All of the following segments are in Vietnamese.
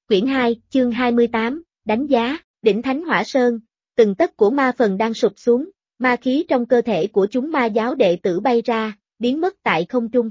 Quyển 2, chương 28, đánh giá, đỉnh Thánh Hỏa Sơn, từng tấc của ma phần đang sụp xuống, ma khí trong cơ thể của chúng ma giáo đệ tử bay ra, biến mất tại không trung,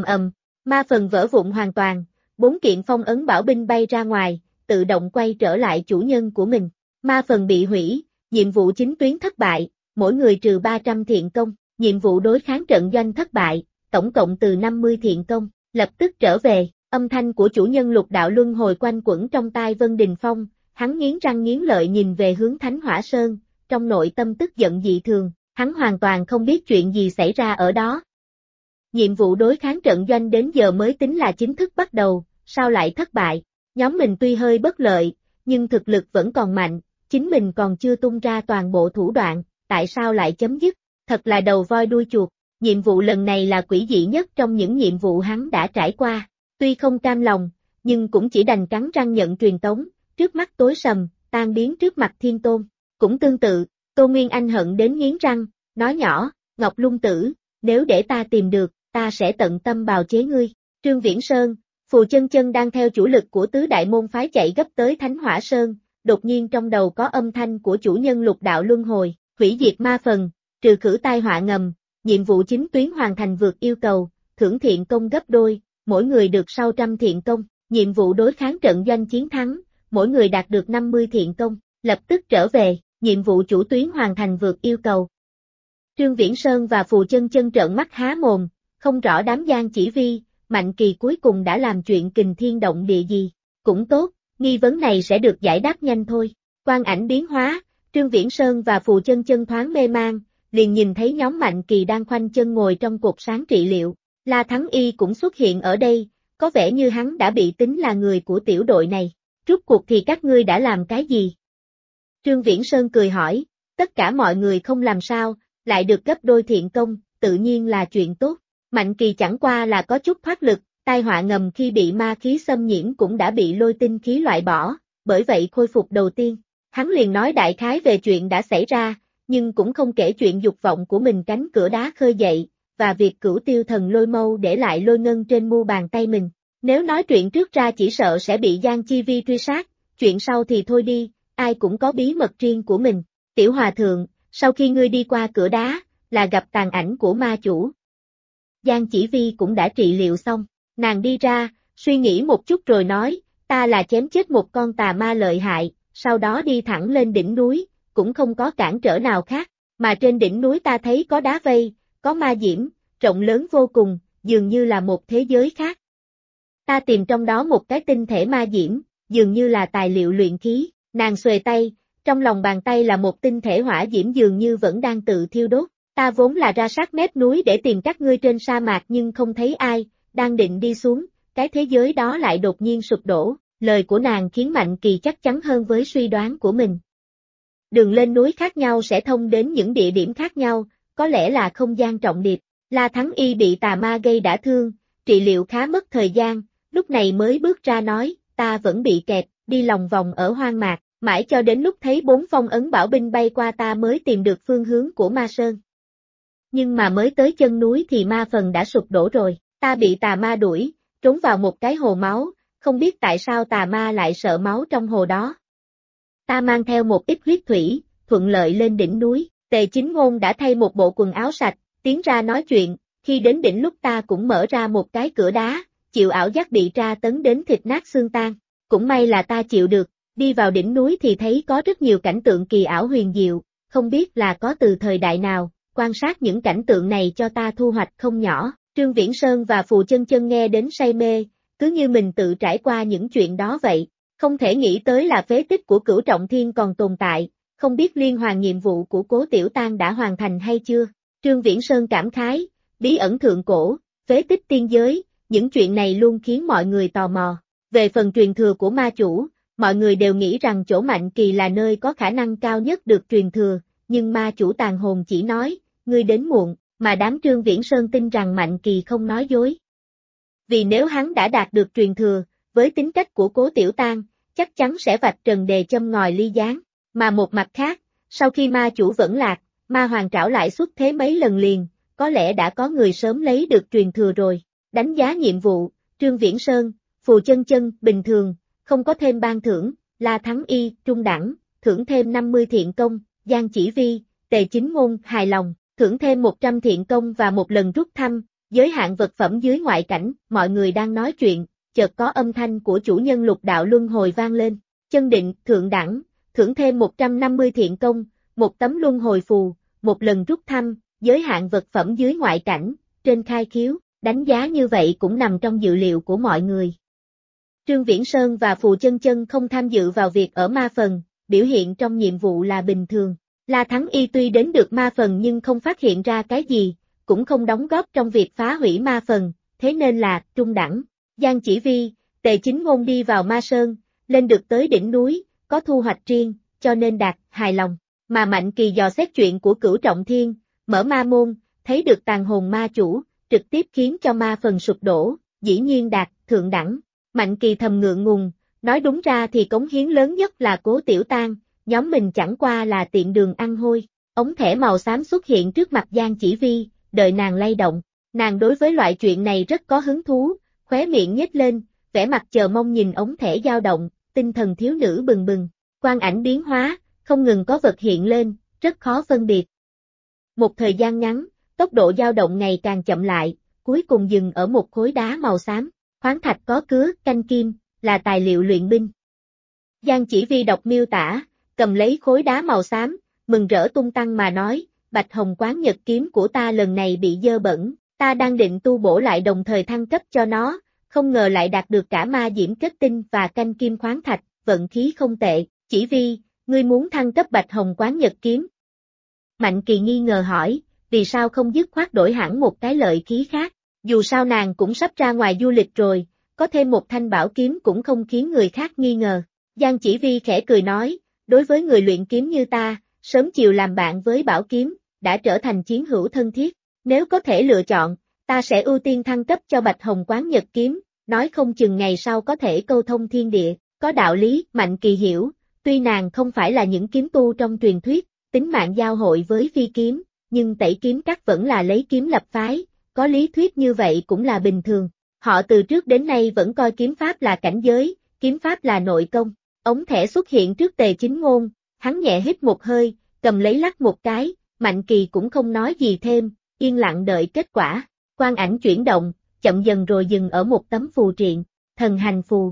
ma phần vỡ vụn hoàn toàn, 4 kiện phong ấn bảo binh bay ra ngoài, tự động quay trở lại chủ nhân của mình, ma phần bị hủy, nhiệm vụ chính tuyến thất bại, mỗi người trừ 300 thiện công, nhiệm vụ đối kháng trận doanh thất bại, tổng cộng từ 50 thiện công, lập tức trở về. Âm thanh của chủ nhân Lục Đạo Luân hồi quanh quẩn trong tai Vân Đình Phong, hắn nghiến răng nghiến lợi nhìn về hướng Thánh Hỏa Sơn, trong nội tâm tức giận dị thường, hắn hoàn toàn không biết chuyện gì xảy ra ở đó. Nhiệm vụ đối kháng trận doanh đến giờ mới tính là chính thức bắt đầu, sao lại thất bại? Nhóm mình tuy hơi bất lợi, nhưng thực lực vẫn còn mạnh, chính mình còn chưa tung ra toàn bộ thủ đoạn, tại sao lại chấm dứt? Thật là đầu voi đuôi chuột, nhiệm vụ lần này là quỷ dị nhất trong những nhiệm vụ hắn đã trải qua. Tuy không cam lòng, nhưng cũng chỉ đành cắn răng nhận truyền tống, trước mắt tối sầm, tan biến trước mặt Thiên Tôn. Cũng tương tự, Tô Nguyên Anh hận đến nghiến răng, nói nhỏ, Ngọc Lung Tử, nếu để ta tìm được, ta sẽ tận tâm bào chế ngươi. Trương Viễn Sơn, Phù Chân Chân đang theo chủ lực của tứ đại môn phái chạy gấp tới Thánh Hỏa Sơn, đột nhiên trong đầu có âm thanh của chủ nhân Lục Đạo Luân hồi, hủy diệt ma phần, trừ khử tai họa ngầm, nhiệm vụ chính tuyến hoàn thành vượt yêu cầu, thưởng thiện công gấp đôi. Mỗi người được sau 100 thiện công, nhiệm vụ đối kháng trận doanh chiến thắng, mỗi người đạt được 50 thiện công, lập tức trở về, nhiệm vụ chủ tuyến hoàn thành vượt yêu cầu. Trương Viễn Sơn và Phù Chân Chân trợn mắt há mồm, không rõ đám Giang Chỉ Vi, Mạnh Kỳ cuối cùng đã làm chuyện kình thiên động địa gì, cũng tốt, nghi vấn này sẽ được giải đáp nhanh thôi. Quang ảnh biến hóa, Trương Viễn Sơn và Phù Chân Chân thoáng mê mang, liền nhìn thấy nhóm Mạnh Kỳ đang khoanh chân ngồi trong cột sáng trị liệu. La Thắng Y cũng xuất hiện ở đây, có vẻ như hắn đã bị tính là người của tiểu đội này. Rốt cuộc thì các ngươi đã làm cái gì? Trương Viễn Sơn cười hỏi, tất cả mọi người không làm sao, lại được gấp đôi thiện công, tự nhiên là chuyện tốt. Mạnh Kỳ chẳng qua là có chút thoát lực, tai họa ngầm khi bị ma khí xâm nhiễm cũng đã bị lôi tinh khí loại bỏ, bởi vậy khôi phục đầu tiên. Hắn liền nói đại khái về chuyện đã xảy ra, nhưng cũng không kể chuyện dục vọng của mình cánh cửa đá khơi dậy. Và việc Cửu Tiêu Thần Lôi Mâu để lại lôi ngân trên mu bàn tay mình. Nếu nói chuyện trước ra chỉ sợ sẽ bị Giang Chi Vi truy sát, chuyện sau thì thôi đi, ai cũng có bí mật riêng của mình. Tiểu Hòa Thượng, sau khi ngươi đi qua cửa đá, là gặp tàn ảnh của ma chủ. Giang Chỉ Vi cũng đã trị liệu xong, nàng đi ra, suy nghĩ một chút rồi nói, ta là chém chết một con tà ma lợi hại, sau đó đi thẳng lên đỉnh núi, cũng không có cản trở nào khác, mà trên đỉnh núi ta thấy có đá vây, có ma diễm, rộng lớn vô cùng, dường như là một thế giới khác. Ta tìm trong đó một cái tinh thể ma diễm, dường như là tài liệu luyện khí, nàng xuề tay, trong lòng bàn tay là một tinh thể hỏa diễm dường như vẫn đang tự thiêu đốt. Ta vốn là ra sát mép núi để tìm các ngươi trên sa mạc nhưng không thấy ai, đang định đi xuống, cái thế giới đó lại đột nhiên sụp đổ, lời của nàng khiến Mạnh Kỳ chắc chắn hơn với suy đoán của mình. Đường lên núi khác nhau sẽ thông đến những địa điểm khác nhau, có lẽ là không gian trọng điệp. La Thắng Y bị tà ma gây đả thương, trị liệu khá mất thời gian, lúc này mới bước ra nói, ta vẫn bị kẹt, đi lòng vòng ở hoang mạc, mãi cho đến lúc thấy 4 phong ấn bảo binh bay qua ta mới tìm được phương hướng của ma sơn. Nhưng mà mới tới chân núi thì ma phần đã sụp đổ rồi, ta bị tà ma đuổi, trốn vào một cái hồ máu, không biết tại sao tà ma lại sợ máu trong hồ đó. Ta mang theo một ít huyết thủy, thuận lợi lên đỉnh núi. Tề Chính Ngôn đã thay một bộ quần áo sạch, tiến ra nói chuyện, khi đến đỉnh lúc ta cũng mở ra một cái cửa đá, chịu ảo giác bị tra tấn đến thịt nát xương tan. Cũng may là ta chịu được, đi vào đỉnh núi thì thấy có rất nhiều cảnh tượng kỳ ảo huyền diệu, không biết là có từ thời đại nào, quan sát những cảnh tượng này cho ta thu hoạch không nhỏ. Trương Viễn Sơn và Phù Chân Chân nghe đến say mê, cứ như mình tự trải qua những chuyện đó vậy, không thể nghĩ tới là phế tích của Cửu Trọng Thiên còn tồn tại. Không biết liên hoàn nhiệm vụ của Cố Tiểu Tang đã hoàn thành hay chưa? Trương Viễn Sơn cảm khái, bí ẩn thượng cổ, phế tích tiên giới, những chuyện này luôn khiến mọi người tò mò. Về phần truyền thừa của ma chủ, mọi người đều nghĩ rằng chỗ Mạnh Kỳ là nơi có khả năng cao nhất được truyền thừa, nhưng ma chủ tàn hồn chỉ nói, ngươi đến muộn, mà đám Trương Viễn Sơn tin rằng Mạnh Kỳ không nói dối. Vì nếu hắn đã đạt được truyền thừa, với tính cách của Cố Tiểu Tang, chắc chắn sẽ vạch trần đề châm ngòi ly gián. Mà một mặt khác, sau khi ma chủ vẫn lạc, ma hoàng trảo lại xuất thế mấy lần liền, có lẽ đã có người sớm lấy được truyền thừa rồi. Đánh giá nhiệm vụ, Trương Viễn Sơn, Phù Chân Chân, bình thường, không có thêm ban thưởng, La Thắng Y, trung đẳng, thưởng thêm 50 thiện công, Giang Chỉ Vi, Tề Chính Ngôn, hài lòng, thưởng thêm 100 thiện công và một lần rút thăm, giới hạn vật phẩm dưới ngoại cảnh, mọi người đang nói chuyện, chợt có âm thanh của chủ nhân lục đạo luân hồi vang lên, chân định, thượng đẳng, thưởng thêm 150 thiện công, một tấm luân hồi phù, một lần rút thăm, giới hạn vật phẩm dưới ngoại cảnh, trên khai khiếu, đánh giá như vậy cũng nằm trong dự liệu của mọi người. Trương Viễn Sơn và Phù Chân Chân không tham dự vào việc ở ma phần, biểu hiện trong nhiệm vụ là bình thường. La Thắng Y tuy đến được ma phần nhưng không phát hiện ra cái gì, cũng không đóng góp trong việc phá hủy ma phần, thế nên là trung đẳng. Giang Chỉ Vi, Tề Chính Ngôn đi vào ma sơn, lên được tới đỉnh núi, có thu hoạch riêng, cho nên đạt, hài lòng. Mà Mạnh Kỳ dò xét chuyện của Cửu Trọng Thiên, mở ma môn, thấy được tàn hồn ma chủ, trực tiếp khiến cho ma phần sụp đổ, dĩ nhiên đạt, thượng đẳng. Mạnh Kỳ thầm ngượng ngùng, nói đúng ra thì cống hiến lớn nhất là Cố Tiểu Tang, nhóm mình chẳng qua là tiện đường ăn hôi. Ống thẻ màu xám xuất hiện trước mặt Giang Chỉ Vi, đợi nàng lay động. Nàng đối với loại chuyện này rất có hứng thú, khóe miệng nhếch lên, vẻ mặt chờ mong nhìn ống thẻ dao động, tinh thần thiếu nữ bừng bừng. Quang ảnh biến hóa, không ngừng có vật hiện lên, rất khó phân biệt. Một thời gian ngắn, tốc độ dao động ngày càng chậm lại, cuối cùng dừng ở một khối đá màu xám. Khoáng thạch có cứa, canh kim, là tài liệu luyện binh. Giang Chỉ Vi đọc miêu tả, cầm lấy khối đá màu xám, mừng rỡ tung tăng mà nói, Bạch Hồng Quán Nhật kiếm của ta lần này bị dơ bẩn, ta đang định tu bổ lại đồng thời thăng cấp cho nó, không ngờ lại đạt được cả ma diễm kết tinh và canh kim khoáng thạch, vận khí không tệ. Chỉ Vi, ngươi muốn thăng cấp Bạch Hồng Quán Nhật kiếm? Mạnh Kỳ nghi ngờ hỏi, vì sao không dứt khoát đổi hẳn một cái lợi khí khác? Dù sao nàng cũng sắp ra ngoài du lịch rồi, có thêm một thanh bảo kiếm cũng không khiến người khác nghi ngờ. Giang Chỉ Vi khẽ cười nói, đối với người luyện kiếm như ta, sớm chiều làm bạn với bảo kiếm, đã trở thành chiến hữu thân thiết. Nếu có thể lựa chọn, ta sẽ ưu tiên thăng cấp cho Bạch Hồng Quán Nhật kiếm, nói không chừng ngày sau có thể câu thông thiên địa, có đạo lý. Mạnh Kỳ hiểu, tuy nàng không phải là những kiếm tu trong truyền thuyết, tính mạng giao hội với phi kiếm, nhưng tẩy kiếm các vẫn là lấy kiếm lập phái. Có lý thuyết như vậy cũng là bình thường. Họ từ trước đến nay vẫn coi kiếm pháp là cảnh giới, kiếm pháp là nội công. Ống thẻ xuất hiện trước Tề Chính Ngôn, hắn nhẹ hít một hơi, cầm lấy lắc một cái, Mạnh Kỳ cũng không nói gì thêm, yên lặng đợi kết quả. Quang ảnh chuyển động, chậm dần rồi dừng ở một tấm phù triện, thần hành phù.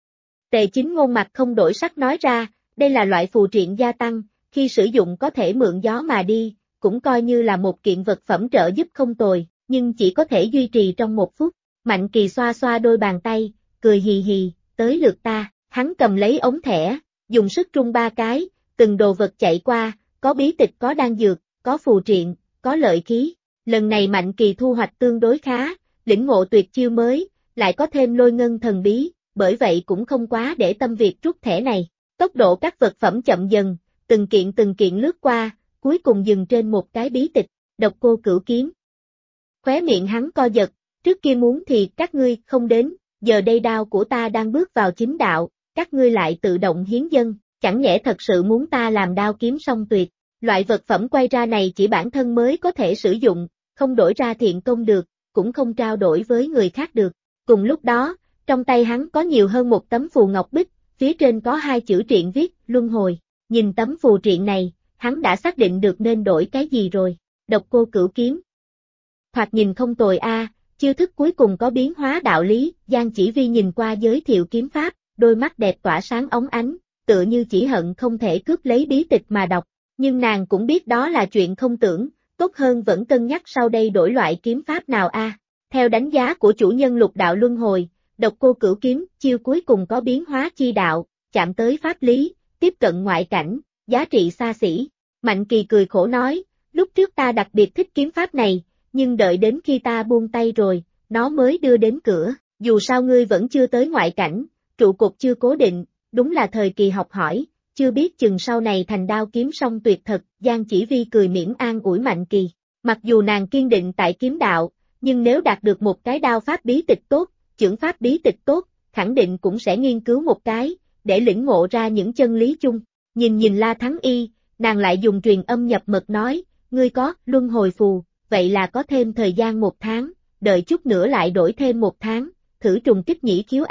Tề Chính Ngôn mặt không đổi sắc nói ra, đây là loại phù triện gia tăng, khi sử dụng có thể mượn gió mà đi, cũng coi như là một kiện vật phẩm trợ giúp không tồi. Nhưng chỉ có thể duy trì trong 1 phút. Mạnh Kỳ xoa xoa đôi bàn tay, cười hì hì, tới lượt ta, hắn cầm lấy ống thẻ, dùng sức rung 3 cái, từng đồ vật chạy qua, có bí tịch, có đan dược, có phù triện, có lợi khí. Lần này Mạnh Kỳ thu hoạch tương đối khá, lĩnh ngộ tuyệt chiêu mới, lại có thêm lôi ngân thần bí, bởi vậy cũng không quá để tâm việc rút thẻ này. Tốc độ các vật phẩm chậm dần, từng kiện lướt qua, cuối cùng dừng trên một cái bí tịch, Độc Cô Cửu Kiếm. Khóe miệng hắn co giật, trước kia muốn thì các ngươi không đến, giờ đây đao của ta đang bước vào chính đạo, các ngươi lại tự động hiến dâng, chẳng nhẽ thật sự muốn ta làm đao kiếm song tuyệt. Loại vật phẩm quay ra này chỉ bản thân mới có thể sử dụng, không đổi ra thiện công được, cũng không trao đổi với người khác được. Cùng lúc đó, trong tay hắn có nhiều hơn một tấm phù ngọc bích, phía trên có 2 chữ triện viết, luân hồi. Nhìn tấm phù triện này, hắn đã xác định được nên đổi cái gì rồi. Độc Cô Cửu Kiếm. Thoạt nhìn không tồi a, chiêu thức cuối cùng có biến hóa đạo lý. Giang Chỉ Vi nhìn qua giới thiệu kiếm pháp, đôi mắt đẹp tỏa sáng óng ánh, tựa như chỉ hận không thể cướp lấy bí tịch mà đọc, nhưng nàng cũng biết đó là chuyện không tưởng, tốt hơn vẫn cân nhắc sau đây đổi loại kiếm pháp nào a. Theo đánh giá của chủ nhân lục đạo luân hồi, Độc Cô Cửu Kiếm, chiêu cuối cùng có biến hóa chi đạo, chạm tới pháp lý, tiếp cận ngoại cảnh, giá trị xa xỉ. Mạnh Kỳ cười khổ nói, lúc trước ta đặc biệt thích kiếm pháp này, nhưng đợi đến khi ta buông tay rồi, nó mới đưa đến cửa, dù sao ngươi vẫn chưa tới ngoại cảnh, trụ cột chưa cố định, đúng là thời kỳ học hỏi, chưa biết chừng sau này thành đao kiếm song tuyệt thật. Giang Chỉ Vi cười mỉm an ủi Mạnh Kỳ, mặc dù nàng kiên định tại kiếm đạo, nhưng nếu đạt được một cái đao pháp bí tịch tốt, chưởng pháp bí tịch tốt, khẳng định cũng sẽ nghiên cứu một cái, để lĩnh ngộ ra những chân lý chung. Nhìn La Thắng Y, nàng lại dùng truyền âm nhập mật nói, ngươi có luân hồi phù, vậy là có thêm thời gian 1 tháng, đợi chút nữa lại đổi thêm 1 tháng, thử trùng kích nhĩ khiếu a.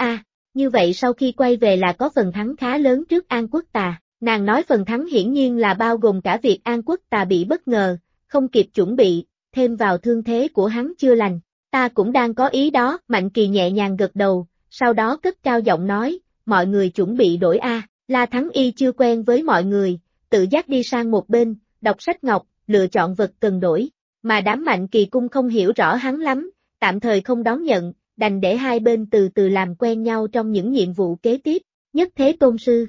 Như vậy sau khi quay về là có phần thắng khá lớn trước An Quốc Tà. Nàng nói phần thắng hiển nhiên là bao gồm cả việc An Quốc Tà bị bất ngờ, không kịp chuẩn bị, thêm vào thương thế của hắn chưa lành. Ta cũng đang có ý đó, Mạnh Kỳ nhẹ nhàng gật đầu, sau đó cất cao giọng nói, mọi người chuẩn bị đổi A. La Thắng Y chưa quen với mọi người, tự giác đi sang một bên, đọc sách ngọc, lựa chọn vật cần đổi, mà đám Mạnh Kỳ cung không hiểu rõ hắn lắm, tạm thời không đón nhận, đành để hai bên từ từ làm quen nhau trong những nhiệm vụ kế tiếp. Nhất Thế Tôn Sư.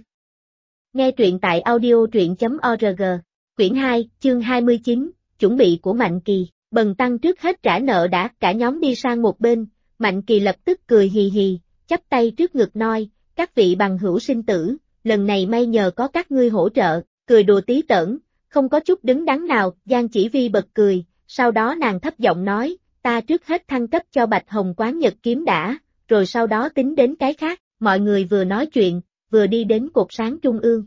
Nghe truyện tại audio.org, quyển 2, chương 29, chuẩn bị của Mạnh Kỳ. Bần tăng trước hết trả nợ đã, cả nhóm đi sang một bên, Mạnh Kỳ lập tức cười hì hì, chắp tay trước ngực nói, các vị bằng hữu sinh tử, lần này may nhờ có các ngươi hỗ trợ, cười đùa tí tởn, không có chút đứng đắn nào, Giang Chỉ Vi bật cười, sau đó nàng thấp giọng nói, ta trước hết thăng cấp cho Bạch Hồng Quán Nhật Kiếm đã, rồi sau đó tính đến cái khác, mọi người vừa nói chuyện, vừa đi đến cột sáng trung ương.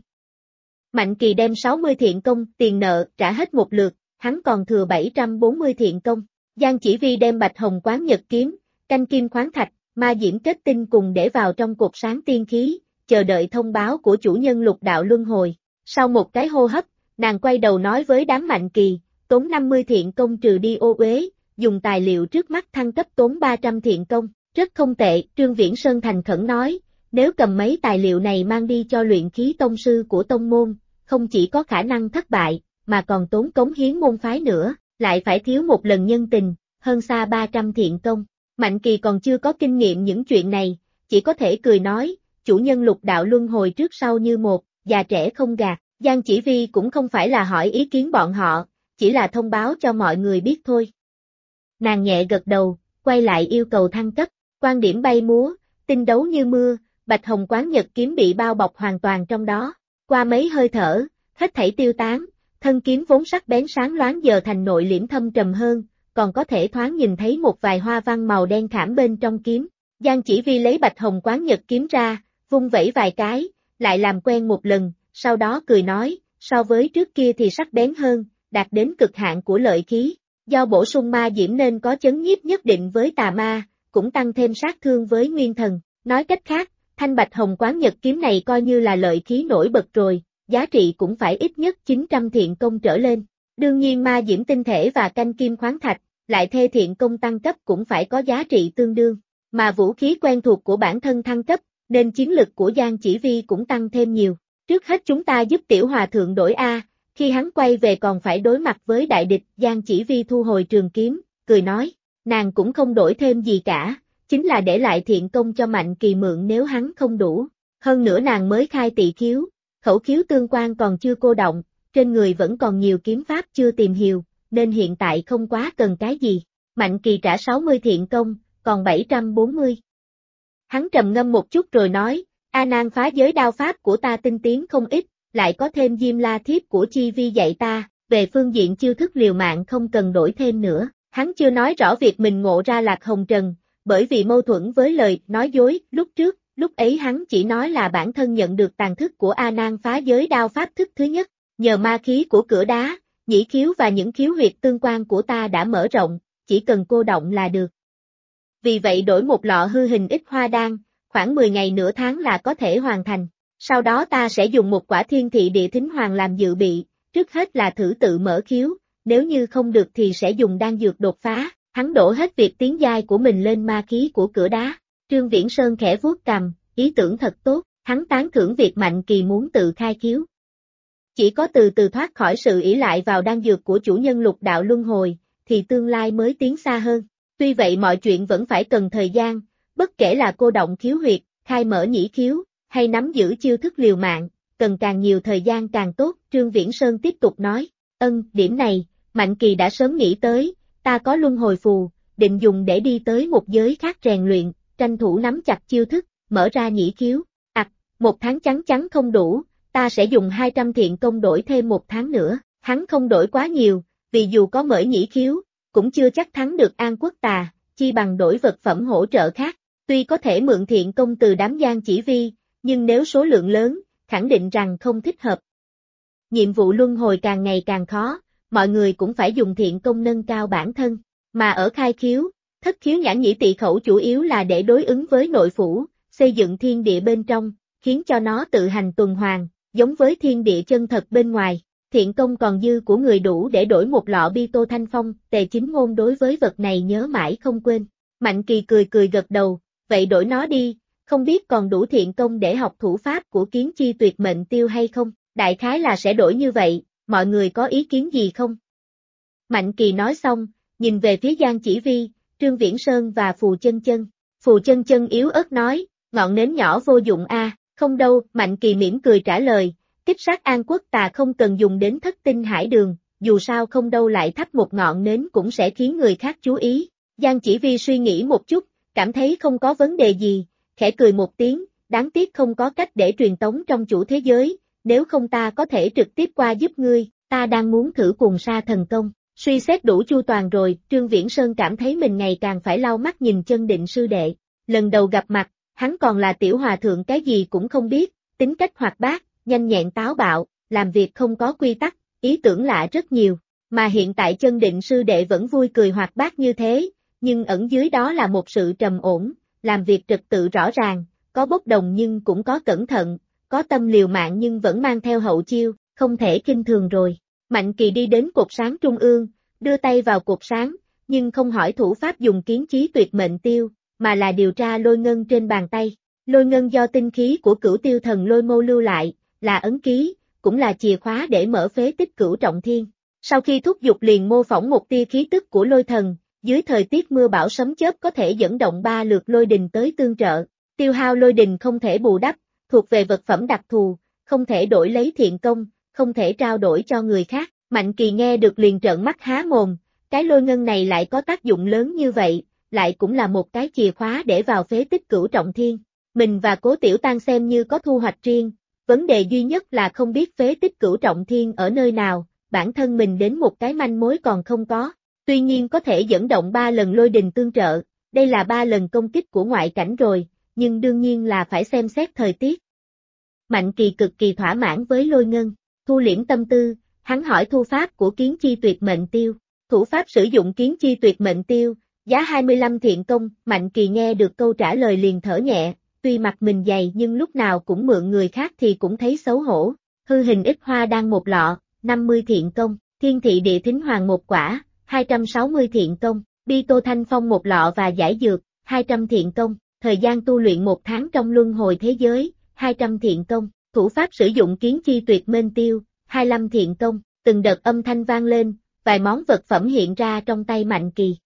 Mạnh Kỳ đem 60 thiện công, tiền nợ, trả hết một lượt, hắn còn thừa 740 thiện công. Giang Chỉ Vi đem Bạch Hồng Quán Nhật Kiếm, canh kim khoáng thạch, ma diễm kết tinh cùng để vào trong cột sáng tiên khí, chờ đợi thông báo của chủ nhân Lục Đạo Luân Hồi. Sau một cái hô hấp, nàng quay đầu nói với đám Mạnh Kỳ, tốn 50 thiện công trừ đi ô uế, dùng tài liệu trước mắt thăng cấp tốn 300 thiện công, rất không tệ, Trương Viễn Sơn thành khẩn nói, nếu cầm mấy tài liệu này mang đi cho luyện khí tông sư của tông môn, không chỉ có khả năng thất bại, mà còn tốn cống hiến môn phái nữa, lại phải thiếu một lần nhân tình, hơn xa 300 thiện công. Mạnh Kỳ còn chưa có kinh nghiệm những chuyện này, chỉ có thể cười nói, chủ nhân Lục Đạo Luân Hồi trước sau như một, già trẻ không gạt, Giang Chỉ Vi cũng không phải là hỏi ý kiến bọn họ, chỉ là thông báo cho mọi người biết thôi. Nàng nhẹ gật đầu, quay lại yêu cầu thăng cấp, quan điểm bay múa, tinh đấu như mưa, Bạch Hồng Quán Nhật Kiếm bị bao bọc hoàn toàn trong đó, qua mấy hơi thở, hết thảy tiêu tán, thân kiếm vốn sắc bén sáng loáng giờ thành nội liễm thâm trầm hơn, còn có thể thoáng nhìn thấy một vài hoa văn màu đen khảm bên trong kiếm. Giang Chỉ Vi lấy Bạch Hồng Quán Nhật Kiếm ra, vung vẩy vài cái, lại làm quen một lần, sau đó cười nói, so với trước kia thì sắc bén hơn, đạt đến cực hạn của lợi khí. Do bổ sung ma diễm nên có chấn nhiếp nhất định với tà ma, cũng tăng thêm sát thương với nguyên thần. Nói cách khác, thanh Bạch Hồng Quán Nhật Kiếm này coi như là lợi khí nổi bật rồi, giá trị cũng phải ít nhất 900 thiện công trở lên. Đương nhiên ma diễm tinh thể và canh kim khoáng thạch, lại thê thiện công tăng cấp cũng phải có giá trị tương đương. Mà vũ khí quen thuộc của bản thân thăng cấp, nên chiến lực của Giang Chỉ Vi cũng tăng thêm nhiều. Trước hết chúng ta giúp Tiểu Hòa Thượng đổi A, khi hắn quay về còn phải đối mặt với đại địch. Giang Chỉ Vi thu hồi trường kiếm, cười nói, nàng cũng không đổi thêm gì cả, chính là để lại thiện công cho Mạnh Kỳ mượn nếu hắn không đủ. Hơn nữa nàng mới khai tỵ khiếu, khẩu khiếu tương quan còn chưa cô động, trên người vẫn còn nhiều kiếm pháp chưa tìm hiểu, nên hiện tại không quá cần cái gì. Mạnh Kỳ trả 60 thiện công, còn 740. Hắn trầm ngâm một chút rồi nói, A Nan phá giới đao pháp của ta tinh tiến không ít, lại có thêm Diêm La Thiếp của Chi Vi dạy ta, về phương diện chiêu thức liều mạng không cần đổi thêm nữa. Hắn chưa nói rõ việc mình ngộ ra Lạc Hồng Trần, bởi vì mâu thuẫn với lời nói dối lúc trước, lúc ấy hắn chỉ nói là bản thân nhận được tàn thức của A Nan phá giới đao pháp thức thứ nhất, nhờ ma khí của cửa đá, nhĩ khiếu và những khiếu huyệt tương quan của ta đã mở rộng, chỉ cần cô động là được. Vì vậy đổi một lọ hư hình ít hoa đan, khoảng 10 ngày nửa tháng là có thể hoàn thành. Sau đó ta sẽ dùng một quả thiên thị địa thính hoàng làm dự bị, trước hết là thử tự mở khiếu, nếu như không được thì sẽ dùng đan dược đột phá. Hắn đổ hết việc tiến giai của mình lên ma khí của cửa đá. Trương Viễn Sơn khẽ vuốt cằm, ý tưởng thật tốt, hắn tán thưởng việc Mạnh Kỳ muốn tự khai khiếu. Chỉ có từ từ thoát khỏi sự ỷ lại vào đan dược của chủ nhân Lục Đạo Luân Hồi, thì tương lai mới tiến xa hơn. Tuy vậy mọi chuyện vẫn phải cần thời gian, bất kể là cô động khiếu huyệt, khai mở nhĩ khiếu, hay nắm giữ chiêu thức liều mạng, cần càng nhiều thời gian càng tốt. Trương Viễn Sơn tiếp tục nói, điểm này, Mạnh Kỳ đã sớm nghĩ tới, ta có luân hồi phù, định dùng để đi tới một giới khác rèn luyện, tranh thủ nắm chặt chiêu thức, mở ra nhĩ khiếu. Một tháng chắn chắn không đủ, ta sẽ dùng 200 thiện công đổi thêm một tháng nữa. Hắn không đổi quá nhiều, vì dù có mở nhĩ khiếu, cũng chưa chắc thắng được An Quốc Tà, chi bằng đổi vật phẩm hỗ trợ khác. Tuy có thể mượn thiện công từ đám Giang Chỉ Vi, nhưng nếu số lượng lớn, khẳng định rằng không thích hợp. Nhiệm vụ luân hồi càng ngày càng khó, mọi người cũng phải dùng thiện công nâng cao bản thân, mà ở khai khiếu, thất khiếu nhãn nhĩ tỵ khẩu chủ yếu là để đối ứng với nội phủ, xây dựng thiên địa bên trong, khiến cho nó tự hành tuần hoàn, giống với thiên địa chân thật bên ngoài. Thiện công còn dư của người đủ để đổi một lọ bi tô thanh phong, Tề Chính Ngôn đối với vật này nhớ mãi không quên. Mạnh Kỳ cười cười gật đầu, vậy đổi nó đi, không biết còn đủ thiện công để học thủ pháp của Kiến Chi Tuyệt Mệnh Tiêu hay không, đại khái là sẽ đổi như vậy, mọi người có ý kiến gì không? Mạnh Kỳ nói xong, nhìn về phía Giang Chỉ Vi, Trương Viễn Sơn và Phù Chân Chân. Phù Chân Chân yếu ớt nói, ngọn nến nhỏ vô dụng a, không đâu, Mạnh Kỳ mỉm cười trả lời, kích sát An Quốc Tà không cần dùng đến Thất Tinh Hải Đường, dù sao không đâu lại thắp một ngọn nến cũng sẽ khiến người khác chú ý. Giang Chỉ Vi suy nghĩ một chút, cảm thấy không có vấn đề gì, khẽ cười một tiếng, đáng tiếc không có cách để truyền tống trong chủ thế giới, nếu không ta có thể trực tiếp qua giúp ngươi, ta đang muốn thử Cuồng Sa thần công. Suy xét đủ chu toàn rồi, Trương Viễn Sơn cảm thấy mình ngày càng phải lau mắt nhìn Chân Định sư đệ. Lần đầu gặp mặt, hắn còn là tiểu hòa thượng cái gì cũng không biết, tính cách hoạt bát, nhanh nhẹn táo bạo, làm việc không có quy tắc, ý tưởng lạ rất nhiều. Mà hiện tại Chân Định sư đệ vẫn vui cười hoạt bát như thế, nhưng ẩn dưới đó là một sự trầm ổn, làm việc trật tự rõ ràng, có bốc đồng nhưng cũng có cẩn thận, có tâm liều mạng nhưng vẫn mang theo hậu chiêu, không thể khinh thường rồi. Mạnh Kỳ đi đến cột sáng trung ương, đưa tay vào cột sáng, nhưng không hỏi thủ pháp dùng Kiến Chí Tuyệt Mệnh Tiêu, mà là điều tra lôi ngân trên bàn tay. Lôi ngân do tinh khí của Cửu Tiêu Thần Lôi Mâu lưu lại, là ấn ký, cũng là chìa khóa để mở phế tích Cửu Trọng Thiên. Sau khi thúc giục liền mô phỏng một tia khí tức của lôi thần, dưới thời tiết mưa bão sấm chớp có thể dẫn động 3 lượt lôi đình tới tương trợ. Tiêu hao lôi đình không thể bù đắp, thuộc về vật phẩm đặc thù, không thể đổi lấy thiện công, không thể trao đổi cho người khác. Mạnh Kỳ nghe được liền trợn mắt há mồm, cái lôi ngân này lại có tác dụng lớn như vậy, lại cũng là một cái chìa khóa để vào phế tích Cửu Trọng Thiên. Mình và Cố Tiểu Tăng xem như có thu hoạch riêng, vấn đề duy nhất là không biết phế tích Cửu Trọng Thiên ở nơi nào, bản thân mình đến một cái manh mối còn không có. Tuy nhiên có thể dẫn động 3 lần lôi đình tương trợ, đây là 3 lần công kích của ngoại cảnh rồi, nhưng đương nhiên là phải xem xét thời tiết. Mạnh Kỳ cực kỳ thỏa mãn với lôi ngân, thu liễm tâm tư, hắn hỏi thu pháp của Kiến Chi Tuyệt Mệnh Tiêu. Thủ pháp sử dụng Kiến Chi Tuyệt Mệnh Tiêu, giá 25 thiện công, Mạnh Kỳ nghe được câu trả lời liền thở nhẹ, tuy mặt mình dày nhưng lúc nào cũng mượn người khác thì cũng thấy xấu hổ. Hư hình ít hoa đan một lọ, 50 thiện công, Thiên Thị Địa Thính Hoàng một quả, 260 thiện công, Bi Tô Thanh Phong một lọ và giải dược, 200 thiện công, thời gian tu luyện 1 tháng trong luân hồi thế giới, 200 thiện công, thủ pháp sử dụng Kiến Chi Tuyệt Mệnh Tiêu, 25 thiện công, từng đợt âm thanh vang lên, vài món vật phẩm hiện ra trong tay Mạnh Kỳ.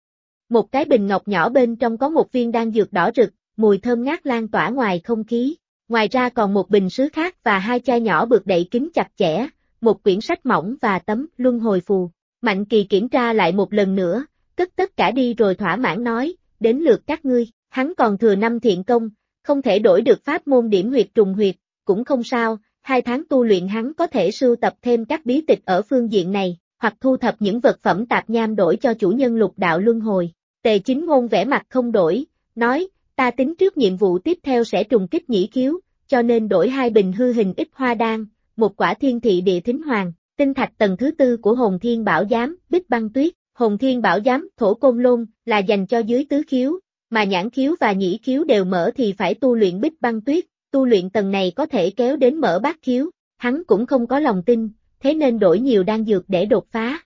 Một cái bình ngọc nhỏ bên trong có một viên đan dược đỏ rực, mùi thơm ngát lan tỏa ngoài không khí. Ngoài ra còn một bình sứ khác và 2 chai nhỏ bược đậy kín chặt chẽ, một quyển sách mỏng và tấm luân hồi phù. Mạnh Kỳ kiểm tra lại một lần nữa, cất tất cả đi rồi thỏa mãn nói, đến lượt các ngươi, hắn còn thừa 5 thiện công, không thể đổi được pháp môn điểm huyệt trùng huyệt, cũng không sao, 2 tháng tu luyện hắn có thể sưu tập thêm các bí tịch ở phương diện này, hoặc thu thập những vật phẩm tạp nham đổi cho chủ nhân lục đạo luân hồi. Tề Chính Ngôn vẻ mặt không đổi, nói, ta tính trước nhiệm vụ tiếp theo sẽ trùng kích nhĩ khiếu, cho nên đổi 2 bình hư hình ít hoa đan, một quả Thiên Thị Địa Thính Hoàng, tinh thạch tầng thứ 4 của Hồn Thiên Bảo Giám, Bích Băng Tuyết. Hồn Thiên Bảo Giám, Thổ Côn Lôn, là dành cho dưới tứ khiếu, mà nhãn khiếu và nhĩ khiếu đều mở thì phải tu luyện Bích Băng Tuyết, tu luyện tầng này có thể kéo đến mở bát khiếu, hắn cũng không có lòng tin, thế nên đổi nhiều đan dược để đột phá.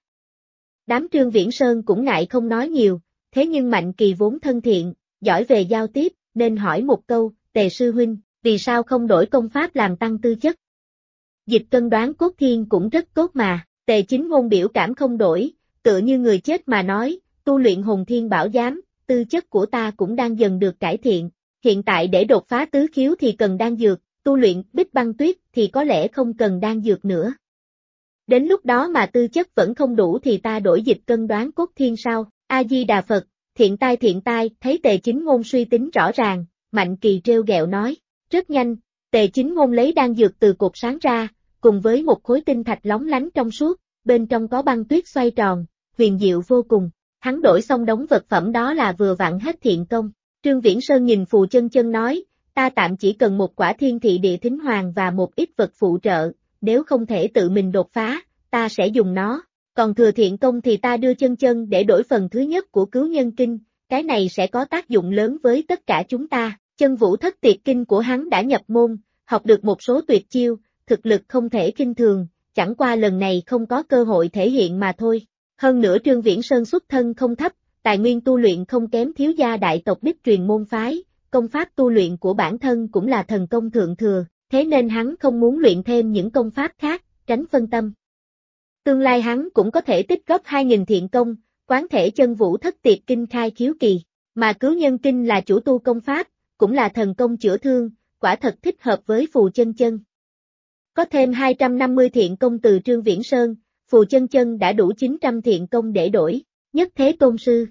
Đám Trương Viễn Sơn cũng ngại không nói nhiều, thế nhưng Mạnh Kỳ vốn thân thiện, giỏi về giao tiếp, nên hỏi một câu, Tề sư huynh, vì sao không đổi công pháp làm tăng tư chất? Dịch cân đoán cốt thiên cũng rất tốt mà, Tề Chính Ngôn biểu cảm không đổi, tựa như người chết mà nói, tu luyện Hồn Thiên Bảo Giám, tư chất của ta cũng đang dần được cải thiện, hiện tại để đột phá tứ khiếu thì cần đan dược, tu luyện Bích Băng Tuyết thì có lẽ không cần đan dược nữa. Đến lúc đó mà tư chất vẫn không đủ thì ta đổi dịch cân đoán cốt thiên sao? A-di-đà Phật, thiện tai, thấy Tề Chính Ngôn suy tính rõ ràng, Mạnh Kỳ trêu ghẹo nói, rất nhanh, Tề Chính Ngôn lấy đan dược từ cột sáng ra, cùng với một khối tinh thạch lóng lánh trong suốt, bên trong có băng tuyết xoay tròn, huyền diệu vô cùng, hắn đổi xong đống vật phẩm đó là vừa vặn hết thiện công. Trương Viễn Sơn nhìn Phù Chân Chân nói, ta tạm chỉ cần một quả Thiên Thị Địa Thính Hoàng và một ít vật phụ trợ, nếu không thể tự mình đột phá, ta sẽ dùng nó, còn thừa thiện công thì ta đưa Chân Chân để đổi phần thứ nhất của Cứu Nhân Kinh, cái này sẽ có tác dụng lớn với tất cả chúng ta. Chân vũ thất tiệt kinh của hắn đã nhập môn, học được một số tuyệt chiêu, thực lực không thể khinh thường, chẳng qua lần này không có cơ hội thể hiện mà thôi. Hơn nữa Trương Viễn Sơn xuất thân không thấp, tài nguyên tu luyện không kém thiếu gia đại tộc đích truyền môn phái, công pháp tu luyện của bản thân cũng là thần công thượng thừa, thế nên hắn không muốn luyện thêm những công pháp khác, tránh phân tâm. Tương lai hắn cũng có thể tích góp 2.000 thiện công, quán thể chân vũ thất tiệt kinh khai khiếu kỳ, mà cứu nhân kinh là chủ tu công pháp, cũng là thần công chữa thương, quả thật thích hợp với Phù Chân Chân. Có thêm 250 thiện công từ Trương Viễn Sơn, Phù Chân Chân đã đủ 900 thiện công để đổi, nhất thế tôn sư.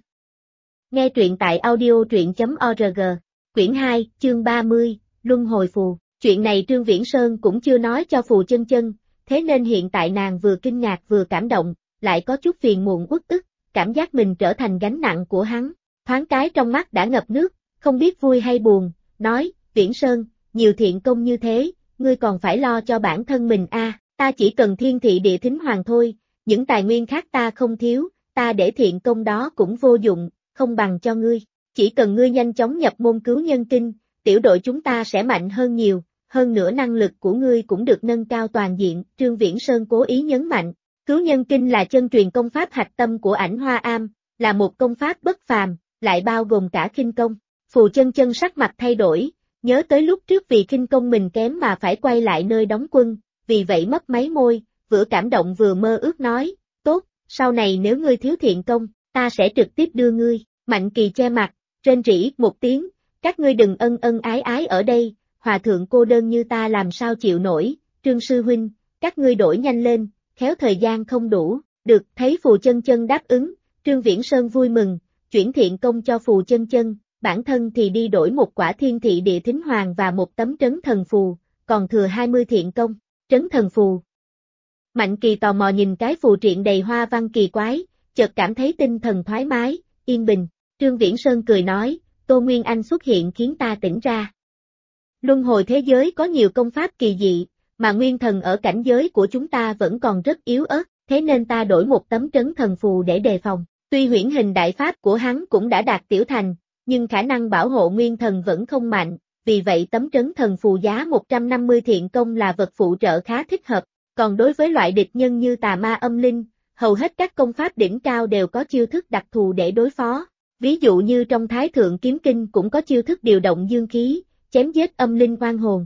Nghe truyện tại audio.org, quyển 2, chương 30, Luân Hồi Phù. Chuyện này Trương Viễn Sơn cũng chưa nói cho Phù Chân Chân, thế nên hiện tại nàng vừa kinh ngạc vừa cảm động, lại có chút phiền muộn uất ức, cảm giác mình trở thành gánh nặng của hắn, thoáng cái trong mắt đã ngập nước, không biết vui hay buồn, nói, Viễn Sơn, nhiều thiện công như thế, ngươi còn phải lo cho bản thân mình ta chỉ cần thiên thị địa thính hoàng thôi, những tài nguyên khác ta không thiếu, ta để thiện công đó cũng vô dụng, không bằng cho ngươi, chỉ cần ngươi nhanh chóng nhập môn cứu nhân kinh, tiểu đội chúng ta sẽ mạnh hơn nhiều, hơn nữa năng lực của ngươi cũng được nâng cao toàn diện, Trương Viễn Sơn cố ý nhấn mạnh, cứu nhân kinh là chân truyền công pháp hạch tâm của Ảnh Hoa Am, là một công pháp bất phàm, lại bao gồm cả khinh công. Phù Chân Chân sắc mặt thay đổi, nhớ tới lúc trước vì khinh công mình kém mà phải quay lại nơi đóng quân, vì vậy mấp máy môi, vừa cảm động vừa mơ ước nói, tốt, sau này nếu ngươi thiếu thiện công, ta sẽ trực tiếp đưa ngươi, Mạnh Kỳ che mặt, rên rỉ một tiếng, các ngươi đừng ân ân ái ái ở đây, hòa thượng cô đơn như ta làm sao chịu nổi, Trương sư huynh, các ngươi đổi nhanh lên, khéo thời gian không đủ, được thấy Phù Chân Chân đáp ứng, Trương Viễn Sơn vui mừng, chuyển thiện công cho Phù Chân Chân, bản thân thì đi đổi một quả thiên thị địa thính hoàng và một tấm trấn thần phù, còn thừa 20 thiện công, trấn thần phù. Mạnh Kỳ tò mò nhìn cái phù triện đầy hoa văn kỳ quái, chợt cảm thấy tinh thần thoải mái, yên bình, Trương Viễn Sơn cười nói, Tô Nguyên Anh xuất hiện khiến ta tỉnh ra. Luân hồi thế giới có nhiều công pháp kỳ dị, mà nguyên thần ở cảnh giới của chúng ta vẫn còn rất yếu ớt, thế nên ta đổi một tấm trấn thần phù để đề phòng. Tuy huyễn hình đại pháp của hắn cũng đã đạt tiểu thành, nhưng khả năng bảo hộ nguyên thần vẫn không mạnh, vì vậy tấm trấn thần phù giá 150 thiện công là vật phụ trợ khá thích hợp, còn đối với loại địch nhân như tà ma âm linh, hầu hết các công pháp đỉnh cao đều có chiêu thức đặc thù để đối phó, ví dụ như trong Thái Thượng Kiếm Kinh cũng có chiêu thức điều động dương khí, chém giết âm linh oan hồn.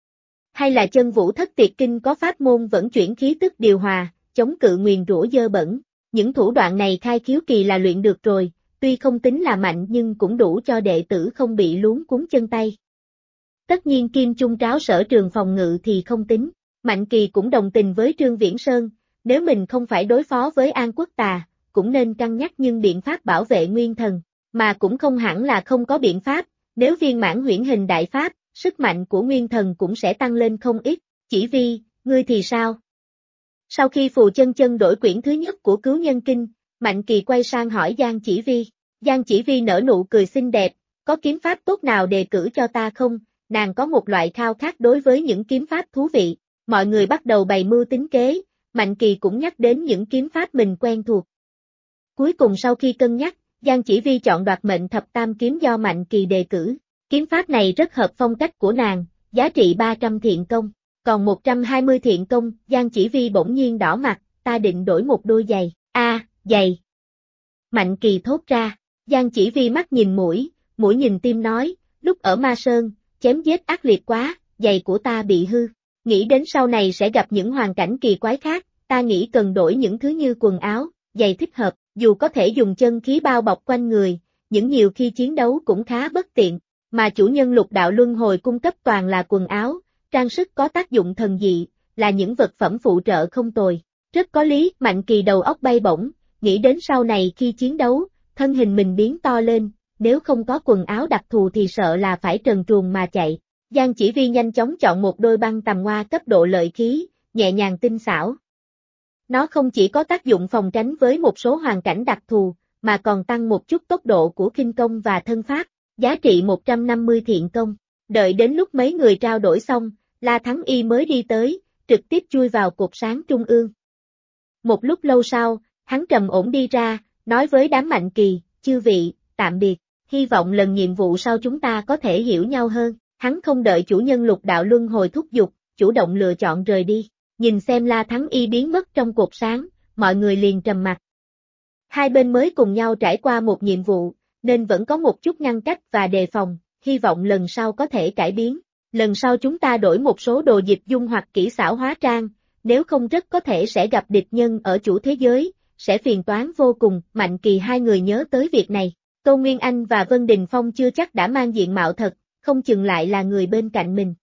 Hay là chân vũ thất tiệt kinh có pháp môn vận chuyển khí tức điều hòa, chống cự nguyền rủa dơ bẩn, những thủ đoạn này khai khiếu kỳ là luyện được rồi, tuy không tính là mạnh nhưng cũng đủ cho đệ tử không bị luống cuống chân tay. Tất nhiên kim chung tráo sở trường phòng ngự thì không tính, Mạnh Kỳ cũng đồng tình với Trương Viễn Sơn, nếu mình không phải đối phó với An Quốc Tà, cũng nên cân nhắc nhưng biện pháp bảo vệ nguyên thần, mà cũng không hẳn là không có biện pháp, nếu viên mãn huyễn hình đại pháp, sức mạnh của nguyên thần cũng sẽ tăng lên không ít, Chỉ Vi, ngươi thì sao? Sau khi Phù Chân Chân đổi quyển thứ nhất của cứu nhân kinh, Mạnh Kỳ quay sang hỏi Giang Chỉ Vi. Giang Chỉ Vi nở nụ cười xinh đẹp, có kiếm pháp tốt nào đề cử cho ta không? Nàng có một loại khao khát đối với những kiếm pháp thú vị. Mọi người bắt đầu bày mưu tính kế, Mạnh Kỳ cũng nhắc đến những kiếm pháp mình quen thuộc. Cuối cùng sau khi cân nhắc, Giang Chỉ Vi chọn Đoạt Mệnh Thập Tam Kiếm do Mạnh Kỳ đề cử. Kiếm pháp này rất hợp phong cách của nàng, giá trị 300 thiện công. Còn 120 thiện công, Giang Chỉ Vi bỗng nhiên đỏ mặt, ta định đổi một đôi giày. Giày. Mạnh Kỳ thốt ra, Giang Chỉ Vi mắt nhìn mũi nhìn tim nói, lúc ở Ma Sơn, chém giết ác liệt quá, giày của ta bị hư. Nghĩ đến sau này sẽ gặp những hoàn cảnh kỳ quái khác, ta nghĩ cần đổi những thứ như quần áo, giày thích hợp, dù có thể dùng chân khí bao bọc quanh người, những nhiều khi chiến đấu cũng khá bất tiện, mà chủ nhân Lục Đạo Luân Hồi cung cấp toàn là quần áo, trang sức có tác dụng thần dị, là những vật phẩm phụ trợ không tồi. Rất có lý, Mạnh Kỳ đầu óc bay bổng, nghĩ đến sau này khi chiến đấu, thân hình mình biến to lên, nếu không có quần áo đặc thù thì sợ là phải trần truồng mà chạy. Giang Chỉ Vi nhanh chóng chọn một đôi băng tầm hoa cấp độ lợi khí, nhẹ nhàng tinh xảo. Nó không chỉ có tác dụng phòng tránh với một số hoàn cảnh đặc thù, mà còn tăng một chút tốc độ của khinh công và thân pháp, giá trị 150 thiện công. Đợi đến lúc mấy người trao đổi xong, La Thắng Y mới đi tới, trực tiếp chui vào cột sáng trung ương. Một lúc lâu sau, hắn trầm ổn đi ra, nói với đám Mạnh Kỳ, chư vị, tạm biệt. hy vọng lần nhiệm vụ sau chúng ta có thể hiểu nhau hơn. Hắn không đợi chủ nhân Lục Đạo Luân Hồi thúc giục, chủ động lựa chọn rời đi. Nhìn xem La Thắng Y biến mất trong cột sáng, mọi người liền trầm mặc. Hai bên mới cùng nhau trải qua một nhiệm vụ, nên vẫn có một chút ngăn cách và đề phòng, hy vọng lần sau có thể cải biến. Lần sau chúng ta đổi một số đồ dịch dung hoặc kỹ xảo hóa trang, nếu không rất có thể sẽ gặp địch nhân ở chủ thế giới, sẽ phiền toái vô cùng. Mạnh Kỳ hai người nhớ tới việc này. Tô Nguyên Anh và Vân Đình Phong chưa chắc đã mang diện mạo thật, không chừng lại là người bên cạnh mình.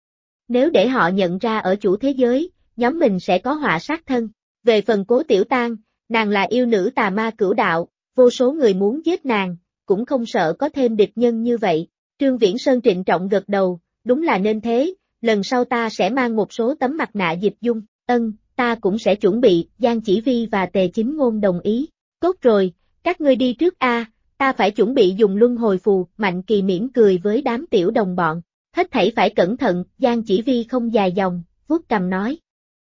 Nếu để họ nhận ra ở chủ thế giới, nhóm mình sẽ có họa sát thân. Về phần Cố Tiểu Tang, nàng là yêu nữ tà ma cửu đạo, vô số người muốn giết nàng, cũng không sợ có thêm địch nhân như vậy. Trương Viễn Sơn trịnh trọng gật đầu, đúng là nên thế, lần sau ta sẽ mang một số tấm mặt nạ dịch dung. Ta cũng sẽ chuẩn bị. Giang Chỉ Vi và Tề Chính Ngôn đồng ý. Tốt rồi, các ngươi đi trước ta phải chuẩn bị dùng luân hồi phù. Mạnh Kỳ mỉm cười với đám tiểu đồng bọn. Hết thảy phải cẩn thận. Giang Chỉ Vi không dài dòng, vuốt cằm nói.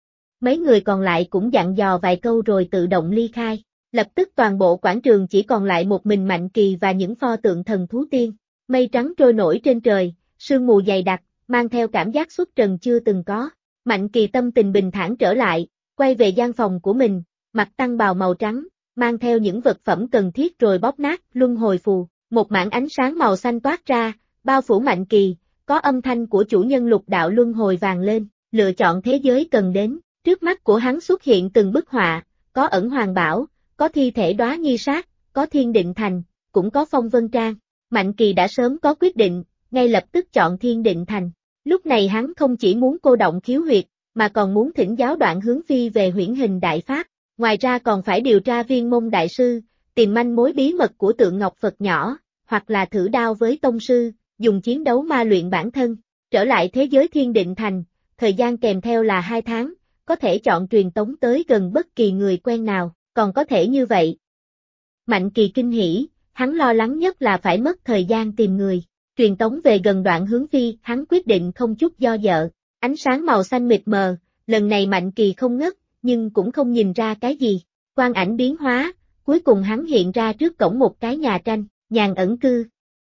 Mấy người còn lại cũng dặn dò vài câu rồi tự động ly khai. Lập tức toàn bộ quảng trường chỉ còn lại một mình Mạnh Kỳ và những pho tượng thần thú tiên. Mây trắng trôi nổi trên trời, sương mù dày đặc, mang theo cảm giác xuất trần chưa từng có. Mạnh Kỳ tâm tình bình thản trở lại, quay về gian phòng của mình, mặc tăng bào màu trắng, mang theo những vật phẩm cần thiết rồi bóp nát luân hồi phù. Một mảng ánh sáng màu xanh toát ra, bao phủ Mạnh Kỳ, có âm thanh của chủ nhân Lục Đạo Luân Hồi vang lên, lựa chọn thế giới cần đến. Trước mắt của hắn xuất hiện từng bức họa, có Ẩn Hoàng Bảo, có thi thể Đóa Nhi Sát, có Thiên Định Thành, cũng có Phong Vân Trang. Mạnh Kỳ đã sớm có quyết định, ngay lập tức chọn Thiên Định Thành. Lúc này hắn không chỉ muốn cô động khiếu huyệt, mà còn muốn thỉnh giáo Đoạn Hướng Phi về huyễn hình đại pháp. Ngoài ra còn phải điều tra Viên Môn Đại Sư, tìm manh mối bí mật của tượng Ngọc Phật nhỏ, hoặc là thử đao với Tông Sư, dùng chiến đấu ma luyện bản thân. Trở lại thế giới Thiên Định Thành, thời gian kèm theo là 2 tháng, có thể chọn truyền tống tới gần bất kỳ người quen nào, còn có thể như vậy. Mạnh Kỳ kinh hỉ, hắn lo lắng nhất là phải mất thời gian tìm người. Truyền tống về gần Đoạn Hướng Phi, hắn quyết định không chút do dự. Ánh sáng màu xanh mịt mờ, lần này Mạnh Kỳ không ngất, nhưng cũng không nhìn ra cái gì. Quang ảnh biến hóa, cuối cùng hắn hiện ra trước cổng một cái nhà tranh, nhàn ẩn cư.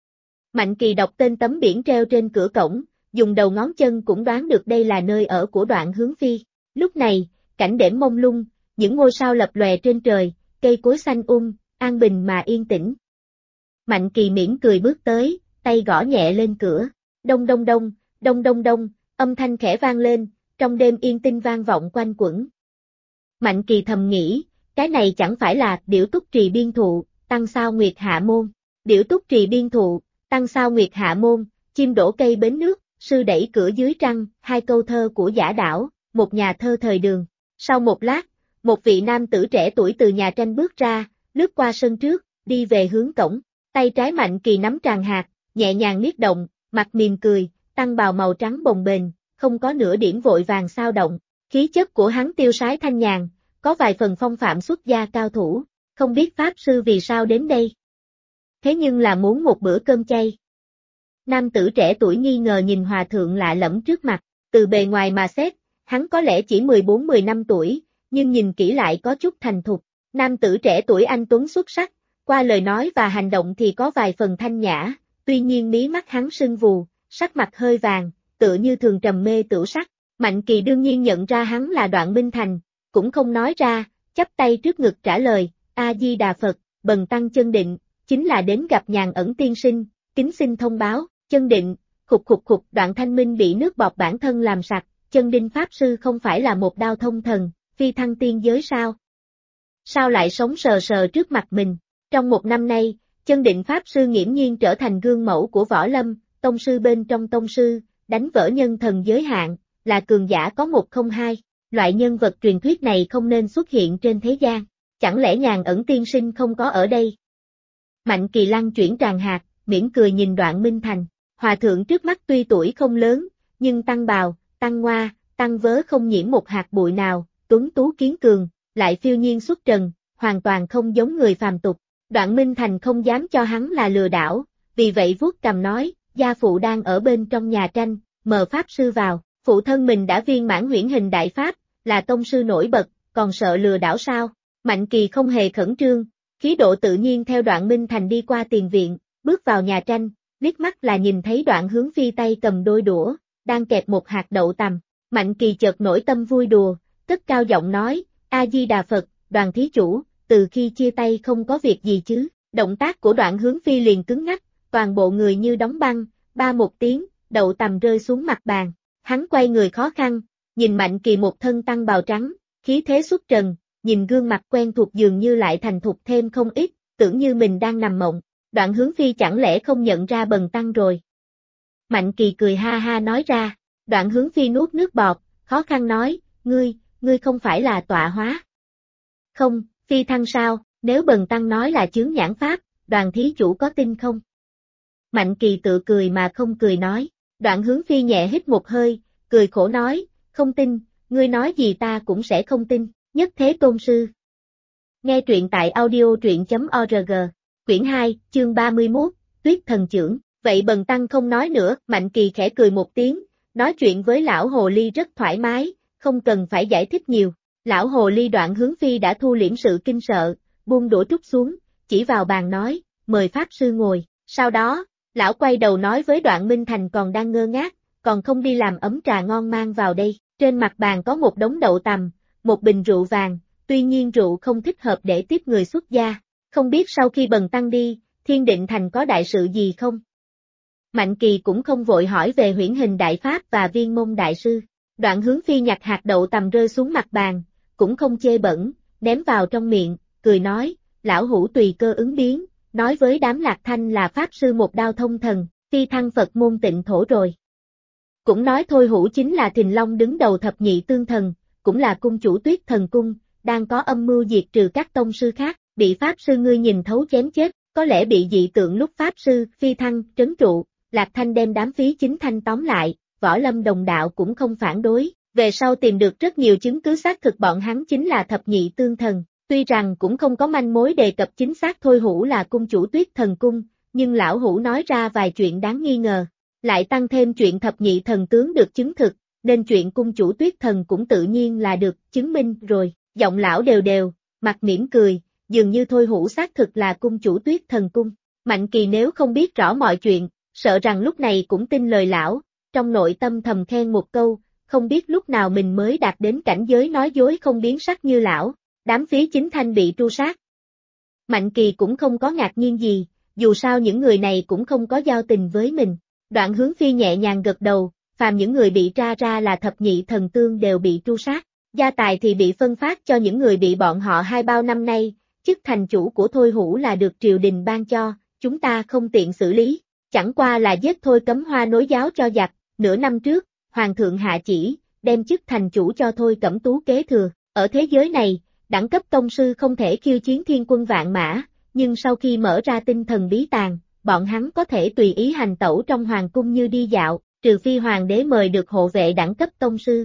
Mạnh Kỳ đọc tên tấm biển treo trên cửa cổng, dùng đầu ngón chân cũng đoán được đây là nơi ở của Đoạn Hướng Phi. Lúc này, cảnh đêm mông lung, những ngôi sao lập lòe trên trời, cây cối xanh an bình mà yên tĩnh. Mạnh Kỳ mỉm cười bước tới, tay gõ nhẹ lên cửa. Đông đông đông, đông đông đông, âm thanh khẽ vang lên, trong đêm yên tĩnh vang vọng quanh quẩn. Mạnh Kỳ thầm nghĩ, cái này chẳng phải là Điểu Túc Trì Biên Thụ, Tăng Sao Nguyệt Hạ Môn. Điểu Túc Trì Biên Thụ, Tăng Sao Nguyệt Hạ Môn, chim đổ cây bến nước, sư đẩy cửa dưới trăng, 2 câu thơ của Giả Đảo, một nhà thơ thời Đường. Sau một lát, một vị nam tử trẻ tuổi từ nhà tranh bước ra, lướt qua sân trước, đi về hướng cổng. Tay trái Mạnh Kỳ nắm tràng hạt, nhẹ nhàng niết động, mặt mỉm cười, tăng bào màu trắng bồng bềnh, không có nửa điểm vội vàng xao động. Khí chất của hắn tiêu sái thanh nhàn, có vài phần phong phạm xuất gia cao thủ, không biết Pháp Sư vì sao đến đây. Thế nhưng là muốn một bữa cơm chay. Nam tử trẻ tuổi nghi ngờ nhìn hòa thượng lạ lẫm trước mặt, từ bề ngoài mà xét, hắn có lẽ chỉ 14-15 tuổi, nhưng nhìn kỹ lại có chút thành thục. Nam tử trẻ tuổi anh tuấn xuất sắc, qua lời nói và hành động thì có vài phần thanh nhã, tuy nhiên mí mắt hắn sưng vù, sắc mặt hơi vàng, tựa như thường trầm mê tửu sắc. Mạnh Kỳ đương nhiên nhận ra hắn là Đoạn Minh Thành, cũng không nói ra, chắp tay trước ngực trả lời, A-di-đà Phật, bần tăng Chân Định, chính là đến gặp Nhàn Ẩn tiên sinh, kính xin thông báo. Chân Định, khục, Đoạn Thanh Minh bị nước bọt bản thân làm sặc, Chân Đinh Pháp Sư không phải là một đao thông thần, phi thăng tiên giới sao? Sao lại sống sờ sờ trước mặt mình? Trong 1 năm nay, Chân Định Pháp Sư nghiễm nhiên trở thành gương mẫu của võ lâm, tông sư bên trong tông sư, đánh vỡ nhân thần giới hạn, là cường giả có 1 không 2. Loại nhân vật truyền thuyết này không nên xuất hiện trên thế gian. Chẳng lẽ Nhàn Ẩn tiên sinh không có ở đây? Mạnh Kỳ lăng chuyển tràng hạt, mỉm cười nhìn Đoạn Minh Thành. Hòa thượng trước mắt tuy tuổi không lớn, nhưng tăng bào, tăng ngoa, tăng vớ không nhiễm một hạt bụi nào, tuấn tú kiến cường, lại phiêu nhiên xuất trần, hoàn toàn không giống người phàm tục. Đoạn Minh Thành không dám cho hắn là lừa đảo, vì vậy vuốt cằm nói, gia phụ đang ở bên trong nhà tranh, mời Pháp Sư vào. Phụ thân mình đã viên mãn huyễn hình đại pháp, là tông sư nổi bật, còn sợ lừa đảo sao? Mạnh Kỳ không hề khẩn trương, khí độ tự nhiên theo Đoạn Minh Thành đi qua tiền viện, bước vào nhà tranh, liếc mắt là nhìn thấy Đoạn Hướng Phi tay cầm đôi đũa, đang kẹp một hạt đậu tằm. Mạnh Kỳ chợt nổi tâm vui đùa, cất cao giọng nói, A-di-đà Phật, Đoàn thí chủ, từ khi chia tay không có việc gì chứ? Động tác của Đoạn Hướng Phi liền cứng ngắc, toàn bộ người như đóng băng, ba một tiếng, đậu tằm rơi xuống mặt bàn. Hắn quay người khó khăn, nhìn Mạnh Kỳ một thân tăng bào trắng, khí thế xuất trần, nhìn gương mặt quen thuộc dường như lại thành thục thêm không ít, tưởng như mình đang nằm mộng. Đoạn Hướng Phi chẳng lẽ không nhận ra Bần tăng rồi? Mạnh Kỳ cười ha ha nói ra. Đoạn Hướng Phi nuốt nước bọt, khó khăn nói, ngươi không phải là tọa hóa. Không, phi thăng sao, nếu Bần tăng nói là chướng nhãn pháp, Đoàn thí chủ có tin không? Mạnh Kỳ tự cười mà không cười nói. Đoạn Hướng Phi nhẹ hít một hơi, cười khổ nói, không tin, ngươi nói gì ta cũng sẽ không tin, nhất thế tôn sư. Nghe truyện tại audio truyện.org, quyển 2, chương 31, Tuyết thần chưởng, vậy Bần tăng không nói nữa. Mạnh Kỳ khẽ cười một tiếng, nói chuyện với lão hồ ly rất thoải mái, không cần phải giải thích nhiều. Lão hồ ly Đoạn Hướng Phi đã thu liễm sự kinh sợ, buông đũa trút xuống, chỉ vào bàn nói, mời Pháp Sư ngồi. Sau đó, lão quay đầu nói với Đoạn Minh Thành còn đang ngơ ngác, còn không đi làm ấm trà ngon mang vào đây. Trên mặt bàn có một đống đậu tằm, một bình rượu vàng, tuy nhiên rượu không thích hợp để tiếp người xuất gia. Không biết sau khi Bần tăng đi, Thiên Định Thành có đại sự gì không? Mạnh Kỳ cũng không vội hỏi về Huyễn Hình Đại Pháp và Viên Môn Đại Sư. Đoạn Hướng Phi nhặt hạt đậu tằm rơi xuống mặt bàn, cũng không chê bẩn, ném vào trong miệng, cười nói, lão hủ tùy cơ ứng biến, nói với đám Lạc Thanh là Pháp Sư một đao thông thần, phi thăng Phật môn Tịnh Thổ rồi. Cũng nói Thôi Hủ chính là Thình Long đứng đầu thập nhị tương thần, cũng là cung chủ Tuyết Thần Cung, đang có âm mưu diệt trừ các tông sư khác, bị Pháp Sư ngươi nhìn thấu chém chết, có lẽ bị dị tượng lúc Pháp Sư phi thăng trấn trụ. Lạc Thanh đem đám phí chính thanh tóm lại, Võ Lâm đồng đạo cũng không phản đối, về sau tìm được rất nhiều chứng cứ xác thực bọn hắn chính là thập nhị tương thần, tuy rằng cũng không có manh mối đề cập chính xác Thôi Hủ là cung chủ Tuyết Thần Cung, nhưng lão hủ nói ra vài chuyện đáng nghi ngờ, lại tăng thêm chuyện thập nhị thần tướng được chứng thực, nên chuyện cung chủ Tuyết Thần cũng tự nhiên là được chứng minh rồi. Giọng lão đều đều, mặt mỉm cười, dường như Thôi Hủ xác thực là cung chủ Tuyết Thần Cung. Mạnh Kỳ nếu không biết rõ mọi chuyện, sợ rằng lúc này cũng tin lời lão, trong nội tâm thầm khen một câu, không biết lúc nào mình mới đạt đến cảnh giới nói dối không biến sắc như lão. Đám phí chính thanh bị tru sát. Mạnh Kỳ cũng không có ngạc nhiên gì, dù sao những người này cũng không có giao tình với mình. Đoạn Hướng Phi nhẹ nhàng gật đầu, phàm những người bị tra ra là thập nhị thần tương đều bị tru sát. Gia tài thì bị phân phát cho những người bị bọn họ hai bao năm nay, chức thành chủ của Thôi Hủ là được triều đình ban cho, chúng ta không tiện xử lý. Chẳng qua là giết Thôi Cấm Hoa nối giáo cho giặc, nửa năm trước, Hoàng thượng hạ chỉ, đem chức thành chủ cho Thôi Cẩm Tú kế thừa. Ở thế giới này, đẳng cấp tông sư không thể khiêu chiến thiên quân vạn mã, nhưng sau khi mở ra tinh thần bí tàng, bọn hắn có thể tùy ý hành tẩu trong hoàng cung như đi dạo, trừ phi hoàng đế mời được hộ vệ đẳng cấp tông sư.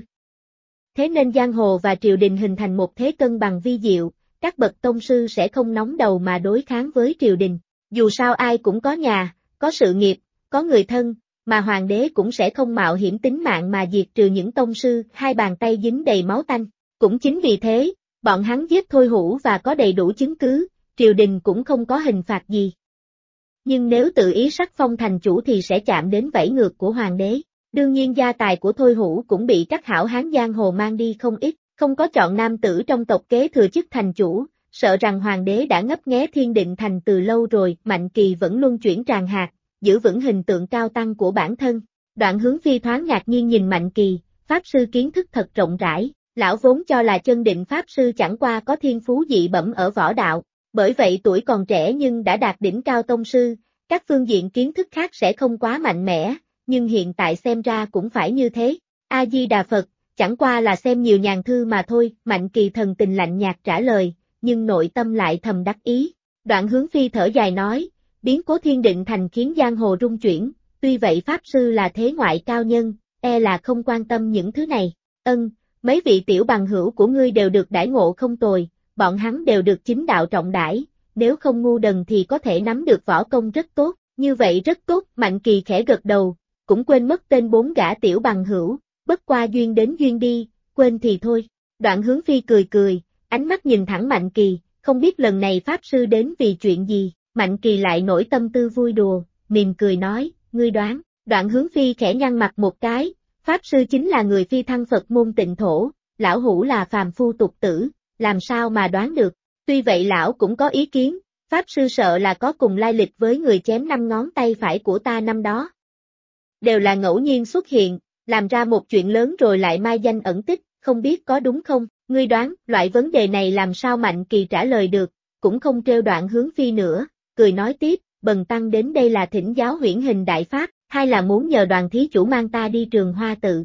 Thế nên giang hồ và triều đình hình thành một thế cân bằng vi diệu, các bậc tông sư sẽ không nóng đầu mà đối kháng với triều đình. Dù sao ai cũng có nhà, có sự nghiệp, có người thân, mà hoàng đế cũng sẽ không mạo hiểm tính mạng mà diệt trừ những tông sư hai bàn tay dính đầy máu tanh. Cũng chính vì thế, bọn hắn giết Thôi Hủ và có đầy đủ chứng cứ, triều đình cũng không có hình phạt gì. Nhưng nếu tự ý sắc phong thành chủ thì sẽ chạm đến vảy ngược của hoàng đế. Đương nhiên gia tài của Thôi Hủ cũng bị các hảo hán giang hồ mang đi không ít, không có chọn nam tử trong tộc kế thừa chức thành chủ, sợ rằng hoàng đế đã ngấp nghé Thiên Định Thành từ lâu rồi. Mạnh Kỳ vẫn luân chuyển tràn hạt, giữ vững hình tượng cao tăng của bản thân. Đoạn Hướng Phi thoáng ngạc nhiên nhìn Mạnh Kỳ, Pháp Sư kiến thức thật rộng rãi, lão vốn cho là chân định Pháp Sư chẳng qua có thiên phú dị bẩm ở võ đạo, bởi vậy tuổi còn trẻ nhưng đã đạt đỉnh cao tông sư, các phương diện kiến thức khác sẽ không quá mạnh mẽ, nhưng hiện tại xem ra cũng phải như thế. A-di-đà Phật, chẳng qua là xem nhiều nhàn thư mà thôi. Mạnh Kỳ thần tình lạnh nhạt trả lời, nhưng nội tâm lại thầm đắc ý. Đoạn Hướng Phi thở dài nói, biến cố Thiên Định Thành khiến giang hồ rung chuyển, tuy vậy Pháp Sư là thế ngoại cao nhân, e là không quan tâm những thứ này. Mấy vị tiểu bằng hữu của ngươi đều được đãi ngộ không tồi, bọn hắn đều được chính đạo trọng đãi, nếu không ngu đần thì có thể nắm được võ công rất tốt, như vậy rất tốt. Mạnh Kỳ khẽ gật đầu, cũng quên mất tên 4 gã tiểu bằng hữu, bất qua duyên đến duyên đi, quên thì thôi. Đoạn Hướng Phi cười cười, ánh mắt nhìn thẳng Mạnh Kỳ, không biết lần này Pháp Sư đến vì chuyện gì. Mạnh Kỳ lại nổi tâm tư vui đùa, mỉm cười nói, ngươi đoán, Đoạn Hướng Phi khẽ nhăn mặt một cái, Pháp Sư chính là người phi thăng Phật môn Tịnh Thổ, lão hủ là phàm phu tục tử, làm sao mà đoán được, tuy vậy lão cũng có ý kiến, Pháp Sư sợ là có cùng lai lịch với người chém 5 ngón tay phải của ta năm đó. Đều là ngẫu nhiên xuất hiện, làm ra một chuyện lớn rồi lại mai danh ẩn tích, không biết có đúng không, ngươi đoán, loại vấn đề này làm sao Mạnh Kỳ trả lời được, cũng không trêu Đoạn Hướng Phi nữa, cười nói tiếp, bần tăng đến đây là thỉnh giáo huyễn hình đại pháp, hay là muốn nhờ Đoàn thí chủ mang ta đi Trường Hoa tự.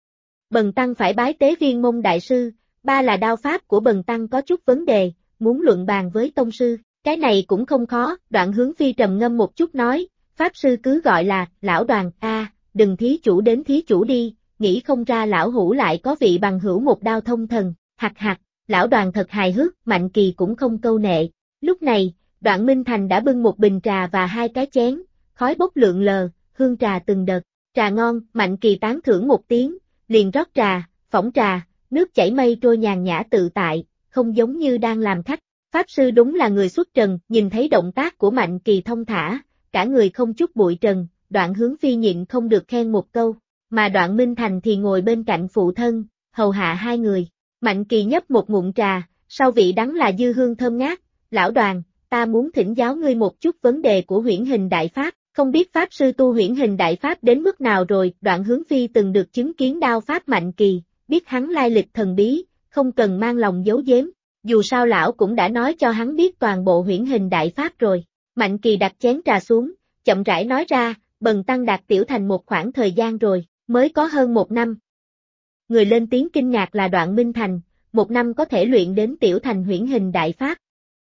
Bần tăng phải bái tế Viên Môn đại sư, ba là đao pháp của bần tăng có chút vấn đề, muốn luận bàn với tông sư, cái này cũng không khó, Đoạn Hướng Phi trầm ngâm một chút nói, Pháp Sư cứ gọi là, lão Đoàn, đừng thí chủ đến thí chủ đi, nghĩ không ra lão hủ lại có vị bằng hữu một đao thông thần, hạc, lão Đoàn thật hài hước, Mạnh Kỳ cũng không câu nệ. Lúc này, Đoạn Minh Thành đã bưng một bình trà và 2 cái chén, khói bốc lượn lờ, hương trà từng đợt, trà ngon, Mạnh Kỳ tán thưởng một tiếng, liền rót trà, phỏng trà, nước chảy mây trôi nhàn nhã tự tại, không giống như đang làm khách. Pháp Sư đúng là người xuất trần, nhìn thấy động tác của Mạnh Kỳ thông thả, cả người không chút bụi trần, Đoạn Hướng Phi nhịn không được khen một câu, mà Đoạn Minh Thành thì ngồi bên cạnh phụ thân, hầu hạ 2 người. Mạnh Kỳ nhấp một ngụm trà, sau vị đắng là dư hương thơm ngát, lão Đoàn, ta muốn thỉnh giáo ngươi một chút vấn đề của huyễn hình đại pháp, không biết Pháp Sư tu huyễn hình đại pháp đến mức nào rồi, Đoạn Hướng Phi từng được chứng kiến đao pháp Mạnh Kỳ, biết hắn lai lịch thần bí, không cần mang lòng giấu giếm, dù sao lão cũng đã nói cho hắn biết toàn bộ huyễn hình đại pháp rồi. Mạnh Kỳ đặt chén trà xuống, chậm rãi nói ra, bần tăng đạt tiểu thành một khoảng thời gian rồi, mới có hơn 1 năm. Người lên tiếng kinh ngạc là Đoạn Minh Thành, 1 năm có thể luyện đến tiểu thành huyễn hình đại pháp.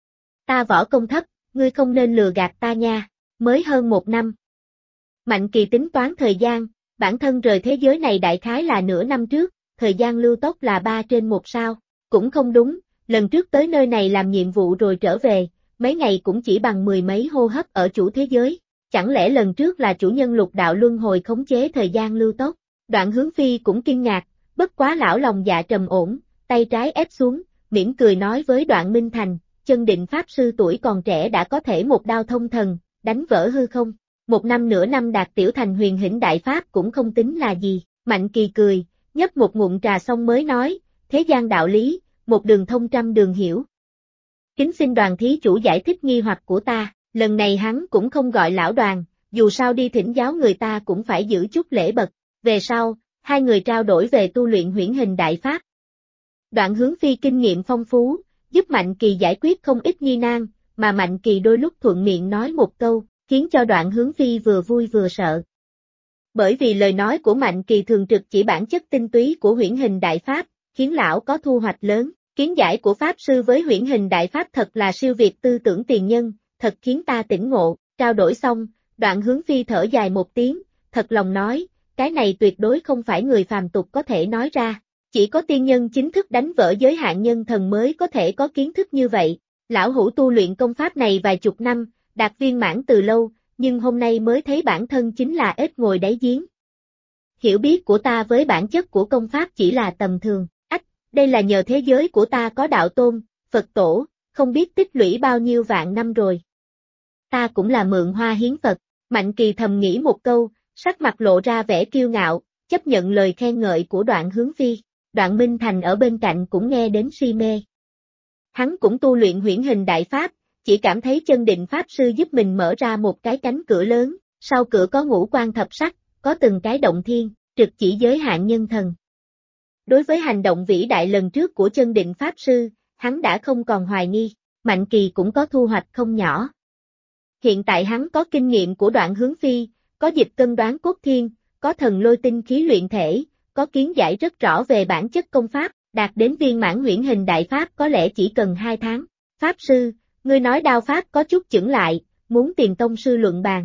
Ta võ công thấp, ngươi không nên lừa gạt ta nha, mới hơn 1 năm. Mạnh Kỳ tính toán thời gian, bản thân rời thế giới này đại khái là nửa năm trước, thời gian lưu tốc là 3/1 sao, cũng không đúng, lần trước tới nơi này làm nhiệm vụ rồi trở về, mấy ngày cũng chỉ bằng 10 mấy hô hấp ở chủ thế giới, chẳng lẽ lần trước là chủ nhân lục đạo luân hồi khống chế thời gian lưu tốc. Đoạn Hướng Phi cũng kinh ngạc, bất quá lão lòng dạ trầm ổn, tay trái ép xuống, mỉm cười nói với Đoạn Minh Thành, Chân Định Pháp Sư tuổi còn trẻ đã có thể một đao thông thần, đánh vỡ hư không, 1 năm nửa năm đạt tiểu thành huyền hĩnh đại pháp cũng không tính là gì. Mạnh Kỳ cười, nhấp một ngụm trà xong mới nói, thế gian đạo lý, một đường thông trăm đường hiểu. Kính xin Đoàn thí chủ giải thích nghi hoặc của ta, lần này hắn cũng không gọi lão Đoàn, dù sao đi thỉnh giáo người ta cũng phải giữ chút lễ bật. Về sau, 2 người trao đổi về tu luyện huyễn hình đại pháp. Đoạn Hướng Phi kinh nghiệm phong phú, giúp Mạnh Kỳ giải quyết không ít nghi nan, mà Mạnh Kỳ đôi lúc thuận miệng nói một câu, khiến cho Đoạn Hướng Phi vừa vui vừa sợ. Bởi vì lời nói của Mạnh Kỳ thường trực chỉ bản chất tinh túy của huyễn hình đại pháp, khiến lão có thu hoạch lớn. Kiến giải của Pháp Sư với huyễn hình đại pháp thật là siêu việt tư tưởng tiền nhân, thật khiến ta tỉnh ngộ. Trao đổi xong, Đoạn Hướng Phi thở dài một tiếng, thật lòng nói, cái này tuyệt đối không phải người phàm tục có thể nói ra. Chỉ có tiên nhân chính thức đánh vỡ giới hạn nhân thần mới có thể có kiến thức như vậy. Lão hủ tu luyện công pháp này vài chục năm, đạt viên mãn từ lâu, nhưng hôm nay mới thấy bản thân chính là ếch ngồi đáy giếng. Hiểu biết của ta với bản chất của công pháp chỉ là tầm thường. Đây là nhờ thế giới của ta có đạo tôn, Phật tổ, không biết tích lũy bao nhiêu vạn năm rồi. Ta cũng là mượn hoa hiến Phật. Mạnh Kỳ thầm nghĩ một câu, sắc mặt lộ ra vẻ kiêu ngạo, chấp nhận lời khen ngợi của Đoạn Hướng Phi. Đoạn Minh Thành ở bên cạnh cũng nghe đến si mê. Hắn cũng tu luyện huyễn hình đại pháp, chỉ cảm thấy Chân Định Pháp Sư giúp mình mở ra một cái cánh cửa lớn, sau cửa có ngũ quan thập sắc, có từng cái động thiên, trực chỉ giới hạn nhân thần. Đối với hành động vĩ đại lần trước của Chân Định Pháp Sư, hắn đã không còn hoài nghi, Mạnh Kỳ cũng có thu hoạch không nhỏ. Hiện tại hắn có kinh nghiệm của Đoạn Hướng Phi, có dịch cân đoán cốt thiên, có thần lôi tinh khí luyện thể, có kiến giải rất rõ về bản chất công pháp, đạt đến viên mãn huyễn hình đại pháp có lẽ chỉ cần 2 tháng. Pháp Sư, ngươi nói đao pháp có chút chững lại, muốn tìm tông sư luận bàn.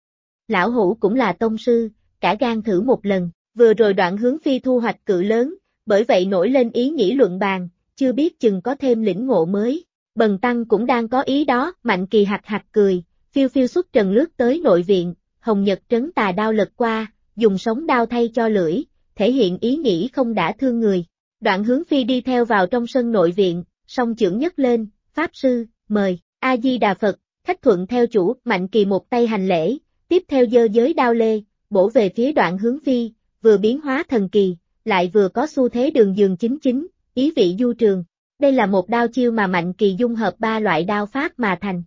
Lão hủ cũng là tông sư, cả gan thử một lần, vừa rồi Đoạn Hướng Phi thu hoạch cự lớn, bởi vậy nổi lên ý nghĩ luận bàn, chưa biết chừng có thêm lĩnh ngộ mới. Bần tăng cũng đang có ý đó, Mạnh Kỳ hạc cười, phiêu phiêu xuất trần lướt tới nội viện, Hồng Nhật trấn tà đao lật qua, dùng sống đao thay cho lưỡi, thể hiện ý nghĩ không đã thương người. Đoạn Hướng Phi đi theo vào trong sân nội viện, song chưởng nhấc lên, Pháp Sư, mời, A-di-đà Phật, khách thuận theo chủ, Mạnh Kỳ một tay hành lễ, tiếp theo giơ giới đao lê, bổ về phía Đoạn Hướng Phi, vừa biến hóa thần kỳ, lại vừa có xu thế đường dường chính chính, ý vị du trường. Đây là một đao chiêu mà Mạnh Kỳ dung hợp ba loại đao pháp mà thành,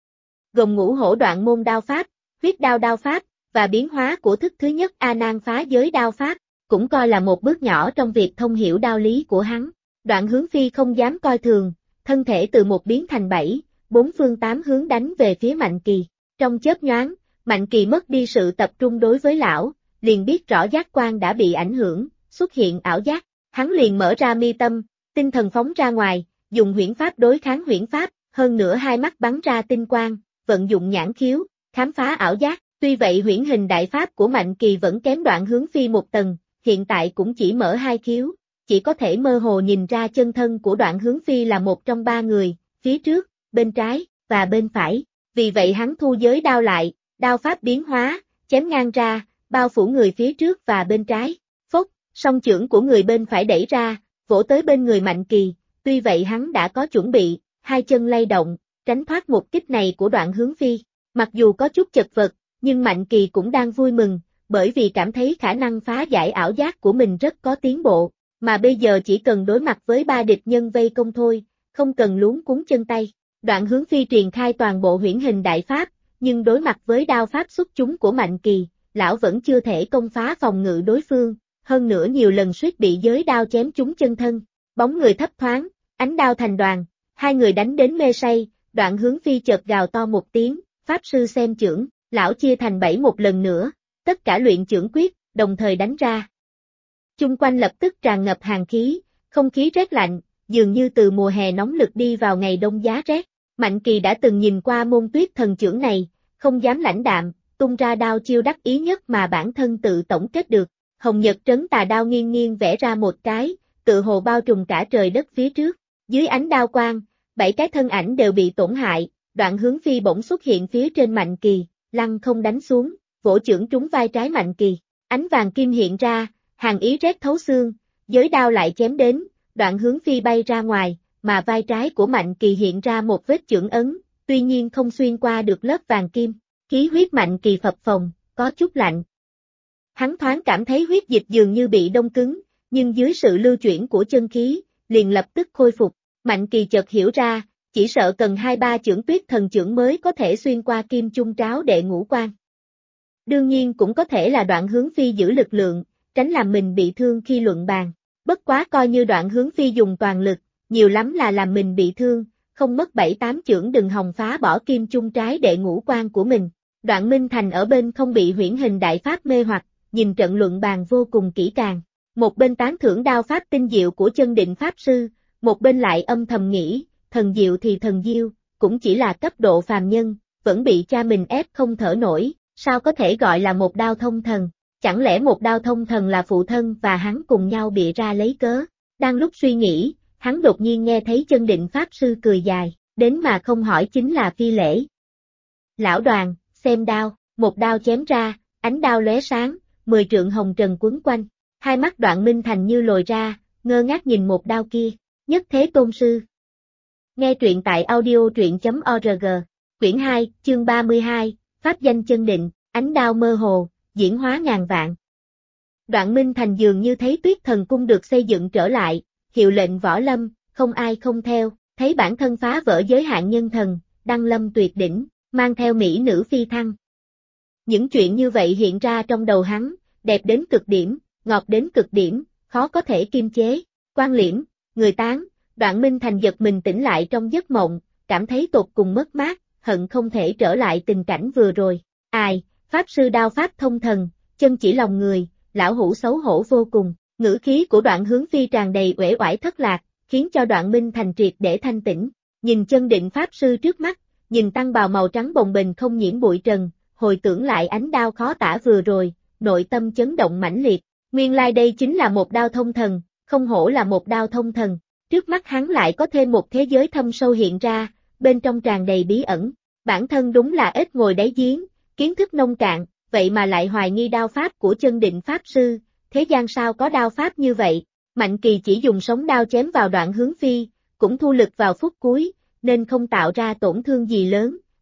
gồm Ngũ Hổ Đoạn Môn đao pháp, Huyết Đao đao pháp, và biến hóa của thức thứ nhất A Nan phá giới đao pháp, cũng coi là một bước nhỏ trong việc thông hiểu đao lý của hắn. Đoạn Hướng Phi không dám coi thường, thân thể từ một biến thành 7, 4 phương 8 hướng đánh về phía Mạnh Kỳ. Trong chớp nhoáng, Mạnh Kỳ mất đi sự tập trung đối với lão, liền biết rõ giác quan đã bị ảnh hưởng, xuất hiện ảo giác. Hắn liền mở ra mi tâm, tinh thần phóng ra ngoài, dùng huyễn pháp đối kháng huyễn pháp, hơn nữa hai mắt bắn ra tinh quang, vận dụng nhãn khiếu, khám phá ảo giác. Tuy vậy huyễn hình đại pháp của Mạnh Kỳ vẫn kém Đoạn Hướng Phi một tầng, hiện tại cũng chỉ mở hai khiếu, chỉ có thể mơ hồ nhìn ra chân thân của Đoạn Hướng Phi là một trong ba người, phía trước, bên trái, và bên phải. Vì vậy hắn thu giới đao lại, đao pháp biến hóa, chém ngang ra, bao phủ người phía trước và bên trái. Phốc, song chưởng của người bên phải đẩy ra, vỗ tới bên người Mạnh Kỳ, tuy vậy hắn đã có chuẩn bị, hai chân lay động, tránh thoát một kích này của Đoạn Hướng Phi. Mặc dù có chút chật vật, nhưng Mạnh Kỳ cũng đang vui mừng, bởi vì cảm thấy khả năng phá giải ảo giác của mình rất có tiến bộ, mà bây giờ chỉ cần đối mặt với ba địch nhân vây công thôi, không cần luống cuống chân tay. Đoạn Hướng Phi truyền khai toàn bộ huyễn hình đại pháp, nhưng đối mặt với đao pháp xuất chúng của Mạnh Kỳ, lão vẫn chưa thể công phá phòng ngự đối phương, hơn nữa nhiều lần suýt bị giới đao chém trúng chân thân. Bóng người thấp thoáng, ánh đao thành đoàn, hai người đánh đến mê say. Đoạn Hướng Phi chợt gào to một tiếng, pháp sư xem chưởng, lão chia thành 7 một lần nữa, tất cả luyện chưởng quyết, đồng thời đánh ra. Chung quanh lập tức tràn ngập hàn khí, không khí rét lạnh, dường như từ mùa hè nóng lực đi vào ngày đông giá rét. Mạnh Kỳ đã từng nhìn qua môn tuyết thần chưởng này, không dám lãnh đạm, tung ra đao chiêu đắc ý nhất mà bản thân tự tổng kết được. Hồng Nhật Trấn Tà đao nghiêng nghiêng vẽ ra một cái, tự hồ bao trùm cả trời đất phía trước. Dưới ánh đao quang, 7 cái thân ảnh đều bị tổn hại. Đoạn Hướng Phi bỗng xuất hiện phía trên Mạnh Kỳ, lăng không đánh xuống, vỗ chưởng trúng vai trái Mạnh Kỳ. Ánh vàng kim hiện ra, hàn ý rét thấu xương, giới đao lại chém đến, Đoạn Hướng Phi bay ra ngoài, mà vai trái của Mạnh Kỳ hiện ra một vết chưởng ấn, tuy nhiên không xuyên qua được lớp vàng kim. Khí huyết Mạnh Kỳ phập phồng, có chút lạnh. Hắn thoáng cảm thấy huyết dịch dường như bị đông cứng, nhưng dưới sự lưu chuyển của chân khí, liền lập tức khôi phục. Mạnh Kỳ chợt hiểu ra, chỉ sợ cần 2-3 chưởng tuyết thần chưởng mới có thể xuyên qua kim chung tráo đệ ngũ quan. Đương nhiên cũng có thể là Đoạn Hướng Phi giữ lực lượng, tránh làm mình bị thương khi luận bàn. Bất quá coi như Đoạn Hướng Phi dùng toàn lực, nhiều lắm là làm mình bị thương, không mất 7-8 chưởng đừng hòng phá bỏ kim chung trái đệ ngũ quan của mình. Đoạn Minh Thành ở bên không bị huyễn hình đại pháp mê hoặc, nhìn trận luận bàn vô cùng kỹ càng. Một bên tán thưởng đao pháp tinh diệu của Chân Định Pháp Sư, một bên lại âm thầm nghĩ, thần diệu thì thần diêu, cũng chỉ là cấp độ phàm nhân, vẫn bị cha mình ép không thở nổi, sao có thể gọi là một đao thông thần, chẳng lẽ một đao thông thần là phụ thân và hắn cùng nhau bịa ra lấy cớ. Đang lúc suy nghĩ, hắn đột nhiên nghe thấy Chân Định Pháp Sư cười dài, đến mà không hỏi chính là phi lễ. Lão Đoàn, xem đao, một đao chém ra, ánh đao lóe sáng, 10 trượng hồng trần quấn quanh, hai mắt Đoạn Minh Thành như lồi ra, ngơ ngác nhìn một đao kia. Nhất Thế Tôn Sư. Nghe truyện tại audio.truyện.org, quyển 2, chương 32, Pháp danh chân định, ánh đao mơ hồ, diễn hóa ngàn vạn. Đoạn Minh Thành dường như thấy Tuyết Thần Cung được xây dựng trở lại, hiệu lệnh võ lâm, không ai không theo, thấy bản thân phá vỡ giới hạn nhân thần, đăng lâm tuyệt đỉnh, mang theo mỹ nữ phi thăng. Những chuyện như vậy hiện ra trong đầu hắn, đẹp đến cực điểm, ngọt đến cực điểm, khó có thể kiềm chế. Quan Liễm, người tán, Đoạn Minh Thành giật mình tỉnh lại trong giấc mộng, cảm thấy tột cùng mất mát, hận không thể trở lại tình cảnh vừa rồi. Ai, Pháp Sư đao pháp thông thần, chân chỉ lòng người, lão hủ xấu hổ vô cùng. Ngữ khí của Đoạn Hướng Phi tràn đầy uể oải thất lạc, khiến cho Đoạn Minh Thành triệt để thanh tĩnh. Nhìn Chân Định Pháp Sư trước mắt, nhìn tăng bào màu trắng bồng bềnh không nhiễm bụi trần, hồi tưởng lại ánh đao khó tả vừa rồi, nội tâm chấn động mãnh liệt. Nguyên lai đây chính là một đao thông thần, không hổ là một đao thông thần. Trước mắt hắn lại có thêm một thế giới thâm sâu hiện ra, bên trong tràn đầy bí ẩn. Bản thân đúng là ít ngồi đáy giếng, kiến thức nông cạn, vậy mà lại hoài nghi đao pháp của Chân Định Pháp Sư, thế gian sao có đao pháp như vậy. Mạnh Kỳ chỉ dùng sống đao chém vào Đoạn Hướng Phi, cũng thu lực vào phút cuối, nên không tạo ra tổn thương gì lớn,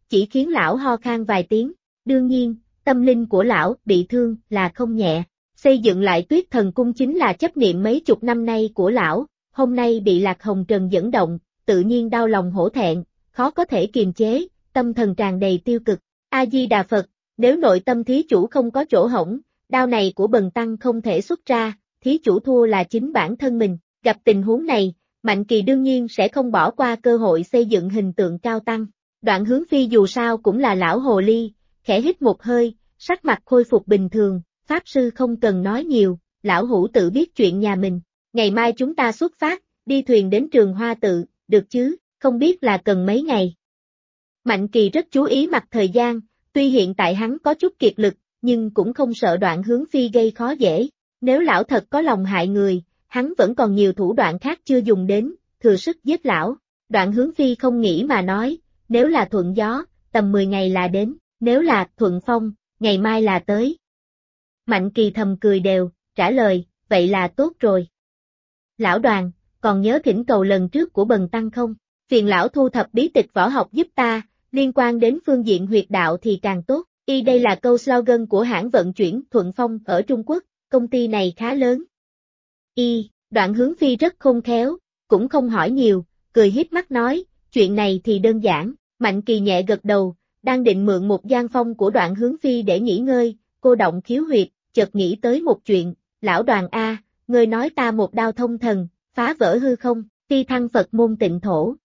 chỉ khiến lão ho khan vài tiếng. Đương nhiên, tâm linh của lão bị thương là không nhẹ. Xây dựng lại Tuyết Thần Cung chính là chấp niệm mấy chục năm nay của lão, hôm nay bị Lạc Hồng Trần dẫn động, tự nhiên đau lòng hổ thẹn, khó có thể kiềm chế, tâm thần tràn đầy tiêu cực. A-di-đà Phật, nếu nội tâm thí chủ không có chỗ hổng, đao này của bần tăng không thể xuất ra, thí chủ thua là chính bản thân mình. Gặp tình huống này, Mạnh Kỳ đương nhiên sẽ không bỏ qua cơ hội xây dựng hình tượng cao tăng. Đoạn Hướng Phi dù sao cũng là lão hồ ly, khẽ hít một hơi, sắc mặt khôi phục bình thường, Pháp Sư không cần nói nhiều, lão hữu tự biết chuyện nhà mình. Ngày mai chúng ta xuất phát, đi thuyền đến Trường Hoa Tự, được chứ, không biết là cần mấy ngày. Mạnh Kỳ rất chú ý mặt thời gian, tuy hiện tại hắn có chút kiệt lực, nhưng cũng không sợ Đoạn Hướng Phi gây khó dễ. Nếu lão thật có lòng hại người, hắn vẫn còn nhiều thủ đoạn khác chưa dùng đến, thừa sức giết lão. Đoạn Hướng Phi không nghĩ mà nói, nếu là thuận gió, tầm 10 ngày là đến, nếu là thuận phong, ngày mai là tới. Mạnh Kỳ thầm cười đều, trả lời, vậy là tốt rồi. Lão Đoàn, còn nhớ thỉnh cầu lần trước của bần tăng không? Phiền lão thu thập bí tịch võ học giúp ta, liên quan đến phương diện huyệt đạo thì càng tốt. Đây là câu slogan của hãng vận chuyển Thuận Phong ở Trung Quốc, công ty này khá lớn. Đoạn Hướng Phi rất khôn khéo, cũng không hỏi nhiều, cười híp mắt nói, chuyện này thì đơn giản. Mạnh Kỳ nhẹ gật đầu, đang định mượn một gian phong của Đoạn Hướng Phi để nghỉ ngơi, cô động khiếu huyệt, chợt nghĩ tới một chuyện, lão Đoàn A, ngươi nói ta một đao thông thần, phá vỡ hư không, phi thăng Phật môn tịnh thổ.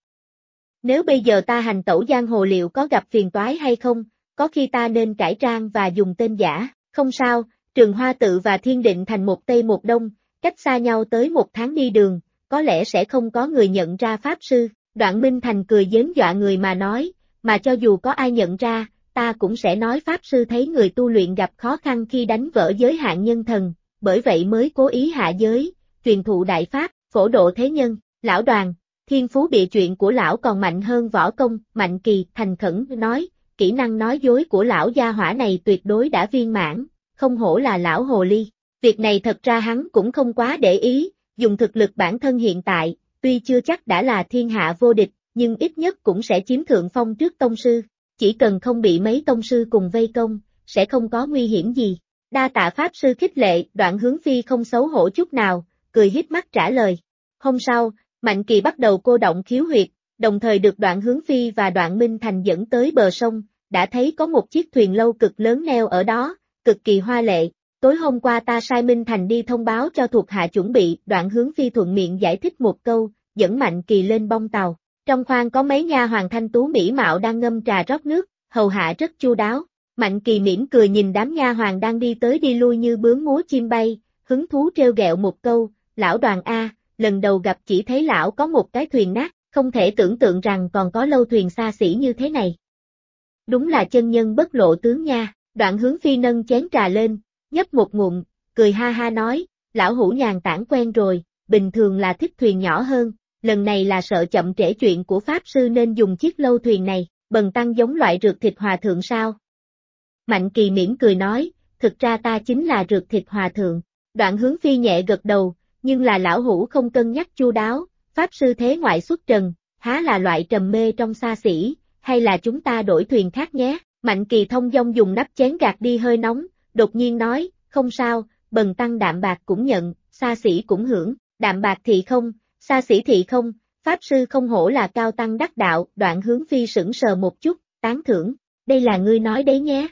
Nếu bây giờ ta hành tẩu giang hồ liệu có gặp phiền toái hay không, có khi ta nên cải trang và dùng tên giả, không sao, Trường Hoa Tự và Thiên Định Thành một Tây một Đông, cách xa nhau tới 1 tháng đi đường, có lẽ sẽ không có người nhận ra Pháp Sư. Đoạn Minh Thành cười giễu dọa người mà nói, mà cho dù có ai nhận ra, ta cũng sẽ nói Pháp Sư thấy người tu luyện gặp khó khăn khi đánh vỡ giới hạn nhân thần, bởi vậy mới cố ý hạ giới, truyền thụ đại pháp, phổ độ thế nhân. Lão Đoàn, thiên phú địa chuyện của lão còn mạnh hơn võ công. Mạnh Kỳ thành khẩn nói, kỹ năng nói dối của lão gia hỏa này tuyệt đối đã viên mãn, không hổ là lão hồ ly. Việc này thật ra hắn cũng không quá để ý, dùng thực lực bản thân hiện tại, tuy chưa chắc đã là thiên hạ vô địch, nhưng ít nhất cũng sẽ chiếm thượng phong trước tông sư. Chỉ cần không bị mấy tông sư cùng vây công, sẽ không có nguy hiểm gì. Đa tạ Pháp Sư khích lệ. Đoạn Hướng Phi không xấu hổ chút nào, cười híp mắt trả lời. Hôm sau, Mạnh Kỳ bắt đầu cô động khiếu huyệt, đồng thời được Đoạn Hướng Phi và Đoạn Minh Thành dẫn tới bờ sông, đã thấy có một chiếc thuyền lâu cực lớn neo ở đó, cực kỳ hoa lệ. Tối hôm qua ta sai Minh Thành đi thông báo cho thuộc hạ chuẩn bị. Đoạn Hướng Phi thuận miệng giải thích một câu, dẫn Mạnh Kỳ lên bong tàu. Trong khoang có mấy nha hoàn thanh tú mỹ mạo đang ngâm trà rót nước, hầu hạ rất chu đáo. Mạnh Kỳ mỉm cười nhìn đám nha hoàn đang đi tới đi lui như bướm múa chim bay, hứng thú trêu ghẹo một câu, lão Đoàn A, lần đầu gặp chỉ thấy lão có một cái thuyền nát, không thể tưởng tượng rằng còn có lâu thuyền xa xỉ như thế này. Đúng là chân nhân bất lộ tướng nha. Đoạn Hướng Phi nâng chén trà lên, nhấp một ngụm, cười ha ha nói, lão hữu nhàn tản quen rồi, bình thường là thích thuyền nhỏ hơn, lần này là sợ chậm trễ chuyện của Pháp Sư nên dùng chiếc lâu thuyền này. Bần tăng giống loại rượt thịt hòa thượng sao? Mạnh Kỳ mỉm cười nói, thực ra ta chính là rượt thịt hòa thượng. Đoạn Hướng Phi nhẹ gật đầu, nhưng là lão hữu không cân nhắc chu đáo, Pháp Sư thế ngoại xuất trần, há là loại trầm mê trong xa xỉ, hay là chúng ta đổi thuyền khác nhé? Mạnh Kỳ thông dong dùng nắp chén gạt đi hơi nóng, đột nhiên nói, không sao, bần tăng đạm bạc cũng nhận, xa xỉ cũng hưởng, đạm bạc thì không, xa xỉ thì không, Pháp Sư không hổ là cao tăng đắc đạo. Đoạn Hướng Phi sững sờ một chút, tán thưởng, đây là ngươi nói đấy nhé.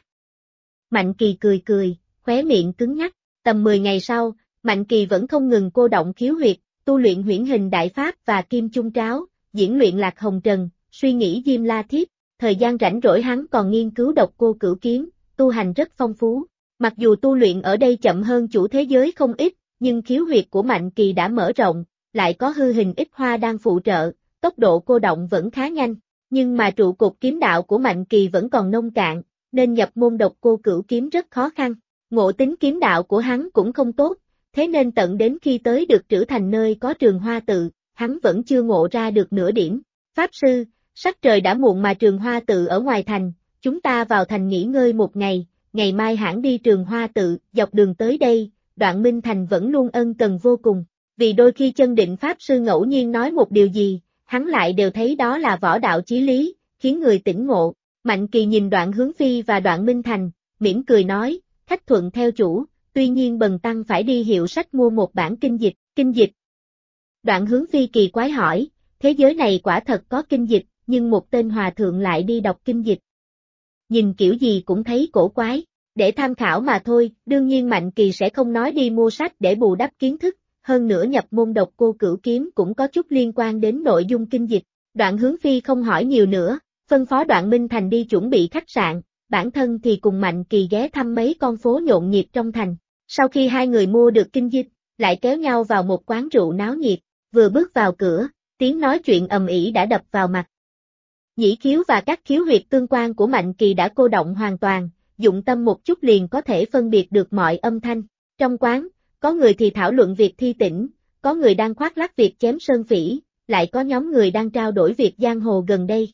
Mạnh Kỳ cười cười, khóe miệng cứng nhắc. Tầm 10 ngày sau, Mạnh Kỳ vẫn không ngừng cô động khiếu huyệt, tu luyện huyễn hình đại pháp và kim chung tráo, diễn luyện Lạc Hồng Trần, suy nghĩ Diêm La Thiếp. Thời gian rảnh rỗi hắn còn nghiên cứu độc cô cửu kiếm, tu hành rất phong phú. Mặc dù tu luyện ở đây chậm hơn chủ thế giới không ít, nhưng khiếu huyệt của Mạnh Kỳ đã mở rộng, lại có hư hình ít hoa đang phụ trợ, tốc độ cô động vẫn khá nhanh. Nhưng mà trụ cột kiếm đạo của Mạnh Kỳ vẫn còn nông cạn, nên nhập môn độc cô cửu kiếm rất khó khăn. Ngộ tính kiếm đạo của hắn cũng không tốt, thế nên tận đến khi tới được Trử Thành nơi có Trường Hoa Tự, hắn vẫn chưa ngộ ra được nửa điểm. Pháp Sư, sắc trời đã muộn mà Trường Hoa Tự ở ngoài thành, chúng ta vào thành nghỉ ngơi một ngày, ngày mai hãng đi Trường Hoa Tự. Dọc đường tới đây, Đoạn Minh Thành vẫn luôn ân cần vô cùng, vì đôi khi Chân Định Pháp Sư ngẫu nhiên nói một điều gì, hắn lại đều thấy đó là võ đạo chí lý, khiến người tỉnh ngộ. Mạnh Kỳ nhìn Đoạn Hướng Phi và Đoạn Minh Thành, mỉm cười nói, khách thuận theo chủ, tuy nhiên bần tăng phải đi hiệu sách mua một bản kinh dịch. Đoạn Hướng Phi kỳ quái hỏi, thế giới này quả thật có kinh dịch, nhưng một tên hòa thượng lại đi đọc kinh dịch. Nhìn kiểu gì cũng thấy cổ quái, để tham khảo mà thôi, đương nhiên Mạnh Kỳ sẽ không nói đi mua sách để bù đắp kiến thức, hơn nữa nhập môn độc cô cửu kiếm cũng có chút liên quan đến nội dung kinh dịch. Đoạn Hướng Phi không hỏi nhiều nữa, phân phó Đoạn Minh Thành đi chuẩn bị khách sạn, bản thân thì cùng Mạnh Kỳ ghé thăm mấy con phố nhộn nhịp trong thành. Sau khi hai người mua được kinh dịch, lại kéo nhau vào một quán rượu náo nhiệt, vừa bước vào cửa, tiếng nói chuyện ầm ĩ đã đập vào mặt. Nhĩ khiếu và các khiếu huyệt tương quan của Mạnh Kỳ đã cô động hoàn toàn, dụng tâm một chút liền có thể phân biệt được mọi âm thanh. Trong quán, có người thì thảo luận việc thi tỉnh, có người đang khoác lác việc chém sơn phỉ, lại có nhóm người đang trao đổi việc giang hồ gần đây.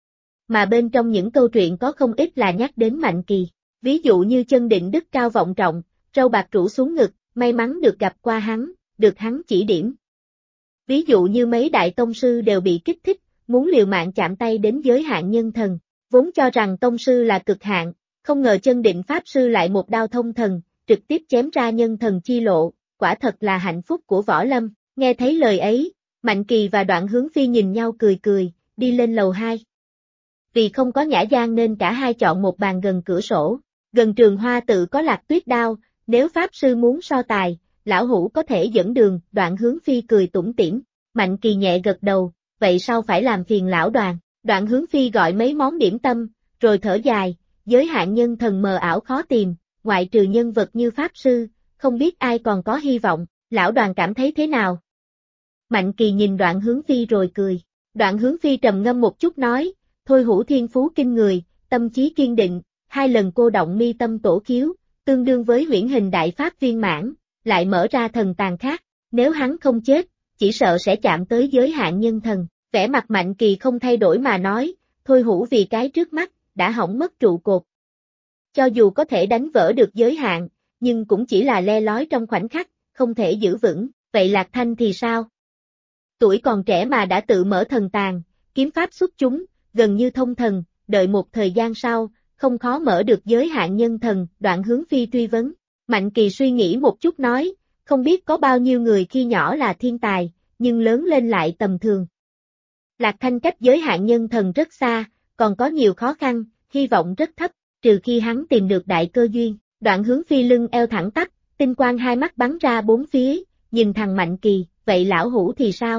Mà bên trong những câu chuyện có không ít là nhắc đến Mạnh Kỳ, ví dụ như chân định đức cao vọng trọng, râu bạc rủ xuống ngực, may mắn được gặp qua hắn, được hắn chỉ điểm. Ví dụ như mấy đại tông sư đều bị kích thích, muốn liều mạng chạm tay đến giới hạn nhân thần, vốn cho rằng tông sư là cực hạn, không ngờ chân định pháp sư lại một đao thông thần, trực tiếp chém ra nhân thần chi lộ, quả thật là hạnh phúc của võ lâm. Nghe thấy lời ấy, Mạnh Kỳ và Đoạn Hướng Phi nhìn nhau cười cười, đi lên lầu 2. Vì không có nhã gian nên cả hai chọn một bàn gần cửa sổ, gần Trường Hoa tự có Lạc Tuyết đao, nếu pháp sư muốn so tài, lão hữu có thể dẫn đường. Đoạn Hướng Phi cười tủm tỉm, Mạnh Kỳ nhẹ gật đầu, vậy sao phải làm phiền lão Đoàn. Đoạn Hướng Phi gọi mấy món điểm tâm, rồi thở dài, giới hạn nhân thần mờ ảo khó tìm, ngoại trừ nhân vật như pháp sư, không biết ai còn có hy vọng. Lão Đoàn cảm thấy thế nào? Mạnh Kỳ nhìn Đoạn Hướng Phi rồi cười. Đoạn Hướng Phi trầm ngâm một chút nói, Thôi Hữu thiên phú kinh người, tâm trí kiên định, 2 lần cô động mi tâm tổ khiếu, tương đương với huyễn hình đại pháp viên mãn, lại mở ra thần tàng khác, nếu hắn không chết, chỉ sợ sẽ chạm tới giới hạn nhân thần. Vẻ mặt Mạnh Kỳ không thay đổi mà nói, Thôi Hữu vì cái trước mắt, đã hỏng mất trụ cột. Cho dù có thể đánh vỡ được giới hạn, nhưng cũng chỉ là le lói trong khoảnh khắc, không thể giữ vững. Vậy Lạc Thanh thì sao? Tuổi còn trẻ mà đã tự mở thần tàng, kiếm pháp xuất chúng, gần như thông thần, đợi một thời gian sau, không khó mở được giới hạn nhân thần. Đoạn Hướng Phi truy vấn. Mạnh Kỳ suy nghĩ một chút nói, không biết có bao nhiêu người khi nhỏ là thiên tài, nhưng lớn lên lại tầm thường. Lạc Thanh cách giới hạn nhân thần rất xa, còn có nhiều khó khăn, hy vọng rất thấp, trừ khi hắn tìm được đại cơ duyên. Đoạn Hướng Phi lưng eo thẳng tắp, tinh quang hai mắt bắn ra bốn phía, nhìn thằng Mạnh Kỳ, vậy lão hữu thì sao?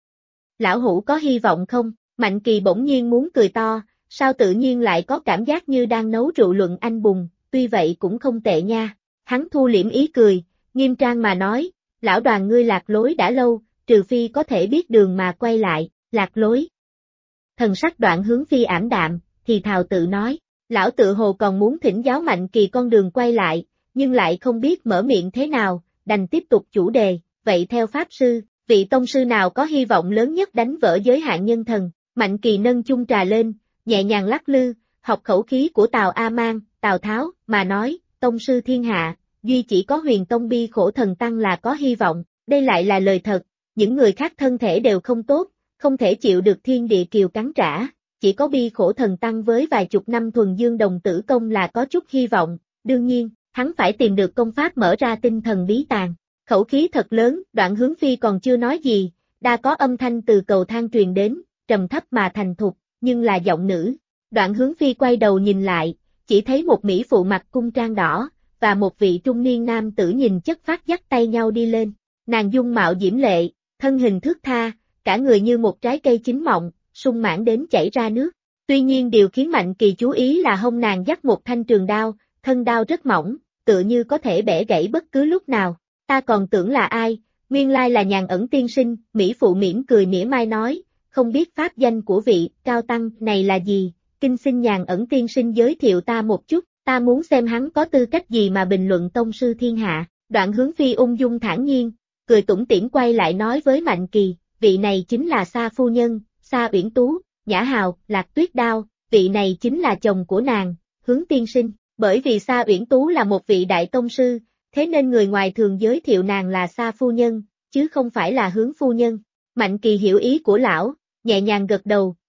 Lão hữu có hy vọng không? Mạnh Kỳ bỗng nhiên muốn cười to, sao tự nhiên lại có cảm giác như đang nấu rượu luận anh bùng, tuy vậy cũng không tệ nha. Hắn thu liễm ý cười, nghiêm trang mà nói, lão Đoàn ngươi lạc lối đã lâu, trừ phi có thể biết đường mà quay lại. Lạc lối. Thần sắc Đoạn Hướng Phi ảm đạm, thì thào tự nói, lão tự hồ còn muốn thỉnh giáo Mạnh Kỳ con đường quay lại, nhưng lại không biết mở miệng thế nào, đành tiếp tục chủ đề. Vậy theo pháp sư, vị tông sư nào có hy vọng lớn nhất đánh vỡ giới hạn nhân thần? Mạnh Kỳ nâng chung trà lên, nhẹ nhàng lắc lư, học khẩu khí của Tào A Mang, Tào Tháo, mà nói, tông sư thiên hạ, duy chỉ có Huyền Tông Bi Khổ Thần Tăng là có hy vọng. Đây lại là lời thật, những người khác thân thể đều không tốt, không thể chịu được thiên địa kiều cắn trả, chỉ có Bi Khổ Thần Tăng với vài chục năm thuần dương đồng tử công là có chút hy vọng. Đương nhiên, hắn phải tìm được công pháp mở ra tinh thần bí tàng. Khẩu khí thật lớn. Đoạn Hướng Phi còn chưa nói gì, đã có âm thanh từ cầu thang truyền đến, trầm thấp mà thành thục, nhưng là giọng nữ. Đoạn Hướng Phi quay đầu nhìn lại, chỉ thấy một mỹ phụ mặc cung trang đỏ, và một vị trung niên nam tử nhìn chất phát dắt tay nhau đi lên. Nàng dung mạo diễm lệ, thân hình thướt tha, cả người như một trái cây chín mọng, sung mãn đến chảy ra nước. Tuy nhiên điều khiến Mạnh Kỳ chú ý là hông nàng dắt một thanh trường đao, thân đao rất mỏng, tựa như có thể bẻ gãy bất cứ lúc nào. Ta còn tưởng là ai, nguyên lai là Nhàn Ẩn tiên sinh. Mỹ phụ mỉm cười mỉa mai nói, không biết pháp danh của vị cao tăng này là gì, kinh xin Nhàn Ẩn tiên sinh giới thiệu ta một chút, ta muốn xem hắn có tư cách gì mà bình luận tông sư thiên hạ. Đoạn Hướng Phi ung dung thản nhiên, cười tủm tỉm quay lại nói với Mạnh Kỳ, vị này chính là Sa phu nhân, Sa Uyển Tú, Nhã Hào, Lạc Tuyết Đao, vị này chính là chồng của nàng, Hướng tiên sinh. Bởi vì Sa Uyển Tú là một vị đại tông sư, thế nên người ngoài thường giới thiệu nàng là Sa phu nhân, chứ không phải là Hướng phu nhân. Mạnh Kỳ hiểu ý của lão, nhẹ nhàng gật đầu,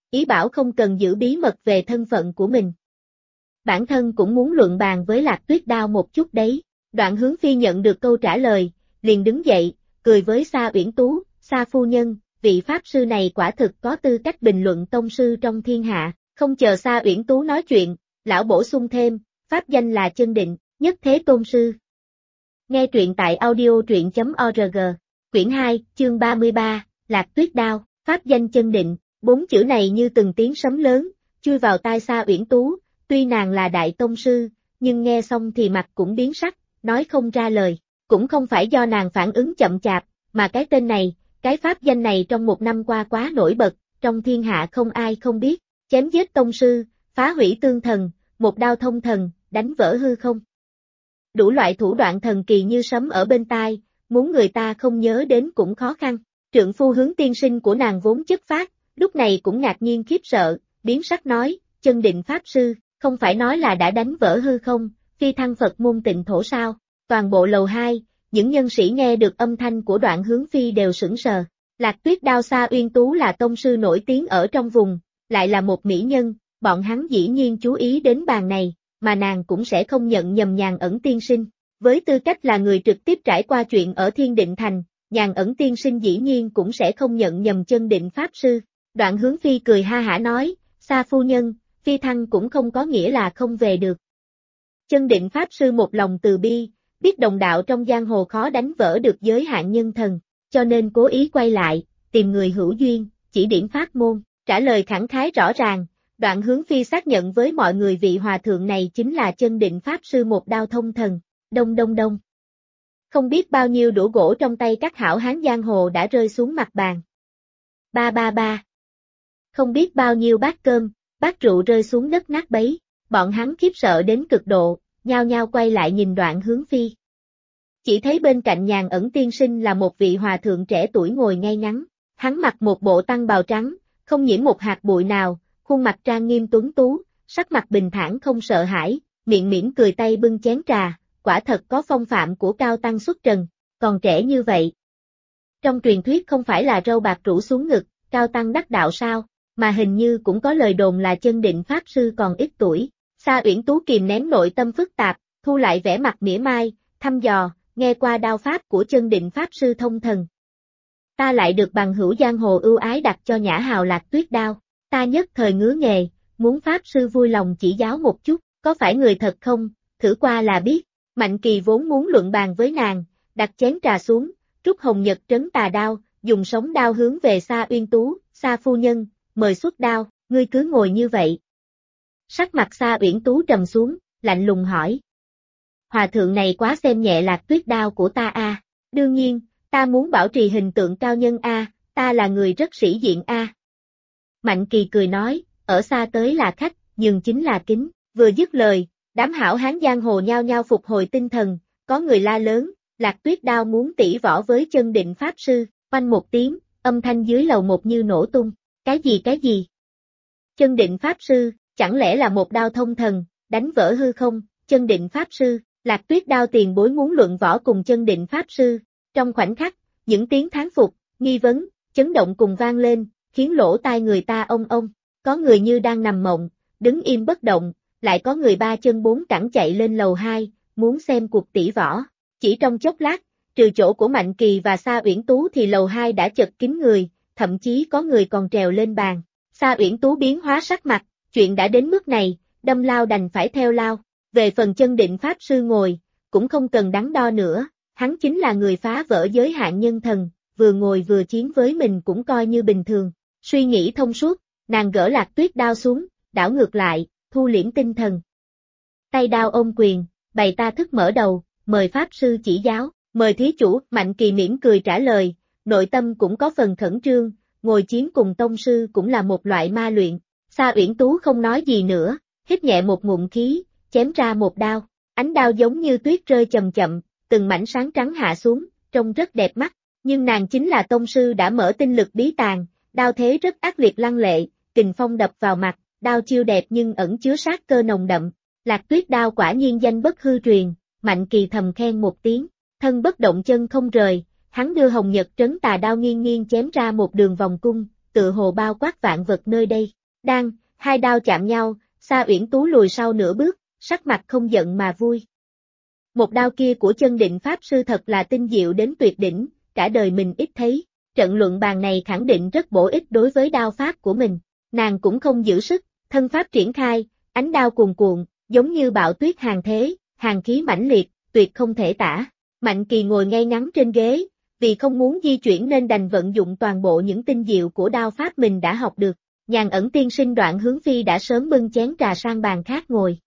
ý bảo không cần giữ bí mật về thân phận của mình. Bản thân cũng muốn luận bàn với Lạc Tuyết Đao một chút đấy. Đoạn Hướng Phi nhận được câu trả lời, liền đứng dậy, cười với Sa Uyển Tú, Sa phu nhân, vị pháp sư này quả thực có tư cách bình luận tông sư trong thiên hạ. Không chờ Sa Uyển Tú nói chuyện, lão bổ sung thêm, pháp danh là Chân Định, nhất thế tôn sư. Nghe truyện tại audio.org, quyển 2, chương 33, Lạc Tuyết Đao, pháp danh Chân Định, 4 chữ này như từng tiếng sấm lớn, chui vào tai Sa Uyển Tú, tuy nàng là đại tông sư, nhưng nghe xong thì mặt cũng biến sắc, nói không ra lời, cũng không phải do nàng phản ứng chậm chạp, mà cái tên này, cái pháp danh này trong một năm qua quá nổi bật, trong thiên hạ không ai không biết, chém giết tông sư, phá hủy tương thần, một đao thông thần, đánh vỡ hư không. Đủ loại thủ đoạn thần kỳ như sấm ở bên tai, muốn người ta không nhớ đến cũng khó khăn. Trượng phu Hướng tiên sinh của nàng vốn chất phác, lúc này cũng ngạc nhiên khiếp sợ, biến sắc nói, Chân Định pháp sư, không phải nói là đã đánh vỡ hư không, phi thăng Phật môn Tịnh Thổ sao? Toàn bộ lầu 2, những nhân sĩ nghe được âm thanh của Đoạn Hướng Phi đều sững sờ. Lạc Tuyết Đao Sa Uyên Tú là tông sư nổi tiếng ở trong vùng, lại là một mỹ nhân, bọn hắn dĩ nhiên chú ý đến bàn này, mà nàng cũng sẽ không nhận nhầm Nhàn Ẩn tiên sinh. Với tư cách là người trực tiếp trải qua chuyện ở Thiên Định Thành, Nhàn Ẩn tiên sinh dĩ nhiên cũng sẽ không nhận nhầm Chân Định pháp sư. Đoạn Hướng Phi cười ha hả nói, Sa phu nhân, phi thăng cũng không có nghĩa là không về được. Chân Định pháp sư một lòng từ bi, biết đồng đạo trong giang hồ khó đánh vỡ được giới hạn nhân thần, cho nên cố ý quay lại, tìm người hữu duyên, chỉ điểm pháp môn, trả lời khẳng khái rõ ràng. Đoạn Hướng Phi xác nhận với mọi người vị hòa thượng này chính là Chân Định pháp sư một đao thông thần. Đông đông đông. Không biết bao nhiêu đũa gỗ trong tay các hảo hán giang hồ đã rơi xuống mặt bàn. Ba ba ba. Không biết bao nhiêu bát cơm, bát rượu rơi xuống đất nát bấy, bọn hắn khiếp sợ đến cực độ, nhao nhao quay lại nhìn Đoạn Hướng Phi. Chỉ thấy bên cạnh Nhàn Ẩn tiên sinh là một vị hòa thượng trẻ tuổi ngồi ngay ngắn, hắn mặc một bộ tăng bào trắng, không nhiễm một hạt bụi nào, khuôn mặt trang nghiêm tuấn tú, sắc mặt bình thản không sợ hãi, miệng mỉm cười tay bưng chén trà, quả thật có phong phạm của cao tăng xuất trần, còn trẻ như vậy. Trong truyền thuyết không phải là râu bạc rủ xuống ngực, cao tăng đắc đạo sao, mà hình như cũng có lời đồn là Chân Định pháp sư còn ít tuổi. Sa Uyển Tú kìm nén nội tâm phức tạp, thu lại vẻ mặt mỉa mai, thăm dò, nghe qua đao pháp của Chân Định pháp sư thông thần. Ta lại được bằng hữu giang hồ ưu ái đặt cho nhã hào Lạc Tuyết Đao, ta nhất thời ngứa nghề, muốn pháp sư vui lòng chỉ giáo một chút, có phải người thật không, thử qua là biết. Mạnh Kỳ vốn muốn luận bàn với nàng, đặt chén trà xuống, rút hồng nhật trấn tà đao, dùng sống đao hướng về Sa Uyên Tú, Sa phu nhân, mời xuất đao, ngươi cứ ngồi như vậy. Sắc mặt Sa Uyển Tú trầm xuống, lạnh lùng hỏi. Hòa thượng này quá xem nhẹ Lạc Tuyết Đao của ta a. Đương nhiên, ta muốn bảo trì hình tượng cao nhân a, ta là người rất sĩ diện a. Mạnh Kỳ cười nói, ở xa tới là khách, nhường chính là kính, vừa dứt lời. Đám hảo hán giang hồ nhao nhao phục hồi tinh thần, có người la lớn, Lạc Tuyết Đao muốn tỉ võ với Chân Định pháp sư, oanh một tiếng, âm thanh dưới lầu một như nổ tung, cái gì? Chân Định pháp sư, chẳng lẽ là một đao thông thần, đánh vỡ hư không, Chân Định pháp sư, Lạc Tuyết Đao tiền bối muốn luận võ cùng Chân Định pháp sư, trong khoảnh khắc, những tiếng thán phục, nghi vấn, chấn động cùng vang lên, khiến lỗ tai người ta ông, có người như đang nằm mộng, đứng im bất động. Lại có người ba chân bốn cẳng chạy lên lầu 2, muốn xem cuộc tỉ võ. Chỉ trong chốc lát, trừ chỗ của Mạnh Kỳ và Sa Uyển Tú thì lầu 2 đã chật kín người, thậm chí có người còn trèo lên bàn. Sa Uyển Tú biến hóa sắc mặt, chuyện đã đến mức này, đâm lao đành phải theo lao. Về phần Chân Định pháp sư ngồi, cũng không cần đắn đo nữa, hắn chính là người phá vỡ giới hạn nhân thần, vừa ngồi vừa chiến với mình cũng coi như bình thường. Suy nghĩ thông suốt, nàng gỡ Lạc Tuyết Đao xuống, đảo ngược lại. Thu liễm tinh thần. Tay đao ôm quyền, bày ta thức mở đầu, mời pháp sư chỉ giáo, mời thí chủ, Mạnh Kỳ mỉm cười trả lời, nội tâm cũng có phần khẩn trương, ngồi chiến cùng tông sư cũng là một loại ma luyện. Sa Uyển Tú không nói gì nữa, hít nhẹ một ngụm khí, chém ra một đao, ánh đao giống như tuyết rơi chậm chậm, từng mảnh sáng trắng hạ xuống, trông rất đẹp mắt, nhưng nàng chính là tông sư đã mở tinh lực bí tàng, đao thế rất ác liệt lăng lệ, kình phong đập vào mặt. Đao chiêu đẹp nhưng ẩn chứa sát cơ nồng đậm, Lạc Tuyết Đao quả nhiên danh bất hư truyền, Mạnh Kỳ thầm khen một tiếng, thân bất động chân không rời, hắn đưa hồng nhật trấn tà đao nghiêng nghiêng chém ra một đường vòng cung, tự hồ bao quát vạn vật nơi đây, Đang, hai đao chạm nhau, Sa Uyển Tú lùi sau nửa bước, sắc mặt không giận mà vui. Một đao kia của chân định Pháp Sư thật là tinh diệu đến tuyệt đỉnh, cả đời mình ít thấy, trận luận bàn này khẳng định rất bổ ích đối với đao pháp của mình. Nàng cũng không giữ sức, thân pháp triển khai, ánh đao cuồn cuộn, giống như bão tuyết hàng thế, hàng khí mãnh liệt, tuyệt không thể tả. Mạnh Kỳ ngồi ngay ngắn trên ghế, vì không muốn di chuyển nên đành vận dụng toàn bộ những tinh diệu của đao pháp mình đã học được. Nhàn Ẩn tiên sinh Đoạn Hướng Phi đã sớm bưng chén trà sang bàn khác ngồi.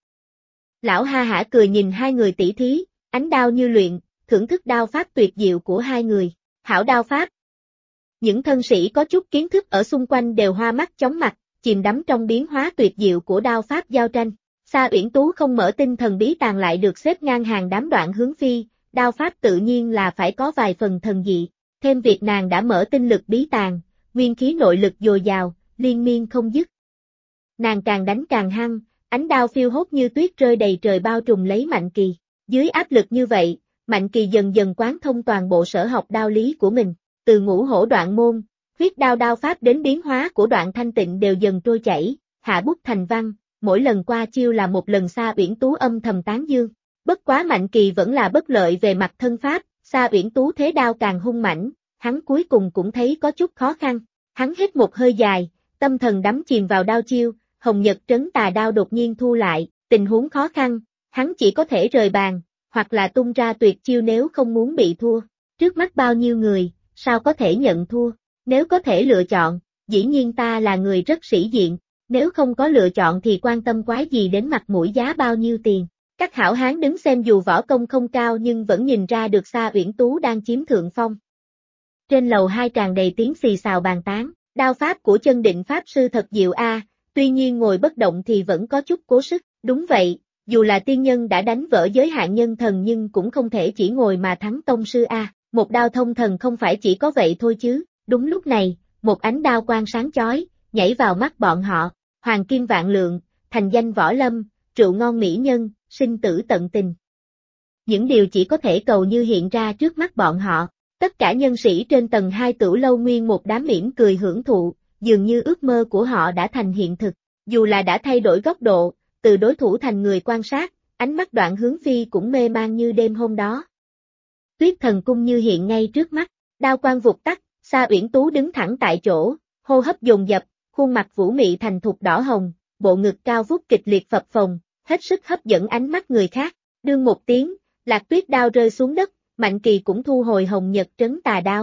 Lão ha hả cười nhìn hai người tỷ thí, ánh đao như luyện, thưởng thức đao pháp tuyệt diệu của hai người. Hảo đao pháp. Những thân sĩ có chút kiến thức ở xung quanh đều hoa mắt chóng mặt, chìm đắm trong biến hóa tuyệt diệu của đao pháp giao tranh. Sa Uyển Tú không mở tinh thần bí tàng lại được xếp ngang hàng đám Đoạn Hướng Phi, đao pháp tự nhiên là phải có vài phần thần dị. Thêm việc nàng đã mở tinh lực bí tàng, nguyên khí nội lực dồi dào, liên miên không dứt. Nàng càng đánh càng hăng, ánh đao phiêu hốt như tuyết rơi đầy trời bao trùm lấy Mạnh Kỳ. Dưới áp lực như vậy, Mạnh Kỳ dần dần quán thông toàn bộ sở học đao lý của mình, từ Ngũ Hổ Đoạn Môn, huyết đao đao pháp đến biến hóa của Đoạn Thanh Tịnh đều dần trôi chảy, hạ bút thành văn, mỗi lần qua chiêu là một lần Sa Uyển Tú âm thầm tán dương. Bất quá Mạnh Kỳ vẫn là bất lợi về mặt thân pháp, Sa Uyển Tú thế đao càng hung mãnh, hắn cuối cùng cũng thấy có chút khó khăn. Hắn hít một hơi dài, tâm thần đắm chìm vào đao chiêu, Hồng Nhật Trấn Tà đao đột nhiên thu lại, tình huống khó khăn, hắn chỉ có thể rời bàn, hoặc là tung ra tuyệt chiêu nếu không muốn bị thua. Trước mắt bao nhiêu người, sao có thể nhận thua? Nếu có thể lựa chọn, dĩ nhiên ta là người rất sĩ diện, nếu không có lựa chọn thì quan tâm quái gì đến mặt mũi giá bao nhiêu tiền. Các hảo hán đứng xem dù võ công không cao nhưng vẫn nhìn ra được Sa Uyển Tú đang chiếm thượng phong. Trên lầu hai tràn đầy tiếng xì xào bàn tán, đao pháp của chân định Pháp Sư thật diệu a, tuy nhiên ngồi bất động thì vẫn có chút cố sức. Đúng vậy, dù là tiên nhân đã đánh vỡ giới hạn nhân thần nhưng cũng không thể chỉ ngồi mà thắng tông sư a. Một đao thông thần không phải chỉ có vậy thôi chứ. Đúng lúc này, một ánh đao quang sáng chói, nhảy vào mắt bọn họ. Hoàng kim vạn lượng, thành danh võ lâm, rượu ngon mỹ nhân, sinh tử tận tình. Những điều chỉ có thể cầu như hiện ra trước mắt bọn họ. Tất cả nhân sĩ trên tầng 2 Tửu lâu nguyên một đám mỉm cười hưởng thụ, dường như ước mơ của họ đã thành hiện thực. Dù là đã thay đổi góc độ, từ đối thủ thành người quan sát, ánh mắt Đoạn Hướng Phi cũng mê man như đêm hôm đó. Tuyết Thần Cung như hiện ngay trước mắt, đao quang vụt tắt, Sa Uyển Tú đứng thẳng tại chỗ, hô hấp dồn dập, khuôn mặt vũ mị thành thục đỏ hồng, bộ ngực cao vút kịch liệt phập phồng, hết sức hấp dẫn ánh mắt người khác. Đương một tiếng, Lạc Tuyết đao rơi xuống đất, Mạnh Kỳ cũng thu hồi Hồng Nhật Trấn Tà đao.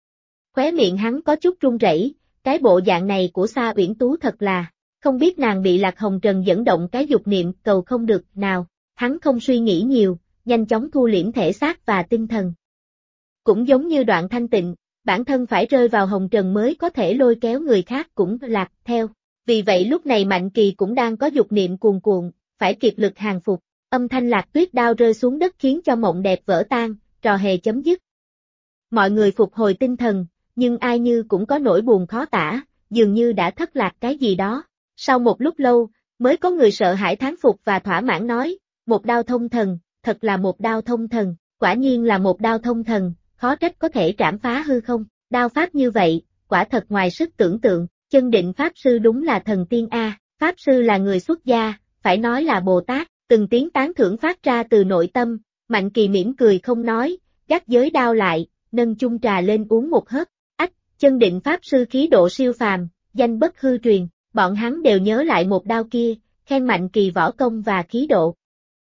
Khóe miệng hắn có chút run rẩy, cái bộ dạng này của Sa Uyển Tú thật là, không biết nàng bị Lạc Hồng Trần dẫn động cái dục niệm cầu không được nào, hắn không suy nghĩ nhiều, nhanh chóng thu liễm thể xác và tinh thần. Cũng giống như Đoạn Thanh Tịnh, bản thân phải rơi vào hồng trần mới có thể lôi kéo người khác cũng lạc theo. Vì vậy lúc này Mạnh Kỳ cũng đang có dục niệm cuồn cuộn, phải kiệt lực hàng phục. Âm thanh Lạc Tuyết đao rơi xuống đất khiến cho mộng đẹp vỡ tan, trò hề chấm dứt. Mọi người phục hồi tinh thần, nhưng ai như cũng có nỗi buồn khó tả, dường như đã thất lạc cái gì đó. Sau một lúc lâu, mới có người sợ hãi thán phục và thỏa mãn nói, một đao thông thần, thật là một đao thông thần, quả nhiên là một đao thông thần, khó trách có thể trảm phá hư không. Đao pháp như vậy, quả thật ngoài sức tưởng tượng, chân định Pháp Sư đúng là thần tiên A, Pháp Sư là người xuất gia, phải nói là Bồ Tát. Từng tiếng tán thưởng phát ra từ nội tâm, Mạnh Kỳ mỉm cười không nói, gác giới đao lại, nâng chung trà lên uống một hớp. Ách, chân định Pháp Sư khí độ siêu phàm, danh bất hư truyền, bọn hắn đều nhớ lại một đao kia, khen Mạnh Kỳ võ công và khí độ.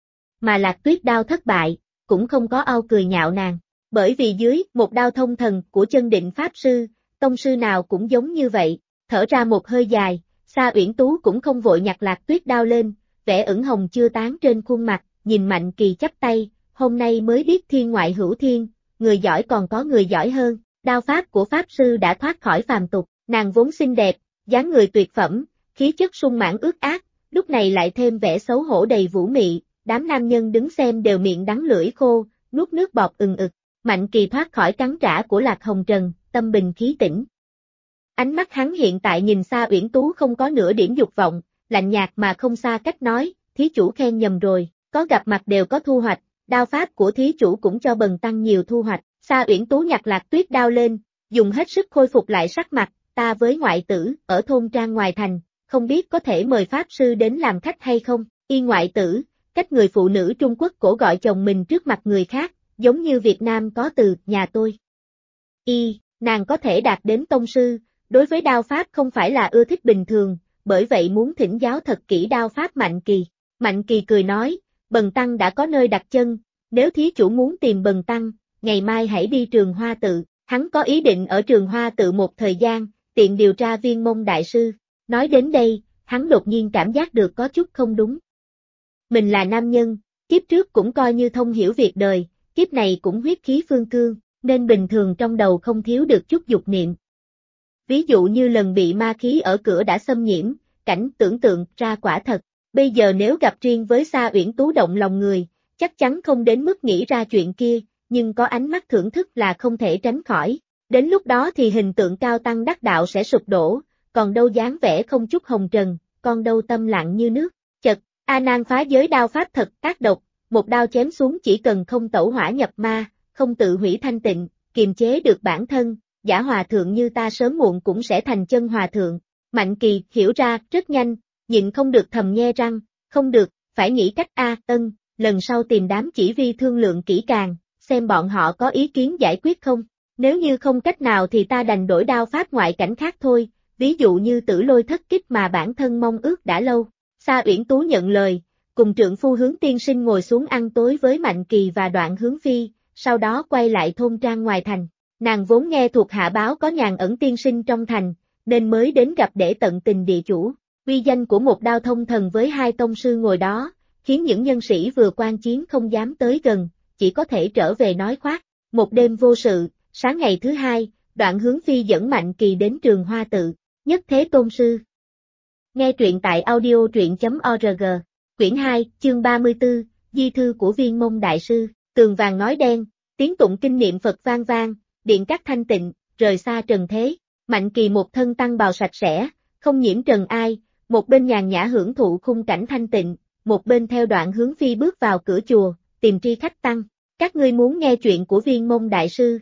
Mà Lạc Tuyết đao thất bại, cũng không có ao cười nhạo nàng, bởi vì dưới một đao thông thần của chân định Pháp Sư, tông sư nào cũng giống như vậy. Thở ra một hơi dài, Sa Uyển Tú cũng không vội nhặt Lạc Tuyết đao lên, vẻ ửng hồng chưa tán trên khuôn mặt, nhìn Mạnh Kỳ chắp tay, hôm nay mới biết thiên ngoại hữu thiên, người giỏi còn có người giỏi hơn, đao pháp của Pháp Sư đã thoát khỏi phàm tục, nàng vốn xinh đẹp, dáng người tuyệt phẩm, khí chất sung mãn ước ác, lúc này lại thêm vẻ xấu hổ đầy vũ mị, đám nam nhân đứng xem đều miệng đắng lưỡi khô, nuốt nước bọt ừng ực. Mạnh Kỳ thoát khỏi cắn trả của Lạc Hồng Trần, tâm bình khí tĩnh. Ánh mắt hắn hiện tại nhìn Sa Uyển Tú không có nửa điểm dục vọng, lạnh nhạt mà không xa cách nói, thí chủ khen nhầm rồi, có gặp mặt đều có thu hoạch, đao pháp của thí chủ cũng cho bần tăng nhiều thu hoạch. Sa Uyển Tú nhặt Lạc Tuyết đao lên, dùng hết sức khôi phục lại sắc mặt, ta với ngoại tử, ở thôn trang ngoài thành, không biết có thể mời Pháp Sư đến làm khách hay không, y ngoại tử, cách người phụ nữ Trung Quốc cổ gọi chồng mình trước mặt người khác, giống như Việt Nam có từ, nhà tôi. Nàng có thể đạt đến tông sư, đối với đao pháp không phải là ưa thích bình thường, bởi vậy muốn thỉnh giáo thật kỹ đao pháp Mạnh Kỳ. Mạnh Kỳ cười nói, Bần Tăng đã có nơi đặt chân, nếu thí chủ muốn tìm Bần Tăng, ngày mai hãy đi Trường Hoa Tự, hắn có ý định ở Trường Hoa Tự một thời gian, tiện điều tra Viên Môn Đại Sư. Nói đến đây, hắn đột nhiên cảm giác được có chút không đúng. Mình là nam nhân, kiếp trước cũng coi như thông hiểu việc đời, kiếp này cũng huyết khí phương cương, nên bình thường trong đầu không thiếu được chút dục niệm. Ví dụ như lần bị ma khí ở cửa đã xâm nhiễm, cảnh tưởng tượng ra quả thật, bây giờ nếu gặp riêng với Sa Uyển Tú động lòng người, chắc chắn không đến mức nghĩ ra chuyện kia, nhưng có ánh mắt thưởng thức là không thể tránh khỏi. Đến lúc đó thì hình tượng cao tăng đắc đạo sẽ sụp đổ, còn đâu dáng vẻ không chút hồng trần, còn đâu tâm lặng như nước. Chật, A Nan phá giới đao pháp thật ác độc, một đao chém xuống chỉ cần không tẩu hỏa nhập ma, không tự hủy thanh tịnh, kiềm chế được bản thân, giả hòa thượng như ta sớm muộn cũng sẽ thành chân hòa thượng. Mạnh Kỳ hiểu ra rất nhanh, nhịn không được thầm nhe răng, không được, phải nghĩ cách lần sau tìm đám chỉ vi thương lượng kỹ càng, xem bọn họ có ý kiến giải quyết không. Nếu như không cách nào thì ta đành đổi đao pháp ngoại cảnh khác thôi, ví dụ như Tử Lôi Thất Kích mà bản thân mong ước đã lâu. Sa Uyển Tú nhận lời, cùng trượng phu Hướng tiên sinh ngồi xuống ăn tối với Mạnh Kỳ và Đoạn Hướng Phi, sau đó quay lại thôn trang ngoài thành. Nàng vốn nghe thuộc hạ báo có Nhàn Ẩn tiên sinh trong thành, nên mới đến gặp để tận tình địa chủ. Uy danh của một đao thông thần với hai tông sư ngồi đó, khiến những nhân sĩ vừa quan chiến không dám tới gần, chỉ có thể trở về nói khoác. Một đêm vô sự, sáng ngày thứ hai, Đoạn Hướng Phi dẫn Mạnh Kỳ đến Trường Hoa Tự, nhất thế tôn sư. Nghe truyện tại audio truyện.org, quyển 2, chương 34, Di thư của Viên Môn Đại Sư, tường vàng ngói đen, tiếng tụng kinh niệm Phật vang vang, điện các thanh tịnh, rời xa trần thế. Mạnh Kỳ một thân tăng bào sạch sẽ, không nhiễm trần ai, một bên nhàn nhã hưởng thụ khung cảnh thanh tịnh, một bên theo Đoạn Hướng Phi bước vào cửa chùa, tìm Tri Khách Tăng. Các ngươi muốn nghe chuyện của Viên Môn Đại Sư?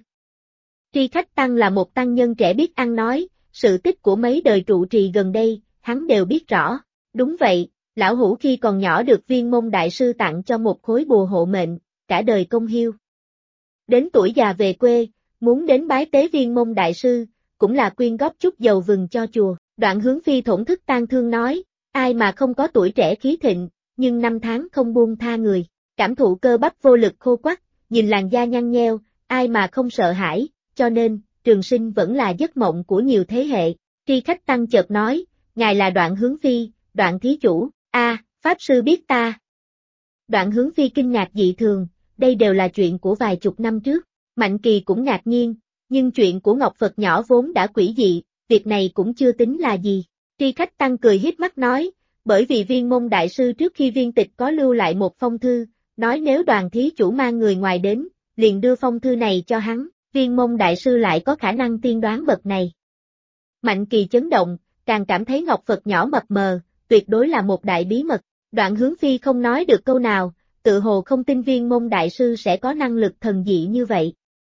Tri Khách Tăng là một tăng nhân trẻ biết ăn nói, sự tích của mấy đời trụ trì gần đây, hắn đều biết rõ. Đúng vậy, lão hủ khi còn nhỏ được Viên Môn Đại Sư tặng cho một khối bùa hộ mệnh, cả đời công hiếu. Đến tuổi già về quê, muốn đến bái tế Viên Môn Đại Sư, cũng là quyên góp chút dầu vừng cho chùa. Đoạn Hướng Phi thổn thức tang thương nói, ai mà không có tuổi trẻ khí thịnh, nhưng năm tháng không buông tha người, cảm thụ cơ bắp vô lực khô quắt, nhìn làn da nhăn nheo, ai mà không sợ hãi, cho nên, trường sinh vẫn là giấc mộng của nhiều thế hệ. Tri Khách Tăng chợt nói, ngài là Đoạn Hướng Phi, Đoạn thí chủ, Pháp Sư biết ta. Đoạn Hướng Phi kinh ngạc dị thường, đây đều là chuyện của vài chục năm trước. Mạnh Kỳ cũng ngạc nhiên, nhưng chuyện của Ngọc Phật nhỏ vốn đã quỷ dị, việc này cũng chưa tính là gì. Tri Khách Tăng cười híp mắt nói, bởi vì Viên Môn Đại Sư trước khi viên tịch có lưu lại một phong thư, nói nếu Đoàn thí chủ mang người ngoài đến, liền đưa phong thư này cho hắn, Viên Môn Đại Sư lại có khả năng tiên đoán bậc này. Mạnh Kỳ chấn động, càng cảm thấy Ngọc Phật nhỏ mập mờ, tuyệt đối là một đại bí mật. Đoạn Hướng Phi không nói được câu nào, tự hồ không tin Viên Môn Đại Sư sẽ có năng lực thần dị như vậy.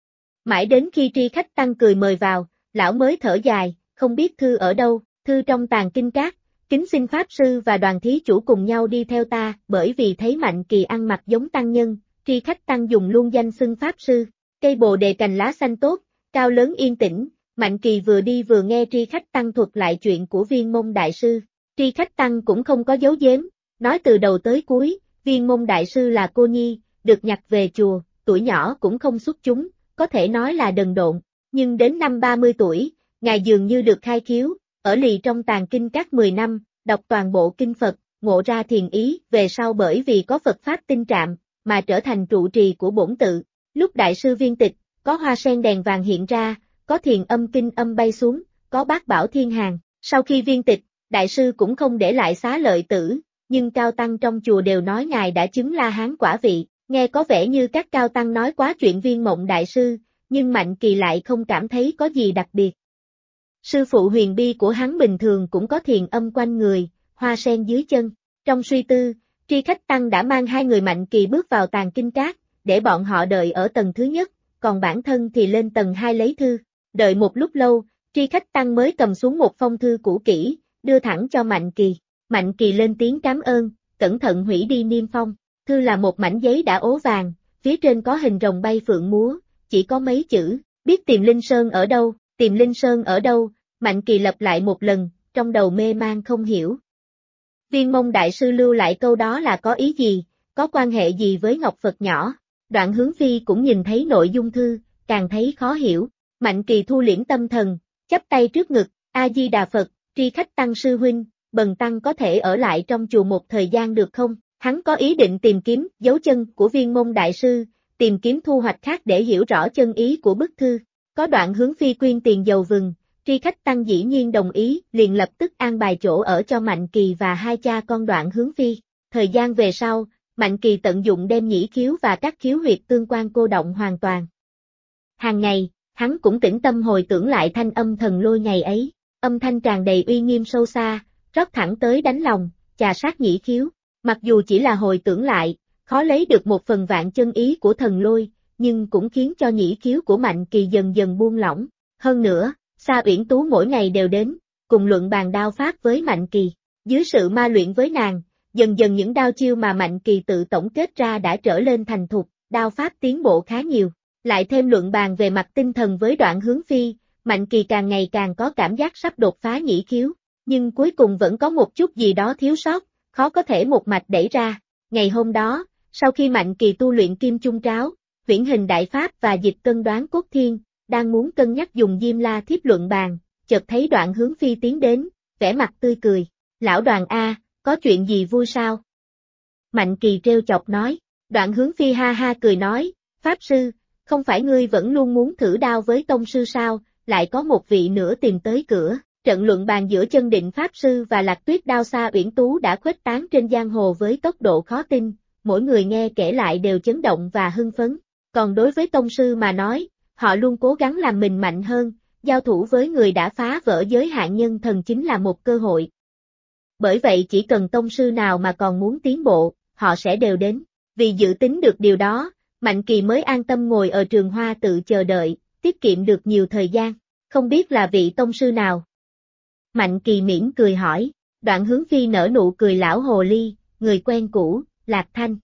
Mãi đến khi Tri Khách Tăng cười mời vào, lão mới thở dài, không biết thư ở đâu, thư trong tàng kinh các, kính xin Pháp Sư và Đoàn thí chủ cùng nhau đi theo ta, bởi vì thấy Mạnh Kỳ ăn mặc giống tăng nhân, Tri Khách Tăng dùng luôn danh xưng Pháp Sư. Cây bồ đề cành lá xanh tốt, cao lớn yên tĩnh, Mạnh Kỳ vừa đi vừa nghe Tri Khách Tăng thuật lại chuyện của Viên Môn Đại Sư. Tri Khách Tăng cũng không có giấu giếm, nói từ đầu tới cuối, Viên Môn Đại Sư là cô nhi, được nhặt về chùa, tuổi nhỏ cũng không xuất chúng, có thể nói là đần độn, nhưng đến năm 30 tuổi, ngài dường như được khai khiếu, ở lì trong tàng kinh các 10 năm, đọc toàn bộ kinh Phật, ngộ ra thiền ý, về sau bởi vì có Phật Pháp tinh trạm, mà trở thành trụ trì của bổn tự. Lúc Đại sư viên tịch, có hoa sen đèn vàng hiện ra, có thiền âm kinh âm bay xuống, có bát bảo thiên hàng. Sau khi viên tịch, Đại sư cũng không để lại xá lợi tử, nhưng cao tăng trong chùa đều nói ngài đã chứng La Hán quả vị. Nghe có vẻ như các cao tăng nói quá chuyện Viên Mộng Đại Sư, nhưng Mạnh Kỳ lại không cảm thấy có gì đặc biệt. Sư phụ huyền bi của hắn bình thường cũng có thiền âm quanh người, hoa sen dưới chân. Trong suy tư, Tri Khách Tăng đã mang hai người Mạnh Kỳ bước vào tàng kinh các, để bọn họ đợi ở tầng thứ nhất, còn bản thân thì lên tầng 2 lấy thư. Đợi một lúc lâu, Tri Khách Tăng mới cầm xuống một phong thư cũ kỹ, đưa thẳng cho Mạnh Kỳ. Mạnh Kỳ lên tiếng cảm ơn, cẩn thận hủy đi niêm phong. Thư là một mảnh giấy đã ố vàng, phía trên có hình rồng bay phượng múa, chỉ có mấy chữ, biết tìm Linh Sơn ở đâu, tìm Linh Sơn ở đâu, Mạnh Kỳ lặp lại một lần, trong đầu mê man không hiểu. Viên Mông Đại Sư lưu lại câu đó là có ý gì, có quan hệ gì với Ngọc Phật nhỏ? Đoạn Hướng Phi cũng nhìn thấy nội dung thư, càng thấy khó hiểu. Mạnh Kỳ thu liễm tâm thần, chắp tay trước ngực, A-di-đà Phật, tri khách tăng sư huynh, bần tăng có thể ở lại trong chùa một thời gian được không? Hắn có ý định tìm kiếm dấu chân của Viên Mông Đại Sư, tìm kiếm thu hoạch khác để hiểu rõ chân ý của bức thư. Có Đoạn Hướng Phi quyên tiền dầu vừng, tri khách tăng dĩ nhiên đồng ý, liền lập tức an bài chỗ ở cho Mạnh Kỳ và hai cha con Đoạn Hướng Phi. Thời gian về sau, Mạnh Kỳ tận dụng đem nhĩ khiếu và các khiếu huyệt tương quan cô động hoàn toàn. Hàng ngày, hắn cũng tĩnh tâm hồi tưởng lại thanh âm thần lôi ngày ấy, âm thanh tràn đầy uy nghiêm sâu xa, rót thẳng tới đánh lòng, chà sát nhĩ khiếu. Mặc dù chỉ là hồi tưởng lại, khó lấy được một phần vạn chân ý của thần lôi, nhưng cũng khiến cho nhĩ khiếu của Mạnh Kỳ dần dần buông lỏng. Hơn nữa, Sa Uyển Tú mỗi ngày đều đến, cùng luận bàn đao pháp với Mạnh Kỳ. Dưới sự ma luyện với nàng, dần dần những đao chiêu mà Mạnh Kỳ tự tổng kết ra đã trở lên thành thục, đao pháp tiến bộ khá nhiều. Lại thêm luận bàn về mặt tinh thần với Đoạn Hướng Phi, Mạnh Kỳ càng ngày càng có cảm giác sắp đột phá nhĩ khiếu, nhưng cuối cùng vẫn có một chút gì đó thiếu sót, khó có thể một mạch đẩy ra. Ngày hôm đó, sau khi Mạnh Kỳ tu luyện Kim Chung Tráo, Huyễn Hình Đại Pháp và Dịch Cân Đoán Cốt Thiên, đang muốn cân nhắc dùng Diêm La Thiếp luận bàn, chợt thấy Đoạn Hướng Phi tiến đến, vẻ mặt tươi cười. Lão Đoàn A, có chuyện gì vui sao? Mạnh Kỳ trêu chọc nói. Đoạn Hướng Phi ha ha cười nói, Pháp Sư, không phải ngươi vẫn luôn muốn thử đao với Tông Sư sao, lại có một vị nữa tìm tới cửa. Trận luận bàn giữa Chân Định Pháp Sư và Lạc Tuyết Đao Sa Uyển Tú đã khuếch tán trên giang hồ với tốc độ khó tin, mỗi người nghe kể lại đều chấn động và hưng phấn. Còn đối với Tông Sư mà nói, họ luôn cố gắng làm mình mạnh hơn, giao thủ với người đã phá vỡ giới hạn nhân thần chính là một cơ hội. Bởi vậy chỉ cần Tông Sư nào mà còn muốn tiến bộ, họ sẽ đều đến. Vì dự tính được điều đó, Mạnh Kỳ mới an tâm ngồi ở Trường Hoa tự chờ đợi, tiết kiệm được nhiều thời gian. Không biết là vị Tông Sư nào? Mạnh Kỳ mỉm cười hỏi. Đoạn Hướng Phi nở nụ cười lão hồ ly, người quen cũ, Lạc Thanh.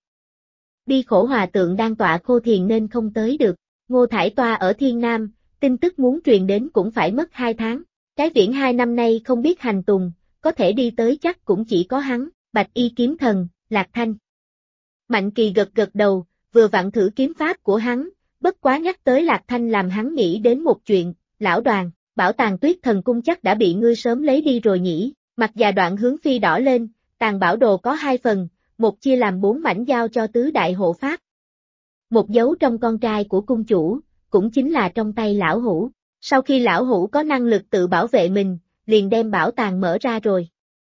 Bi Khổ Hòa Tượng đang tọa khô thiền nên không tới được. Ngô Thải Toa ở Thiên Nam, tin tức muốn truyền đến cũng phải mất 2 tháng. Cái Viễn 2 năm nay không biết hành tùng, có thể đi tới chắc cũng chỉ có hắn, Bạch Y Kiếm Thần, Lạc Thanh. Mạnh Kỳ gật gật đầu, vừa vặn thử kiếm pháp của hắn, bất quá nhắc tới Lạc Thanh làm hắn nghĩ đến một chuyện, lão Đoàn, bảo tàng Tuyết Thần Cung chắc đã bị ngươi sớm lấy đi rồi nhỉ. Mặt già Đoạn Hướng Phi đỏ lên, tàng bảo đồ có 2 phần, một chia làm 4 mảnh giao cho tứ đại hộ pháp. Một giấu trong con trai của cung chủ, cũng chính là trong tay lão hủ. Sau khi lão hủ có năng lực tự bảo vệ mình, liền đem bảo tàng mở ra rồi.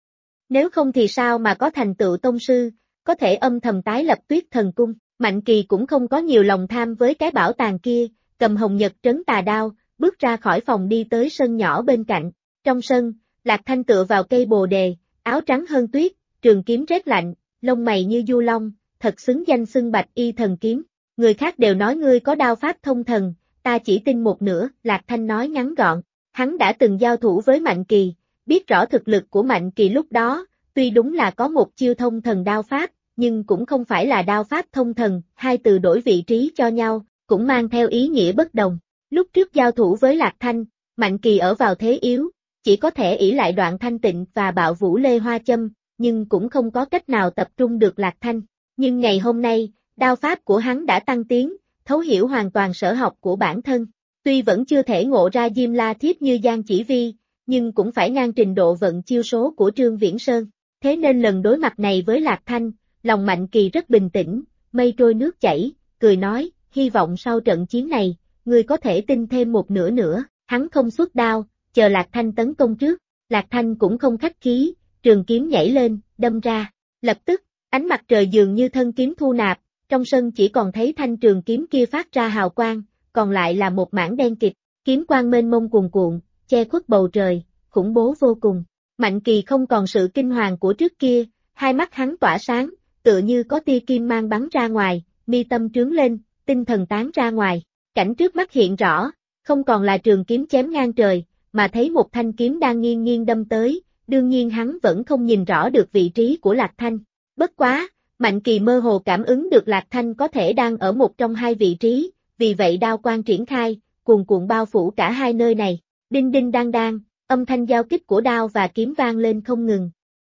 Nếu không thì sao mà có thành tựu tông sư, có thể âm thầm tái lập Tuyết Thần Cung. Mạnh Kỳ cũng không có nhiều lòng tham với cái bảo tàng kia, cầm Hồng Nhật trấn tà đao, bước ra khỏi phòng đi tới sân nhỏ bên cạnh. Trong sân, Lạc Thanh tựa vào cây bồ đề, áo trắng hơn tuyết, trường kiếm rét lạnh, lông mày như du long, thật xứng danh xưng Bạch Y Thần Kiếm. Người khác đều nói ngươi có đao pháp thông thần, ta chỉ tin một nửa, Lạc Thanh nói ngắn gọn. Hắn đã từng giao thủ với Mạnh Kỳ, biết rõ thực lực của Mạnh Kỳ lúc đó, tuy đúng là có một chiêu thông thần đao pháp, nhưng cũng không phải là đao pháp thông thần, hai từ đổi vị trí cho nhau, cũng mang theo ý nghĩa bất đồng. Lúc trước giao thủ với Lạc Thanh, Mạnh Kỳ ở vào thế yếu, chỉ có thể ỷ lại Đoạn Thanh Tịnh và Bạo Vũ Lê Hoa Châm, nhưng cũng không có cách nào tập trung được Lạc Thanh. Nhưng ngày hôm nay, đao pháp của hắn đã tăng tiến, thấu hiểu hoàn toàn sở học của bản thân. Tuy vẫn chưa thể ngộ ra Diêm La Thiếp như Giang Chỉ Vi, nhưng cũng phải ngang trình độ vận chiêu số của Trương Viễn Sơn. Thế nên lần đối mặt này với Lạc Thanh, lòng Mạnh Kỳ rất bình tĩnh, mây trôi nước chảy, cười nói, hy vọng sau trận chiến này, ngươi có thể tin thêm một nửa nữa. Hắn không xuất đao, chờ Lạc Thanh tấn công trước. Lạc Thanh cũng không khách khí, trường kiếm nhảy lên, đâm ra. Lập tức, ánh mặt trời dường như thân kiếm thu nạp, trong sân chỉ còn thấy thanh trường kiếm kia phát ra hào quang, còn lại là một mảng đen kịt, kiếm quang mênh mông cuồn cuộn, che khuất bầu trời, khủng bố vô cùng. Mạnh Kỳ không còn sự kinh hoàng của trước kia, hai mắt hắn tỏa sáng, tựa như có tia kim mang bắn ra ngoài, mi tâm trướng lên, tinh thần tán ra ngoài. Cảnh trước mắt hiện rõ, không còn là trường kiếm chém ngang trời, mà thấy một thanh kiếm đang nghiêng nghiêng đâm tới, đương nhiên hắn vẫn không nhìn rõ được vị trí của Lạc Thanh. Bất quá, Mạnh Kỳ mơ hồ cảm ứng được Lạc Thanh có thể đang ở một trong hai vị trí, vì vậy đao quang triển khai, cuồn cuộn bao phủ cả hai nơi này. Đinh đinh đang đang, âm thanh giao kích của đao và kiếm vang lên không ngừng.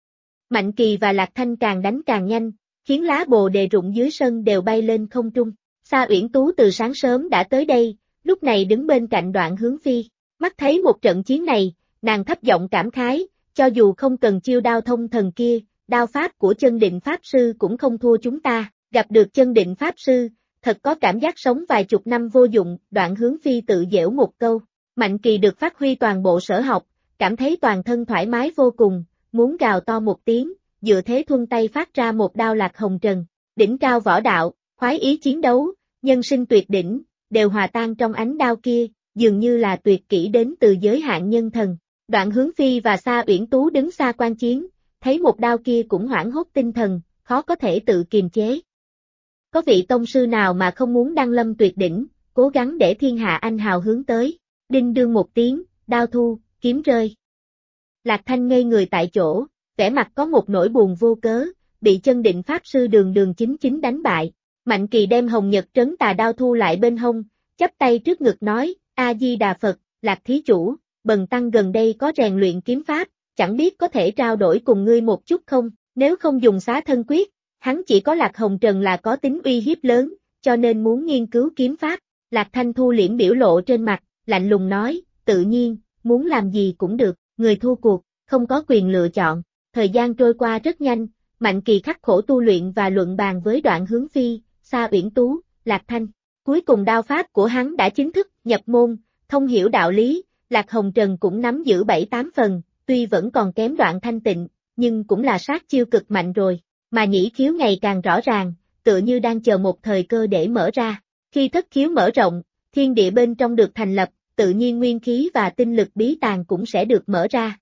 Mạnh Kỳ và Lạc Thanh càng đánh càng nhanh, khiến lá bồ đề rụng dưới sân đều bay lên không trung. Sa Uyển Tú từ sáng sớm đã tới đây, lúc này đứng bên cạnh Đoạn Hướng Phi. Mắt thấy một trận chiến này, nàng thấp giọng cảm khái, cho dù không cần chiêu đao thông thần kia, đao pháp của Chân Định Pháp Sư cũng không thua chúng ta, gặp được Chân Định Pháp Sư, thật có cảm giác sống vài chục năm vô dụng, Đoạn Hướng Phi tự giễu một câu. Mạnh Kỳ được phát huy toàn bộ sở học, cảm thấy toàn thân thoải mái vô cùng, muốn gào to một tiếng, dựa thế thuân tay phát ra một đao Lạc Hồng Trần. Đỉnh cao võ đạo, khoái ý chiến đấu, nhân sinh tuyệt đỉnh, đều hòa tan trong ánh đao kia, dường như là tuyệt kỹ đến từ giới hạn nhân thần. Đoạn Hướng Phi và Sa Uyển Tú đứng xa quan chiến, thấy một đao kia cũng hoảng hốt tinh thần, khó có thể tự kiềm chế. Có vị tông sư nào mà không muốn đăng lâm tuyệt đỉnh, cố gắng để thiên hạ anh hào hướng tới. Đinh đương một tiếng, đao thu, kiếm rơi. Lạc Thanh ngây người tại chỗ, vẻ mặt có một nỗi buồn vô cớ, bị Chân Định Pháp Sư đường đường chính chính đánh bại. Mạnh Kỳ đem Hồng Nhật Trấn Tà đao thu lại bên hông, chắp tay trước ngực nói, A-di-đà Phật, Lạc thí chủ, bần tăng gần đây có rèn luyện kiếm pháp, chẳng biết có thể trao đổi cùng ngươi một chút không, nếu không dùng xá thân quyết, hắn chỉ có Lạc Hồng Trần là có tính uy hiếp lớn, cho nên muốn nghiên cứu kiếm pháp. Lạc Thanh thu liễm biểu lộ trên mặt, lạnh lùng nói, tự nhiên, muốn làm gì cũng được, người thua cuộc, không có quyền lựa chọn. Thời gian trôi qua rất nhanh, Mạnh Kỳ khắc khổ tu luyện và luận bàn với Đoạn Hướng Phi, Sa Uyển Tú, Lạc Thanh. Cuối cùng đao pháp của hắn đã chính thức nhập môn, thông hiểu đạo lý, Lạc Hồng Trần cũng nắm giữ 7-8 phần, tuy vẫn còn kém Đoạn Thanh Tịnh, nhưng cũng là sát chiêu cực mạnh rồi, mà nhĩ khiếu ngày càng rõ ràng, tựa như đang chờ một thời cơ để mở ra. Khi thất khiếu mở rộng, thiên địa bên trong được thành lập, tự nhiên nguyên khí và tinh lực bí tàng cũng sẽ được mở ra.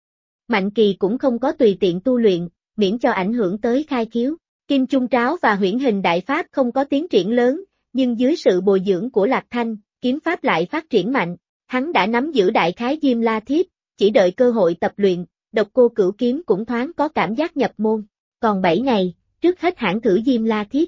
Mạnh Kỳ cũng không có tùy tiện tu luyện, miễn cho ảnh hưởng tới khai khiếu. Kim Trung Tráo và Huyễn Hình Đại Pháp không có tiến triển lớn, nhưng dưới sự bồi dưỡng của Lạc Thanh, kiếm pháp lại phát triển mạnh. Hắn đã nắm giữ đại khái Diêm La Thiếp, chỉ đợi cơ hội tập luyện, Độc Cô Cửu Kiếm cũng thoáng có cảm giác nhập môn. Còn 7 ngày, trước hết hãng thử Diêm La Thiếp.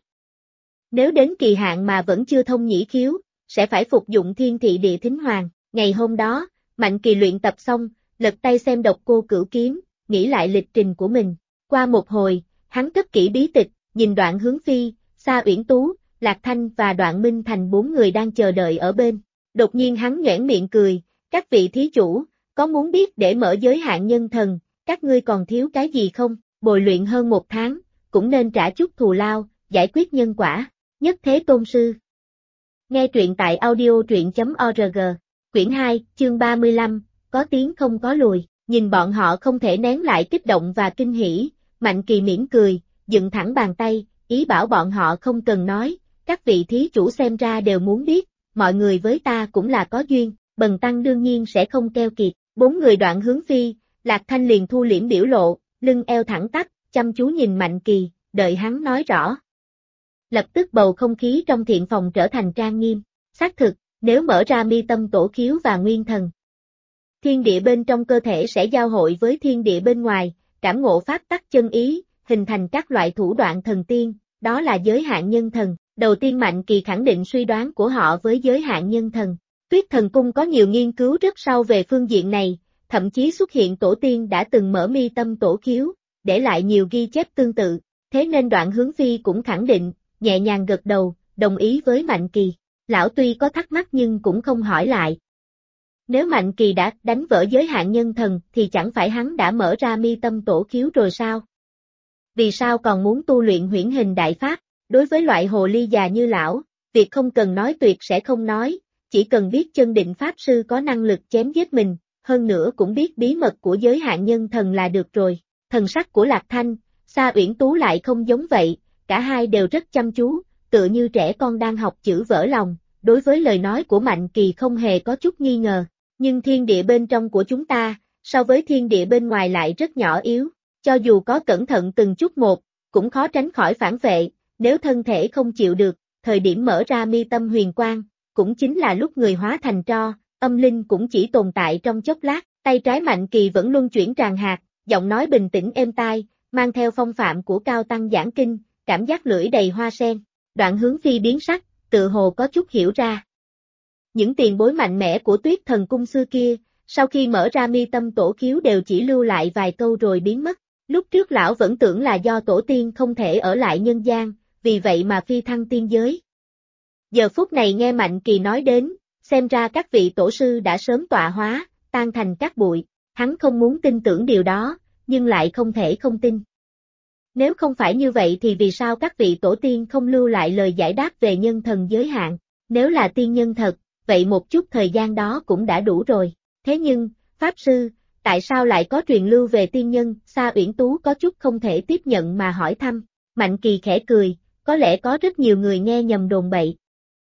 Nếu đến kỳ hạn mà vẫn chưa thông nhĩ khiếu, sẽ phải phục dụng Thiên Thị Địa Thính Hoàng. Ngày hôm đó, Mạnh Kỳ luyện tập xong, lật tay xem Độc Cô Cửu Kiếm, nghĩ lại lịch trình của mình. Qua một hồi, hắn cất kỹ bí tịch, nhìn Đoạn Hướng Phi, Sa Uyển Tú, Lạc Thanh và Đoạn Minh Thành 4 người đang chờ đợi ở bên. Đột nhiên hắn nhoẻn miệng cười, các vị thí chủ, có muốn biết để mở giới hạn nhân thần, các ngươi còn thiếu cái gì không? Bồi luyện hơn 1 tháng, cũng nên trả chút thù lao, giải quyết nhân quả. Nhất Thế Tôn Sư. Nghe truyện tại audio.org, quyển 2, chương 35, có tiếng không có lùi. Nhìn bọn họ không thể nén lại kích động và kinh hỉ, Mạnh Kỳ mỉm cười, dựng thẳng bàn tay, ý bảo bọn họ không cần nói, các vị thí chủ xem ra đều muốn biết, mọi người với ta cũng là có duyên, bần tăng đương nhiên sẽ không keo kiệt. 4 người Đoạn Hướng Phi, Lạc Thanh liền thu liễm biểu lộ, lưng eo thẳng tắp, chăm chú nhìn Mạnh Kỳ, đợi hắn nói rõ. Lập tức bầu không khí trong thiện phòng trở thành trang nghiêm, xác thực, nếu mở ra mi tâm tổ khiếu và nguyên thần, thiên địa bên trong cơ thể sẽ giao hội với thiên địa bên ngoài, cảm ngộ pháp tắc chân ý, hình thành các loại thủ đoạn thần tiên, đó là giới hạn nhân thần. Đầu tiên Mạnh Kỳ khẳng định suy đoán của họ với giới hạn nhân thần. Tuyết Thần Cung có nhiều nghiên cứu rất sâu về phương diện này, thậm chí xuất hiện tổ tiên đã từng mở mi tâm tổ khiếu, để lại nhiều ghi chép tương tự, thế nên Đoạn Hướng Phi cũng khẳng định, nhẹ nhàng gật đầu, đồng ý với Mạnh Kỳ. Lão tuy có thắc mắc nhưng cũng không hỏi lại. Nếu Mạnh Kỳ đã đánh vỡ giới hạn nhân thần thì chẳng phải hắn đã mở ra mi tâm tổ khiếu rồi sao? Vì sao còn muốn tu luyện Huyễn Hình Đại Pháp? Đối với loại hồ ly già như lão, việc không cần nói tuyệt sẽ không nói, chỉ cần biết Chân Định Pháp Sư có năng lực chém giết mình, hơn nữa cũng biết bí mật của giới hạn nhân thần là được rồi. Thần sắc của Lạc Thanh, Sa Uyển Tú lại không giống vậy, cả hai đều rất chăm chú, tựa như trẻ con đang học chữ vỡ lòng, đối với lời nói của Mạnh Kỳ không hề có chút nghi ngờ. Nhưng thiên địa bên trong của chúng ta, so với thiên địa bên ngoài lại rất nhỏ yếu, cho dù có cẩn thận từng chút một, cũng khó tránh khỏi phản vệ, nếu thân thể không chịu được, thời điểm mở ra mi tâm huyền quang, cũng chính là lúc người hóa thành tro, âm linh cũng chỉ tồn tại trong chốc lát. Tay trái Mạnh Kỳ vẫn luân chuyển tràn hạt, giọng nói bình tĩnh êm tai, mang theo phong phạm của cao tăng giảng kinh, cảm giác lưỡi đầy hoa sen. Đoạn Hướng Phi biến sắc, tự hồ có chút hiểu ra. Những tiền bối mạnh mẽ của Tuyết Thần Cung xưa kia, sau khi mở ra mi tâm tổ khiếu đều chỉ lưu lại vài câu rồi biến mất. Lúc trước lão vẫn tưởng là do tổ tiên không thể ở lại nhân gian, vì vậy mà phi thăng tiên giới. Giờ phút này nghe Mạnh Kỳ nói đến, xem ra các vị tổ sư đã sớm tọa hóa, tan thành cát bụi. Hắn không muốn tin tưởng điều đó, nhưng lại không thể không tin. Nếu không phải như vậy thì vì sao các vị tổ tiên không lưu lại lời giải đáp về nhân thần giới hạn? Nếu là tiên nhân thật, vậy một chút thời gian đó cũng đã đủ rồi. Thế nhưng, Pháp Sư, tại sao lại có truyền lưu về tiên nhân? Sa Uyển Tú có chút không thể tiếp nhận mà hỏi thăm. Mạnh Kỳ khẽ cười, có lẽ có rất nhiều người nghe nhầm đồn bậy.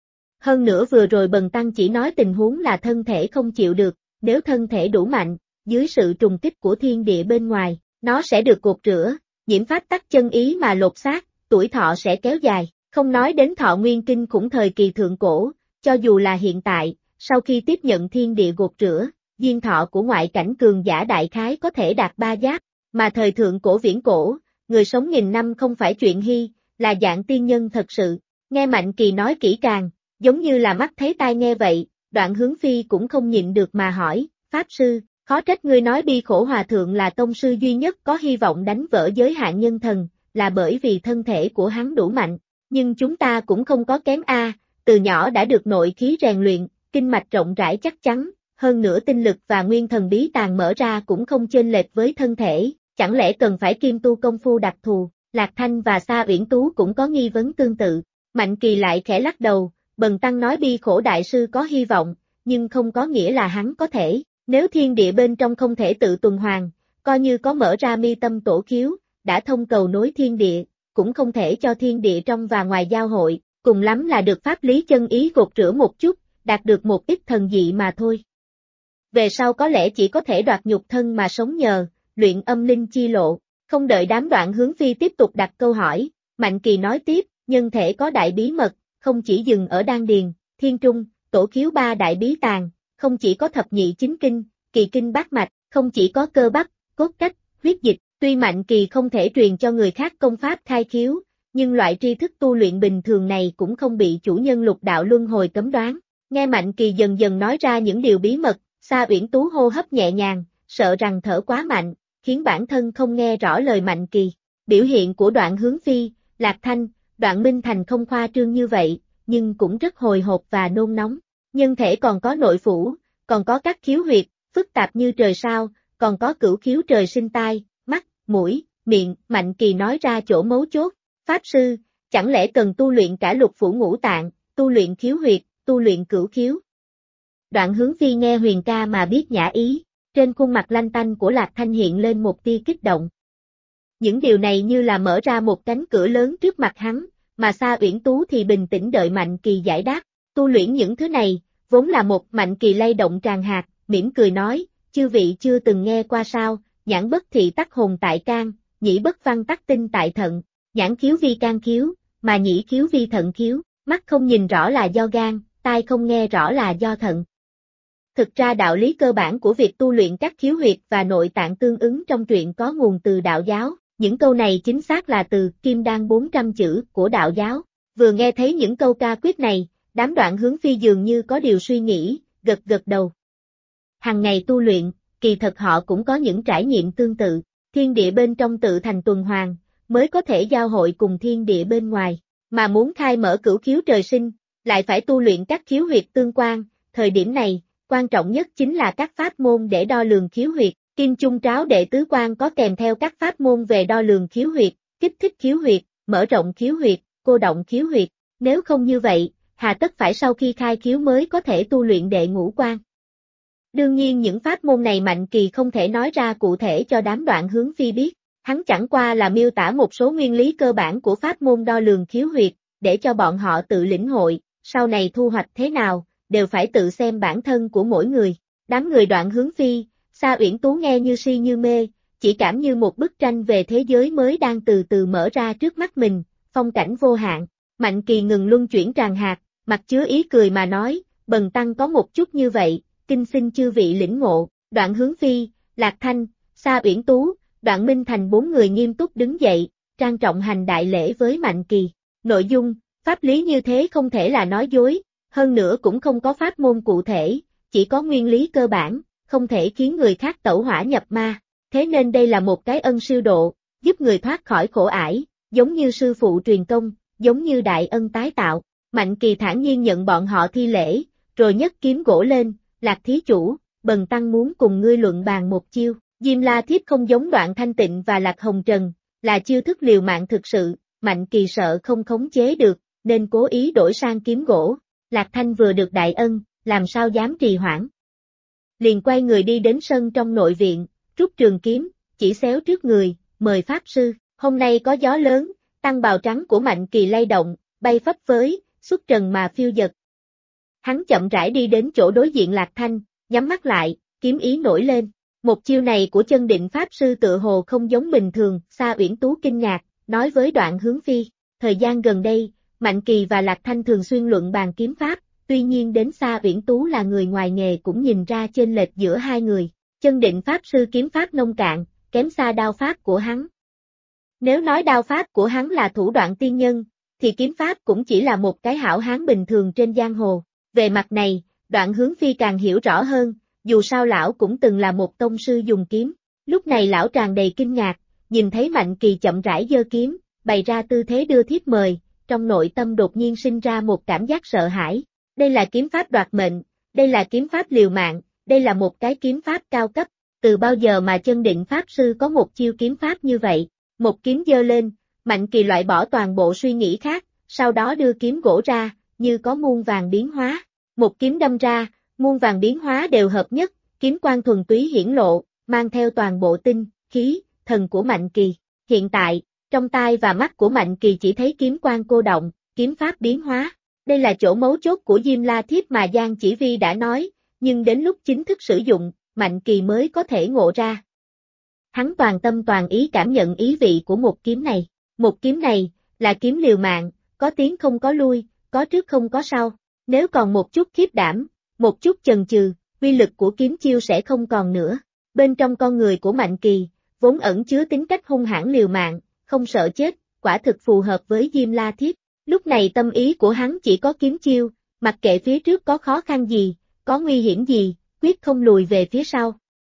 Hơn nữa vừa rồi Bần Tăng chỉ nói tình huống là thân thể không chịu được, nếu thân thể đủ mạnh, dưới sự trùng kích của thiên địa bên ngoài, nó sẽ được gột rửa, nhiễm pháp tắc chân ý mà lột xác, tuổi thọ sẽ kéo dài, không nói đến thọ nguyên kinh khủng thời kỳ thượng cổ, cho dù là hiện tại, sau khi tiếp nhận thiên địa gột rửa, diên thọ của ngoại cảnh cường giả đại khái có thể đạt 3 giáp, mà thời thượng cổ viễn cổ, người sống nghìn năm không phải chuyện hy, là dạng tiên nhân thật sự. Nghe Mạnh Kỳ nói kỹ càng, giống như là mắt thấy tai nghe vậy, Đoạn Hướng Phi cũng không nhịn được mà hỏi, Pháp Sư, khó trách ngươi nói Bi Khổ Hòa Thượng là tông sư duy nhất có hy vọng đánh vỡ giới hạn nhân thần, là bởi vì thân thể của hắn đủ mạnh, nhưng chúng ta cũng không có kém a, từ nhỏ đã được nội khí rèn luyện, kinh mạch rộng rãi chắc chắn, hơn nữa tinh lực và nguyên thần bí tàng mở ra cũng không chênh lệch với thân thể, chẳng lẽ cần phải kiêm tu công phu đặc thù? Lạc Thanh và Sa Uyển Tú cũng có nghi vấn tương tự. Mạnh Kỳ lại khẽ lắc đầu, Bần Tăng nói Bi Khổ Đại Sư có hy vọng, nhưng không có nghĩa là hắn có thể, nếu thiên địa bên trong không thể tự tuần hoàn, coi như có mở ra mi tâm tổ khiếu, đã thông cầu nối thiên địa, cũng không thể cho thiên địa trong và ngoài giao hội, cùng lắm là được pháp lý chân ý gột rửa một chút, đạt được một ít thần dị mà thôi. Về sau có lẽ chỉ có thể đoạt nhục thân mà sống nhờ, luyện âm linh chi lộ. Không đợi đám Đoạn Hướng Phi tiếp tục đặt câu hỏi, Mạnh Kỳ nói tiếp, nhân thể có đại bí mật, không chỉ dừng ở đan điền, thiên trung, tổ khiếu 3 đại bí tàng, không chỉ có thập nhị chính kinh, kỳ kinh bát mạch, không chỉ có cơ bắp, cốt cách, huyết dịch, tuy Mạnh Kỳ không thể truyền cho người khác công pháp khai khiếu, nhưng loại tri thức tu luyện bình thường này cũng không bị chủ nhân lục đạo luân hồi cấm đoán. Nghe Mạnh Kỳ dần dần nói ra những điều bí mật, Sa Uyển Tú hô hấp nhẹ nhàng, sợ rằng thở quá mạnh, khiến bản thân không nghe rõ lời Mạnh Kỳ. Biểu hiện của Đoạn Hướng Phi, Lạc Thanh, Đoạn Minh Thành không khoa trương như vậy, nhưng cũng rất hồi hộp và nôn nóng. Nhân thể còn có nội phủ, còn có các khiếu huyệt, phức tạp như trời sao, còn có cửu khiếu trời sinh tai, mắt, mũi, miệng. Mạnh Kỳ nói ra chỗ mấu chốt. Pháp Sư, chẳng lẽ cần tu luyện cả lục phủ ngũ tạng, tu luyện khiếu huyệt, tu luyện cửu khiếu? Đoạn Hướng Phi nghe Huyền ca mà biết nhã ý. Trên khuôn mặt lanh tanh của Lạc Thanh hiện lên một tia kích động. Những điều này như là mở ra một cánh cửa lớn trước mặt hắn, mà Sa Uyển Tú thì bình tĩnh đợi Mạnh Kỳ giải đáp. Tu luyện những thứ này, vốn là một. Mạnh Kỳ lay động tràn hạt, mỉm cười nói, chư vị chưa từng nghe qua sao, nhãn bất thị tắc hồn tại can, nhĩ bất văn tắc tinh tại thận, nhãn khiếu vi can khiếu, mà nhĩ khiếu vi thận khiếu, mắt không nhìn rõ là do gan, tai không nghe rõ là do thận. Thực ra đạo lý cơ bản của việc tu luyện các khiếu huyệt và nội tạng tương ứng trong truyện có nguồn từ đạo giáo, những câu này chính xác là từ Kim Đan 400 chữ của đạo giáo. Vừa nghe thấy những câu ca quyết này, đám Đoạn Hướng Phi dường như có điều suy nghĩ, gật gật đầu. Hằng ngày tu luyện, kỳ thật họ cũng có những trải nghiệm tương tự, thiên địa bên trong tự thành tuần hoàn, mới có thể giao hội cùng thiên địa bên ngoài, mà muốn khai mở cửu khiếu trời sinh, lại phải tu luyện các khiếu huyệt tương quan, thời điểm này, quan trọng nhất chính là các pháp môn để đo lường khiếu huyệt. Kim Chung Tráo Đệ Tứ Quan có kèm theo các pháp môn về đo lường khiếu huyệt, kích thích khiếu huyệt, mở rộng khiếu huyệt, cô động khiếu huyệt. Nếu không như vậy, hà tất phải sau khi khai khiếu mới có thể tu luyện đệ ngũ quan. Đương nhiên những pháp môn này Mạnh Kỳ không thể nói ra cụ thể cho đám Đoạn Hướng Phi biết, hắn chẳng qua là miêu tả một số nguyên lý cơ bản của pháp môn đo lường khiếu huyệt, để cho bọn họ tự lĩnh hội, sau này thu hoạch thế nào, đều phải tự xem bản thân của mỗi người. Đám người Đoạn Hướng Phi, Sa Uyển Tú nghe như si như mê, chỉ cảm như một bức tranh về thế giới mới đang từ từ mở ra trước mắt mình, phong cảnh vô hạn. Mạnh Kỳ ngừng luân chuyển tràn hạt, mặt chứa ý cười mà nói, Bần Tăng có một chút như vậy, kinh xin chư vị lĩnh ngộ. Đoạn Hướng Phi, Lạc Thanh, Sa Uyển Tú, Đoạn Minh Thành bốn người nghiêm túc đứng dậy, trang trọng hành đại lễ với Mạnh Kỳ. Nội dung, pháp lý như thế không thể là nói dối, hơn nữa cũng không có pháp môn cụ thể, chỉ có nguyên lý cơ bản, không thể khiến người khác tẩu hỏa nhập ma. Thế nên đây là một cái ân siêu độ, giúp người thoát khỏi khổ ải, giống như sư phụ truyền công, giống như đại ân tái tạo. Mạnh Kỳ thản nhiên nhận bọn họ thi lễ, rồi nhấc kiếm gỗ lên, Lạc thí chủ, bần tăng muốn cùng ngươi luận bàn một chiêu. Diêm La Thiếp không giống Đoạn Thanh Tịnh và Lạc Hồng Trần, là chiêu thức liều mạng thực sự, Mạnh Kỳ sợ không khống chế được, nên cố ý đổi sang kiếm gỗ. Lạc Thanh vừa được đại ân, làm sao dám trì hoãn. Liền quay người đi đến sân trong nội viện, rút trường kiếm, chỉ xéo trước người, mời Pháp Sư. Hôm nay có gió lớn, tăng bào trắng của Mạnh Kỳ lay động, bay phấp phới, xuất trần mà phiêu dật. Hắn chậm rãi đi đến chỗ đối diện Lạc Thanh, nhắm mắt lại, kiếm ý nổi lên. Một chiêu này của Chân Định Pháp Sư tựa hồ không giống bình thường, Sa Uyển Tú kinh ngạc, nói với Đoạn Hướng Phi, thời gian gần đây, Mạnh Kỳ và Lạc Thanh thường xuyên luận bàn kiếm pháp, tuy nhiên đến Sa Uyển Tú là người ngoài nghề cũng nhìn ra chênh lệch giữa hai người. Chân Định Pháp Sư kiếm pháp nông cạn, kém xa đao pháp của hắn. Nếu nói đao pháp của hắn là thủ đoạn tiên nhân, thì kiếm pháp cũng chỉ là một cái hảo hán bình thường trên giang hồ. Về mặt này, Đoạn Hướng Phi càng hiểu rõ hơn, dù sao lão cũng từng là một tông sư dùng kiếm. Lúc này lão tràn đầy kinh ngạc, nhìn thấy Mạnh Kỳ chậm rãi giơ kiếm, bày ra tư thế đưa thiếp mời, trong nội tâm đột nhiên sinh ra một cảm giác sợ hãi. Đây là kiếm pháp đoạt mệnh, đây là kiếm pháp liều mạng, đây là một cái kiếm pháp cao cấp. Từ bao giờ mà Chân Định Pháp Sư có một chiêu kiếm pháp như vậy? Một kiếm giơ lên, Mạnh Kỳ loại bỏ toàn bộ suy nghĩ khác, sau đó đưa kiếm gỗ ra, như có muôn vàn biến hóa. Một kiếm đâm ra, muôn vàn biến hóa đều hợp nhất, kiếm quang thuần túy hiển lộ, mang theo toàn bộ tinh, khí, thần của Mạnh Kỳ. Hiện tại, trong tai và mắt của Mạnh Kỳ chỉ thấy kiếm quang cô động, kiếm pháp biến hóa. Đây là chỗ mấu chốt của Diêm La Thiếp mà Giang Chỉ Vi đã nói, nhưng đến lúc chính thức sử dụng, Mạnh Kỳ mới có thể ngộ ra. Hắn toàn tâm toàn ý cảm nhận ý vị của một kiếm này. Một kiếm này, là kiếm liều mạng, có tiến không có lui, có trước không có sau. Nếu còn một chút khiếp đảm, một chút chần chừ, uy lực của kiếm chiêu sẽ không còn nữa. Bên trong con người của Mạnh Kỳ, vốn ẩn chứa tính cách hung hãn liều mạng, không sợ chết, quả thực phù hợp với Diêm La Thiếp. Lúc này tâm ý của hắn chỉ có kiếm chiêu, mặc kệ phía trước có khó khăn gì, có nguy hiểm gì, quyết không lùi về phía sau.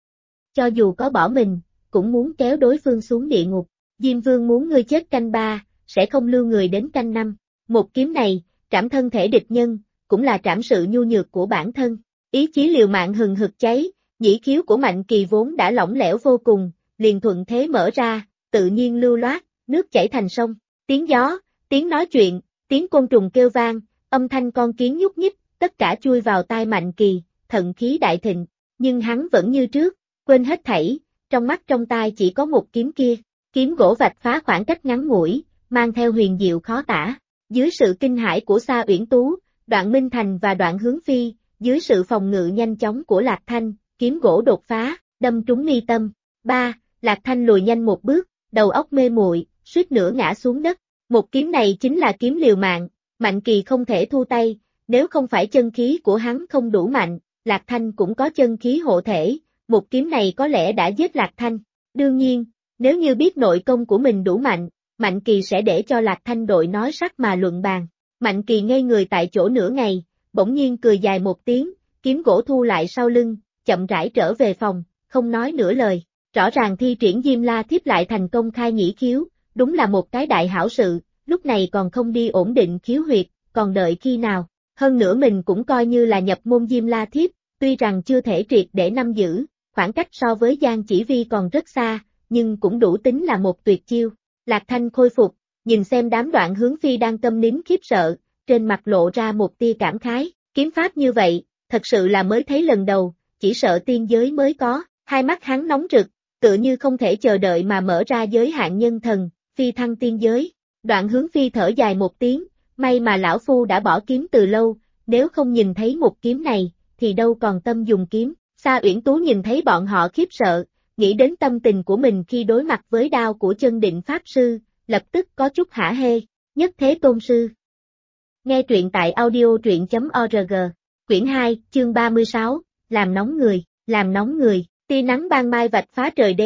Cho dù có bỏ mình, cũng muốn kéo đối phương xuống địa ngục. Diêm Vương muốn ngươi chết canh 3, sẽ không lưu người đến canh 5. Một kiếm này, trảm thân thể địch nhân, cũng là trảm sự nhu nhược của bản thân. Ý chí liều mạng hừng hực cháy, nhĩ khiếu của Mạnh Kỳ vốn đã lỏng lẻo vô cùng, liền thuận thế mở ra, tự nhiên lưu loát, nước chảy thành sông. Tiếng gió, tiếng nói chuyện, tiếng côn trùng kêu vang, âm thanh con kiến nhúc nhích, tất cả chui vào tai Mạnh Kỳ, thận khí đại thịnh. Nhưng hắn vẫn như trước, quên hết thảy, trong mắt trong tai chỉ có một kiếm kia. Kiếm gỗ vạch phá khoảng cách ngắn ngủi, mang theo huyền diệu khó tả. Dưới sự kinh hãi của Sa Uyển Tú, Đoạn Minh Thành và Đoạn Hướng Phi, dưới sự phòng ngự nhanh chóng của Lạc Thanh, kiếm gỗ đột phá, đâm trúng mi tâm. 3. Lạc Thanh lùi nhanh một bước, đầu óc mê muội, suýt nữa ngã xuống đất. Một kiếm này chính là kiếm liều mạng, Mạnh Kỳ không thể thu tay, nếu không phải chân khí của hắn không đủ mạnh, Lạc Thanh cũng có chân khí hộ thể, một kiếm này có lẽ đã giết Lạc Thanh. Đương nhiên, nếu như biết nội công của mình đủ mạnh, Mạnh Kỳ sẽ để cho Lạc Thanh đội nói sắc mà luận bàn. Mạnh Kỳ ngây người tại chỗ nửa ngày, bỗng nhiên cười dài một tiếng, kiếm gỗ thu lại sau lưng, chậm rãi trở về phòng, không nói nửa lời. Rõ ràng thi triển Diêm La Thiếp lại thành công khai nhĩ khiếu, đúng là một cái đại hảo sự, lúc này còn không đi ổn định khiếu huyệt, còn đợi khi nào. Hơn nữa mình cũng coi như là nhập môn Diêm La Thiếp, tuy rằng chưa thể triệt để nắm giữ, khoảng cách so với Giang Chỉ Vi còn rất xa, nhưng cũng đủ tính là một tuyệt chiêu. Lạc Thanh khôi phục, nhìn xem đám Đoạn Hướng Phi đang câm nín khiếp sợ, trên mặt lộ ra một tia cảm khái, kiếm pháp như vậy, thật sự là mới thấy lần đầu, chỉ sợ tiên giới mới có. Hai mắt hắn nóng rực, tựa như không thể chờ đợi mà mở ra giới hạn nhân thần, phi thăng tiên giới. Đoạn Hướng Phi thở dài một tiếng, may mà lão phu đã bỏ kiếm từ lâu, nếu không nhìn thấy một kiếm này, thì đâu còn tâm dùng kiếm. Sa Uyển Tú nhìn thấy bọn họ khiếp sợ, nghĩ đến tâm tình của mình khi đối mặt với đao của Chân Định Pháp Sư, lập tức có chút hả hê. Nhất Thế Tôn Sư. Nghe truyện tại audio truyện.org. Quyển 2, chương 36, làm nóng người. Tia nắng ban mai vạch phá trời đêm,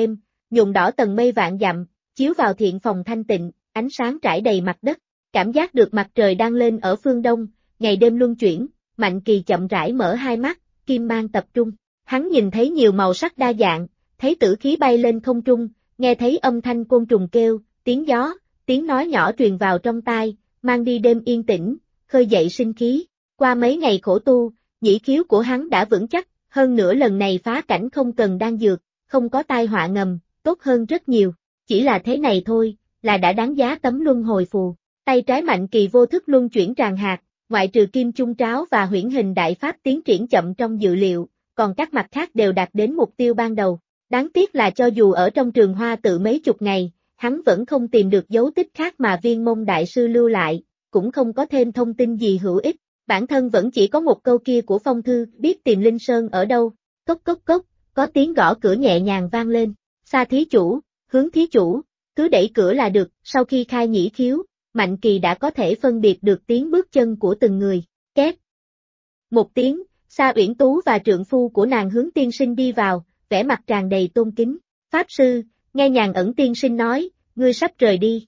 nhuộm đỏ tầng mây vạn dặm, chiếu vào thiện phòng thanh tịnh, ánh sáng trải đầy mặt đất. Cảm giác được mặt trời đang lên ở phương đông, ngày đêm luân chuyển, Mạnh Kỳ chậm rãi mở hai mắt, kim mang tập trung. Hắn nhìn thấy nhiều màu sắc đa dạng, thấy tử khí bay lên không trung, nghe thấy âm thanh côn trùng kêu, tiếng gió, tiếng nói nhỏ truyền vào trong tai, mang đi đêm yên tĩnh, khơi dậy sinh khí. Qua mấy ngày khổ tu, nhĩ khiếu của hắn đã vững chắc, hơn nữa lần này phá cảnh không cần đan dược, không có tai họa ngầm, tốt hơn rất nhiều. Chỉ là thế này thôi, là đã đáng giá tấm luân hồi phù. Tay trái Mạnh Kỳ vô thức luân chuyển tràng hạt, ngoại trừ kim chung tráo và huyễn hình đại pháp tiến triển chậm trong dự liệu, còn các mặt khác đều đạt đến mục tiêu ban đầu. Đáng tiếc là cho dù ở trong trường hoa tự mấy chục ngày, hắn vẫn không tìm được dấu tích khác mà Viên Môn Đại Sư lưu lại, cũng không có thêm thông tin gì hữu ích. Bản thân vẫn chỉ có một câu kia của phong thư, biết tìm Linh Sơn ở đâu. Cốc cốc cốc, có tiếng gõ cửa nhẹ nhàng vang lên. Xa thí chủ, hướng thí chủ, cứ đẩy cửa là được. Sau khi khai nhĩ khiếu, Mạnh Kỳ đã có thể phân biệt được tiếng bước chân của từng người. Két. Một tiếng, Sa Uyển Tú và trượng phu của nàng Hướng tiên sinh đi vào, vẻ mặt tràn đầy tôn kính. Pháp sư, nghe Nhàn Ẩn tiên sinh nói, ngươi sắp rời đi.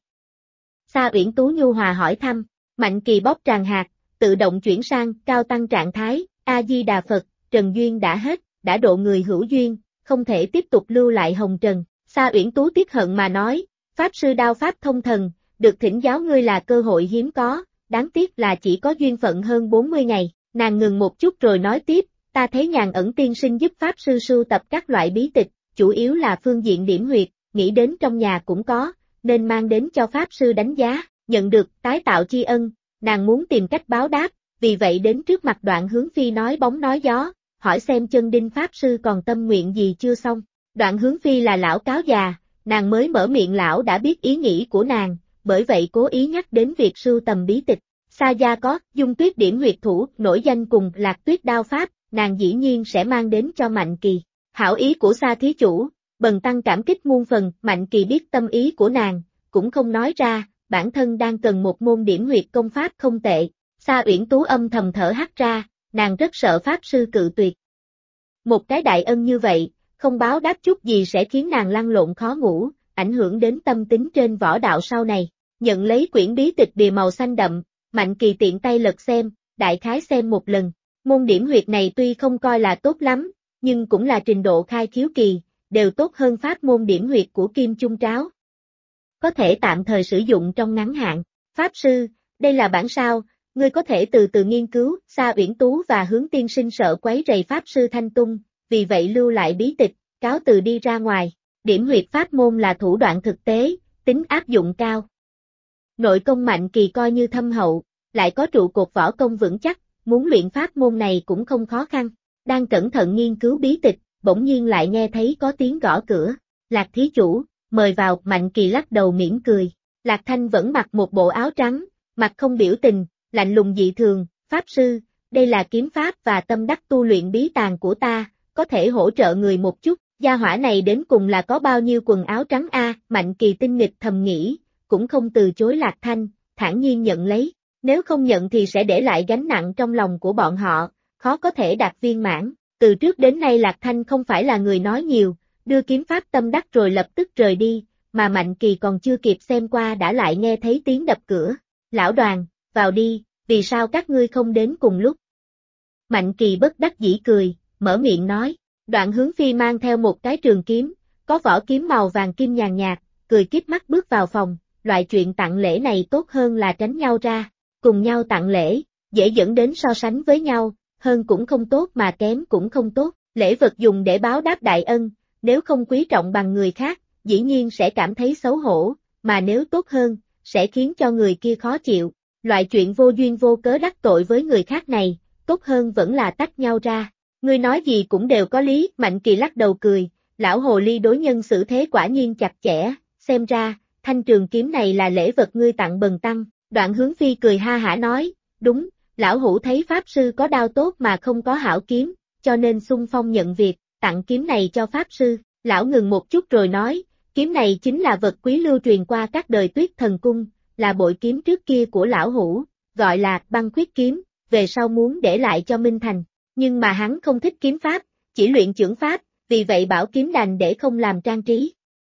Sa Uyển Tú nhu hòa hỏi thăm. Mạnh Kỳ bóp tràng hạt, tự động chuyển sang cao tăng trạng thái. A Di Đà Phật, Trần duyên đã hết, đã độ người hữu duyên, không thể tiếp tục lưu lại hồng trần. Sa Uyển Tú tiếc hận mà nói, Pháp sư đao pháp thông thần, được thỉnh giáo ngươi là cơ hội hiếm có, đáng tiếc là chỉ có duyên phận hơn 40 ngày. Nàng ngừng một chút rồi nói tiếp, ta thấy Nhàn Ẩn tiên sinh giúp Pháp sư sưu tập các loại bí tịch, chủ yếu là phương diện điểm huyệt, nghĩ đến trong nhà cũng có, nên mang đến cho Pháp sư đánh giá, nhận được tái tạo tri ân, nàng muốn tìm cách báo đáp, vì vậy đến trước mặt Đoạn Hướng Phi nói bóng nói gió, hỏi xem Chân Đinh Pháp sư còn tâm nguyện gì chưa xong. Đoạn Hướng Phi là lão cáo già, nàng mới mở miệng lão đã biết ý nghĩ của nàng, bởi vậy cố ý nhắc đến việc sưu tầm bí tịch. Sa gia có, Dung Tuyết điểm huyệt thủ, nổi danh cùng Lạc Tuyết đao pháp, nàng dĩ nhiên sẽ mang đến cho Mạnh Kỳ. Hảo ý của Sa thí chủ, bần tăng cảm kích muôn phần. Mạnh Kỳ biết tâm ý của nàng, cũng không nói ra, bản thân đang cần một môn điểm huyệt công pháp không tệ. Sa Uyển Tú âm thầm thở hắt ra, nàng rất sợ Pháp sư cự tuyệt. Một cái đại ân như vậy, không báo đáp chút gì sẽ khiến nàng lăn lộn khó ngủ, ảnh hưởng đến tâm tính trên võ đạo sau này. Nhận lấy quyển bí tịch bìa màu xanh đậm, Mạnh Kỳ tiện tay lật xem, đại khái xem một lần. Môn điểm huyệt này tuy không coi là tốt lắm, nhưng cũng là trình độ khai khiếu kỳ, đều tốt hơn pháp môn điểm huyệt của Kim Chung Tráo. Có thể tạm thời sử dụng trong ngắn hạn. Pháp sư, đây là bản sao, ngươi có thể từ từ nghiên cứu. Sa Uyển Tú và Hướng tiên sinh sợ quấy rầy Pháp sư Thanh Tung, vì vậy lưu lại bí tịch, cáo từ đi ra ngoài. Điểm huyệt pháp môn là thủ đoạn thực tế, tính áp dụng cao. Nội công Mạnh Kỳ coi như thâm hậu, lại có trụ cột võ công vững chắc, muốn luyện pháp môn này cũng không khó khăn. Đang cẩn thận nghiên cứu bí tịch, bỗng nhiên lại nghe thấy có tiếng gõ cửa. Lạc thí chủ, mời vào. Mạnh Kỳ lắc đầu mỉm cười. Lạc Thanh vẫn mặc một bộ áo trắng, mặt không biểu tình, lạnh lùng dị thường. Pháp sư, đây là kiếm pháp và tâm đắc tu luyện bí tàng của ta, có thể hỗ trợ người một chút. Gia hỏa này đến cùng là có bao nhiêu quần áo trắng a? Mạnh Kỳ tinh nghịch thầm nghĩ, cũng không từ chối Lạc Thanh, thản nhiên nhận lấy. Nếu không nhận thì sẽ để lại gánh nặng trong lòng của bọn họ, khó có thể đạt viên mãn. Từ trước đến nay Lạc Thanh không phải là người nói nhiều, đưa kiếm pháp tâm đắc rồi lập tức rời đi, mà Mạnh Kỳ còn chưa kịp xem qua đã lại nghe thấy tiếng đập cửa. Lão Đoàn, vào đi, vì sao các ngươi không đến cùng lúc? Mạnh Kỳ bất đắc dĩ cười, mở miệng nói. Đoạn Hướng Phi mang theo một cái trường kiếm, có vỏ kiếm màu vàng kim nhàn nhạt, cười kíp mắt bước vào phòng. Loại chuyện tặng lễ này tốt hơn là tránh nhau ra, cùng nhau tặng lễ, dễ dẫn đến so sánh với nhau, hơn cũng không tốt mà kém cũng không tốt. Lễ vật dùng để báo đáp đại ân, nếu không quý trọng bằng người khác, dĩ nhiên sẽ cảm thấy xấu hổ, mà nếu tốt hơn, sẽ khiến cho người kia khó chịu. Loại chuyện vô duyên vô cớ đắc tội với người khác này, tốt hơn vẫn là tách nhau ra. Ngươi nói gì cũng đều có lý. Mạnh Kỳ lắc đầu cười, lão hồ ly đối nhân xử thế quả nhiên chặt chẽ, xem ra, thanh trường kiếm này là lễ vật ngươi tặng bần tăng. Đoạn Hướng Phi cười ha hả nói, đúng, lão hủ thấy Pháp sư có đao tốt mà không có hảo kiếm, cho nên xung phong nhận việc, tặng kiếm này cho Pháp sư. Lão ngừng một chút rồi nói, kiếm này chính là vật quý lưu truyền qua các đời Tuyết Thần Cung, là bội kiếm trước kia của lão hủ, gọi là Băng Khuyết kiếm, về sau muốn để lại cho Minh Thành. Nhưng mà hắn không thích kiếm pháp, chỉ luyện chưởng pháp, vì vậy bảo kiếm đành để không làm trang trí.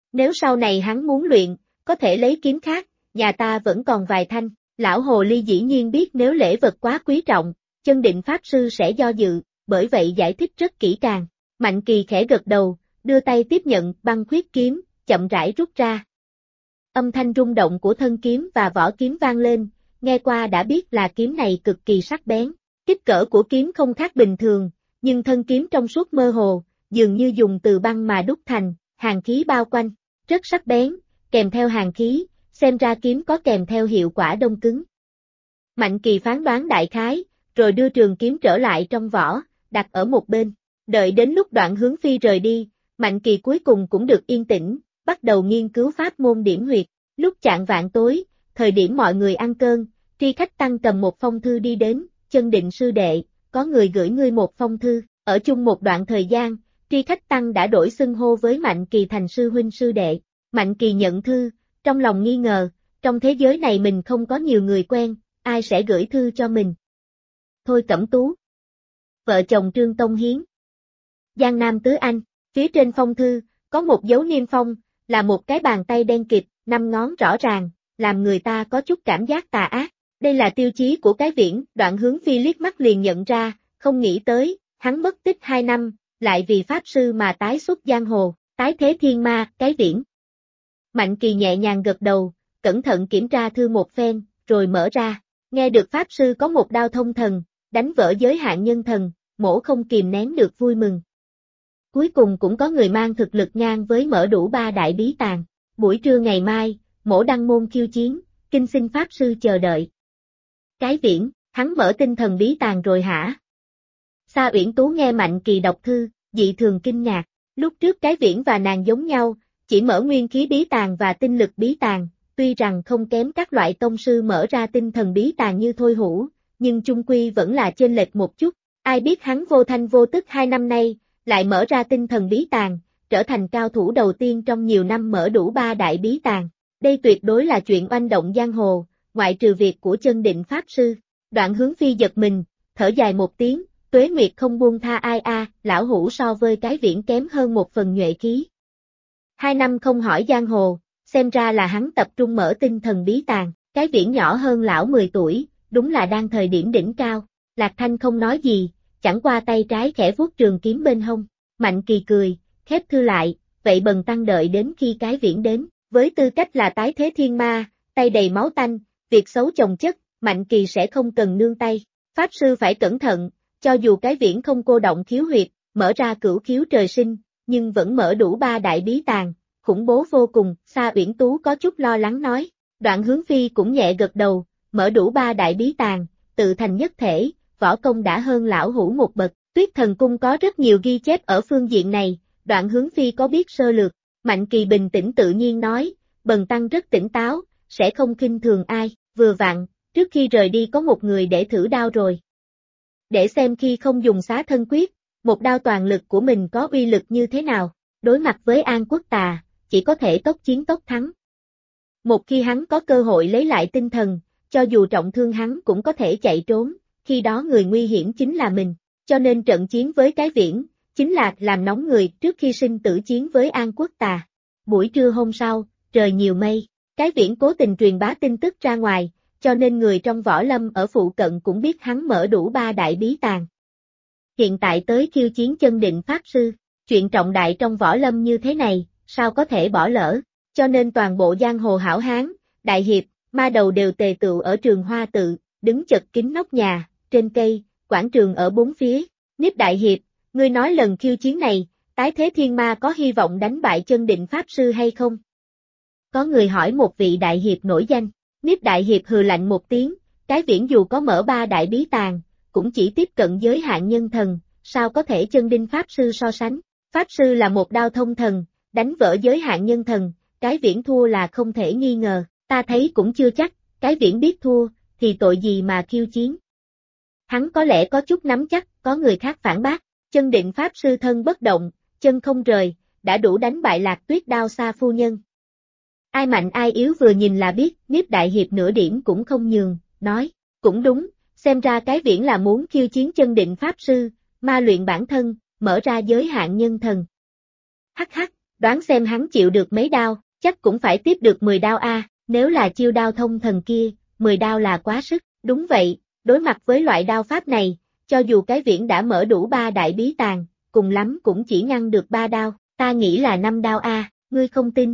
Nếu sau này hắn muốn luyện, có thể lấy kiếm khác, nhà ta vẫn còn vài thanh. Lão hồ ly dĩ nhiên biết nếu lễ vật quá quý trọng, Chân Định Pháp Sư sẽ do dự, bởi vậy giải thích rất kỹ càng. Mạnh Kỳ khẽ gật đầu, đưa tay tiếp nhận băng khuyết kiếm, chậm rãi rút ra. Âm thanh rung động của thân kiếm và vỏ kiếm vang lên, nghe qua đã biết là kiếm này cực kỳ sắc bén. Kích cỡ của kiếm không khác bình thường, nhưng thân kiếm trong suốt mơ hồ, dường như dùng từ băng mà đúc thành, hàn khí bao quanh, rất sắc bén, kèm theo hàn khí, xem ra kiếm có kèm theo hiệu quả đông cứng. Mạnh Kỳ phán đoán đại khái, rồi đưa trường kiếm trở lại trong vỏ, đặt ở một bên. Đợi đến lúc Đoạn Hướng Phi rời đi, Mạnh Kỳ cuối cùng cũng được yên tĩnh, bắt đầu nghiên cứu pháp môn điểm huyệt. Lúc chạng vạng tối, thời điểm mọi người ăn cơm, Tri Khách Tăng cầm một phong thư đi đến, Chân Định sư đệ, có người gửi ngươi một phong thư. Ở chung một đoạn thời gian, Tri Khách Tăng đã đổi xưng hô với Mạnh Kỳ thành sư huynh sư đệ. Mạnh Kỳ nhận thư, trong lòng nghi ngờ, trong thế giới này mình không có nhiều người quen, ai sẽ gửi thư cho mình. Thôi Cẩm Tú, vợ chồng Trương Tông Hiến, Giang Nam Tứ Anh, phía trên phong thư, có một dấu niêm phong, là một cái bàn tay đen kịt, 5 ngón rõ ràng, làm người ta có chút cảm giác tà ác. Đây là tiêu chí của cái Viễn, Đoạn Hướng Phi liếc mắt liền nhận ra, không nghĩ tới, hắn mất tích 2 năm, lại vì pháp sư mà tái xuất giang hồ, tái thế thiên ma, cái Viễn. Mạnh Kỳ nhẹ nhàng gật đầu, cẩn thận kiểm tra thư một phen, rồi mở ra, nghe được pháp sư có một đao thông thần, đánh vỡ giới hạn nhân thần, mổ không kìm nén được vui mừng. Cuối cùng cũng có người mang thực lực ngang với mở đủ 3 đại bí tàng. Buổi trưa ngày mai, mổ đăng môn khiêu chiến, kinh xin pháp sư chờ đợi. Cái Viễn, hắn mở tinh thần bí tàng rồi hả? Sa Uyển Tú nghe Mạnh Kỳ đọc thư, dị thường kinh ngạc. Lúc trước Cái Viễn và nàng giống nhau, chỉ mở nguyên khí bí tàng và tinh lực bí tàng, tuy rằng không kém các loại tông sư mở ra tinh thần bí tàng như Thôi Hữu, nhưng chung quy vẫn là chênh lệch một chút. Ai biết hắn vô thanh vô tức 2 năm nay, lại mở ra tinh thần bí tàng, trở thành cao thủ đầu tiên trong nhiều năm mở đủ 3 đại bí tàng. Đây tuyệt đối là chuyện oanh động giang hồ, ngoại trừ việc của Chân Định Pháp Sư. Đoạn Hướng Phi giật mình, thở dài một tiếng, Tuế Nguyệt không buông tha ai a, lão hữu so với Cái Viễn kém hơn một phần nhuệ khí. 2 năm không hỏi giang hồ, xem ra là hắn tập trung mở tinh thần bí tàng. Cái Viễn nhỏ hơn lão 10 tuổi, đúng là đang thời điểm đỉnh cao. Lạc Thanh không nói gì, chẳng qua tay trái khẽ vuốt trường kiếm bên hông. Mạnh Kỳ cười, khép thư lại, vậy bần tăng đợi đến khi Cái Viễn đến. Với tư cách là tái thế thiên ma, tay đầy máu tanh, việc xấu chồng chất, Mạnh Kỳ sẽ không cần nương tay. Pháp sư phải cẩn thận, cho dù Cái Viễn không cô động khiếu huyệt, mở ra cửu khiếu trời sinh, nhưng vẫn mở đủ 3 đại bí tàng, khủng bố vô cùng. Sa Uyển Tú có chút lo lắng nói. Đoạn Hướng Phi cũng nhẹ gật đầu, mở đủ 3 đại bí tàng, tự thành nhất thể, võ công đã hơn lão hữu một bậc. Tuyết Thần Cung có rất nhiều ghi chép ở phương diện này, Đoạn Hướng Phi có biết sơ lược. Mạnh Kỳ bình tĩnh tự nhiên nói, bần tăng rất tỉnh táo, sẽ không khinh thường ai. Vừa vặn, trước khi rời đi có một người để thử đao rồi. Để xem khi không dùng xá thân quyết, một đao toàn lực của mình có uy lực như thế nào. Đối mặt với An Quốc Tà, chỉ có thể tốc chiến tốc thắng. Một khi hắn có cơ hội lấy lại tinh thần, cho dù trọng thương hắn cũng có thể chạy trốn, khi đó người nguy hiểm chính là mình. Cho nên trận chiến với Cái Viễn, chính là làm nóng người trước khi sinh tử chiến với An Quốc Tà. Buổi trưa hôm sau, trời nhiều mây, Cái Viễn cố tình truyền bá tin tức ra ngoài, cho nên người trong võ lâm ở phụ cận cũng biết hắn mở đủ 3 đại bí tàng. Hiện tại tới khiêu chiến Chân Định Pháp Sư, chuyện trọng đại trong võ lâm như thế này, sao có thể bỏ lỡ, cho nên toàn bộ giang hồ hảo hán, đại hiệp, ma đầu đều tề tựu ở Trường Hoa Tự, đứng chật kín nóc nhà, trên cây, quảng trường ở bốn phía. Niếp đại hiệp, ngươi nói lần khiêu chiến này, tái thế thiên ma có hy vọng đánh bại Chân Định Pháp Sư hay không? Có người hỏi một vị đại hiệp nổi danh. Niếp đại hiệp hừ lạnh một tiếng, Cái Viễn dù có mở 3 đại bí tàng, cũng chỉ tiếp cận giới hạn nhân thần, sao có thể Chân Định Pháp Sư so sánh? Pháp Sư là một đao thông thần, đánh vỡ giới hạn nhân thần, Cái Viễn thua là không thể nghi ngờ, ta thấy cũng chưa chắc, Cái Viễn biết thua, thì tội gì mà khiêu chiến? Hắn có lẽ có chút nắm chắc, có người khác phản bác, Chân Định Pháp Sư thân bất động, chân không rời, đã đủ đánh bại Lạc Tuyết Đao Xa phu nhân. Ai mạnh ai yếu vừa nhìn là biết, Niếp đại hiệp nửa điểm cũng không nhường, nói, cũng đúng, xem ra Cái Viễn là muốn khiêu chiến Chân Định Pháp Sư, ma luyện bản thân, mở ra giới hạn nhân thần. Hắc hắc, đoán xem hắn chịu được mấy đao, chắc cũng phải tiếp được 10 đao a, nếu là chiêu đao thông thần kia, 10 đao là quá sức, đúng vậy, đối mặt với loại đao pháp này, cho dù cái Viễn đã mở đủ 3 đại bí tàng, cùng lắm cũng chỉ ngăn được 3 đao, ta nghĩ là 5 đao a, ngươi không tin.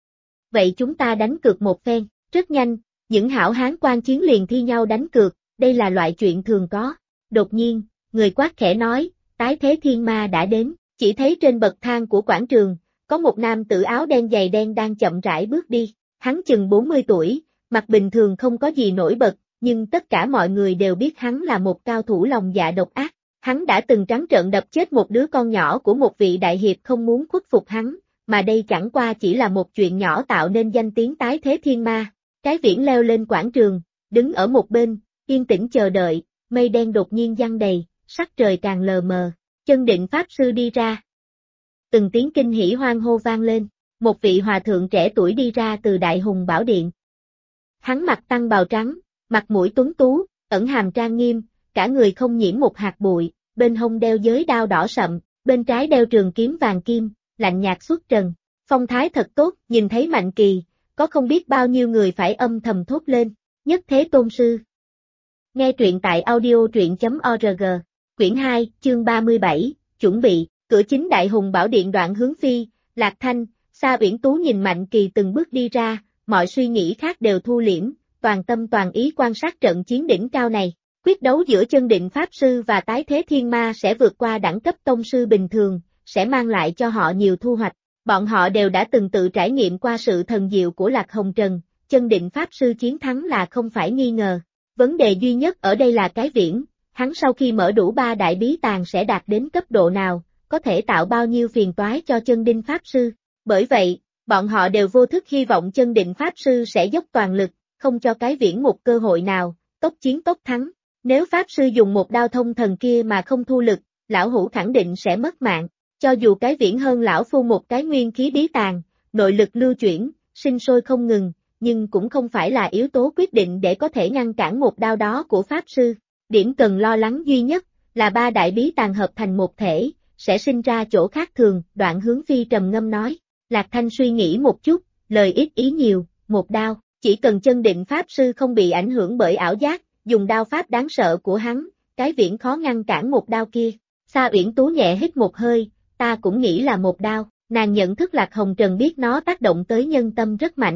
Vậy chúng ta đánh cược một phen, rất nhanh, những hảo hán quan chiến liền thi nhau đánh cược, đây là loại chuyện thường có. Đột nhiên, người quát khẽ nói, tái thế thiên ma đã đến, chỉ thấy trên bậc thang của quảng trường, có một nam tử áo đen giày đen đang chậm rãi bước đi, hắn chừng 40 tuổi, mặt bình thường không có gì nổi bật, nhưng tất cả mọi người đều biết hắn là một cao thủ lòng dạ độc ác. Hắn đã từng trắng trợn đập chết một đứa con nhỏ của một vị đại hiệp không muốn khuất phục hắn, mà đây chẳng qua chỉ là một chuyện nhỏ tạo nên danh tiếng tái thế thiên ma. Cái Viễn leo lên quảng trường, đứng ở một bên, yên tĩnh chờ đợi, mây đen đột nhiên giăng đầy, sắc trời càng lờ mờ, Chân Định Pháp Sư đi ra. Từng tiếng kinh hỉ hoan hô vang lên, một vị hòa thượng trẻ tuổi đi ra từ Đại Hùng Bảo Điện. Hắn mặc tăng bào trắng, mặt mũi tuấn tú, ẩn hàm trang nghiêm, cả người không nhiễm một hạt bụi, bên hông đeo giới đao đỏ sậm, bên trái đeo trường kiếm vàng kim, lạnh nhạt xuất trần, phong thái thật tốt, nhìn thấy Mạnh Kỳ, có không biết bao nhiêu người phải âm thầm thốt lên, nhất thế tôn sư. Nghe truyện tại audio.org, quyển 2, chương 37, chuẩn bị, cửa chính Đại Hùng Bảo Điện đoạn hướng phi, Lạc Thanh, Sa Uyển Tú nhìn Mạnh Kỳ từng bước đi ra, mọi suy nghĩ khác đều thu liễm, toàn tâm toàn ý quan sát trận chiến đỉnh cao này. Quyết đấu giữa Chân Định Pháp Sư và tái thế thiên ma sẽ vượt qua đẳng cấp tông sư bình thường, sẽ mang lại cho họ nhiều thu hoạch. Bọn họ đều đã từng tự trải nghiệm qua sự thần diệu của Lạc Hồng Trần, Chân Định Pháp Sư chiến thắng là không phải nghi ngờ. Vấn đề duy nhất ở đây là cái Viễn, hắn sau khi mở đủ 3 đại bí tàng sẽ đạt đến cấp độ nào, có thể tạo bao nhiêu phiền toái cho Chân Định Pháp Sư. Bởi vậy, bọn họ đều vô thức hy vọng Chân Định Pháp Sư sẽ dốc toàn lực, không cho cái Viễn một cơ hội nào, tốc chiến tốc thắng. Nếu Pháp Sư dùng một đao thông thần kia mà không thu lực, lão hủ khẳng định sẽ mất mạng, cho dù cái Viễn hơn lão phu một cái nguyên khí bí tàng, nội lực lưu chuyển, sinh sôi không ngừng, nhưng cũng không phải là yếu tố quyết định để có thể ngăn cản một đao đó của Pháp Sư. Điểm cần lo lắng duy nhất là 3 đại bí tàng hợp thành một thể, sẽ sinh ra chỗ khác thường, Đoạn Hướng Phi trầm ngâm nói. Lạc Thanh suy nghĩ một chút, lời ít ý nhiều, một đao, chỉ cần Chân Định Pháp Sư không bị ảnh hưởng bởi ảo giác, dùng đao pháp đáng sợ của hắn, cái Viễn khó ngăn cản một đao kia. Sa Uyển Tú nhẹ hít một hơi, ta cũng nghĩ là một đao, nàng nhận thức Lạc Hồng Trần biết nó tác động tới nhân tâm rất mạnh.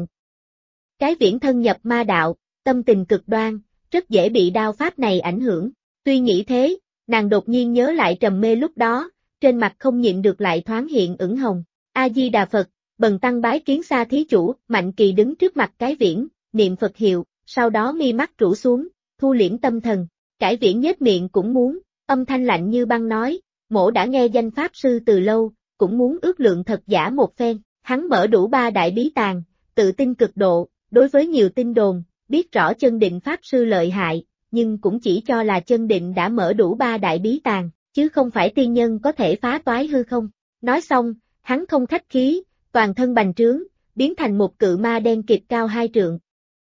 Cái Viễn thân nhập ma đạo, tâm tình cực đoan, rất dễ bị đao pháp này ảnh hưởng. Tuy nghĩ thế, nàng đột nhiên nhớ lại trầm mê lúc đó, trên mặt không nhịn được lại thoáng hiện ửng hồng. A-di-đà Phật, bần tăng bái kiến Sa thí chủ. Mạnh Kỳ đứng trước mặt cái Viễn, niệm Phật hiệu, sau đó mi mắt rũ xuống, thu liễm tâm thần. Cái Viễn nhếch miệng cũng muốn, âm thanh lạnh như băng nói, mỗ đã nghe danh Pháp Sư từ lâu, cũng muốn ước lượng thật giả một phen. Hắn mở đủ 3 đại bí tàng, tự tin cực độ, đối với nhiều tin đồn, biết rõ Chân Định Pháp Sư lợi hại, nhưng cũng chỉ cho là Chân Định đã mở đủ 3 đại bí tàng, chứ không phải tiên nhân có thể phá toái hư không. Nói xong, hắn không khách khí, toàn thân bành trướng, biến thành một cự ma đen kịt cao 2 trượng.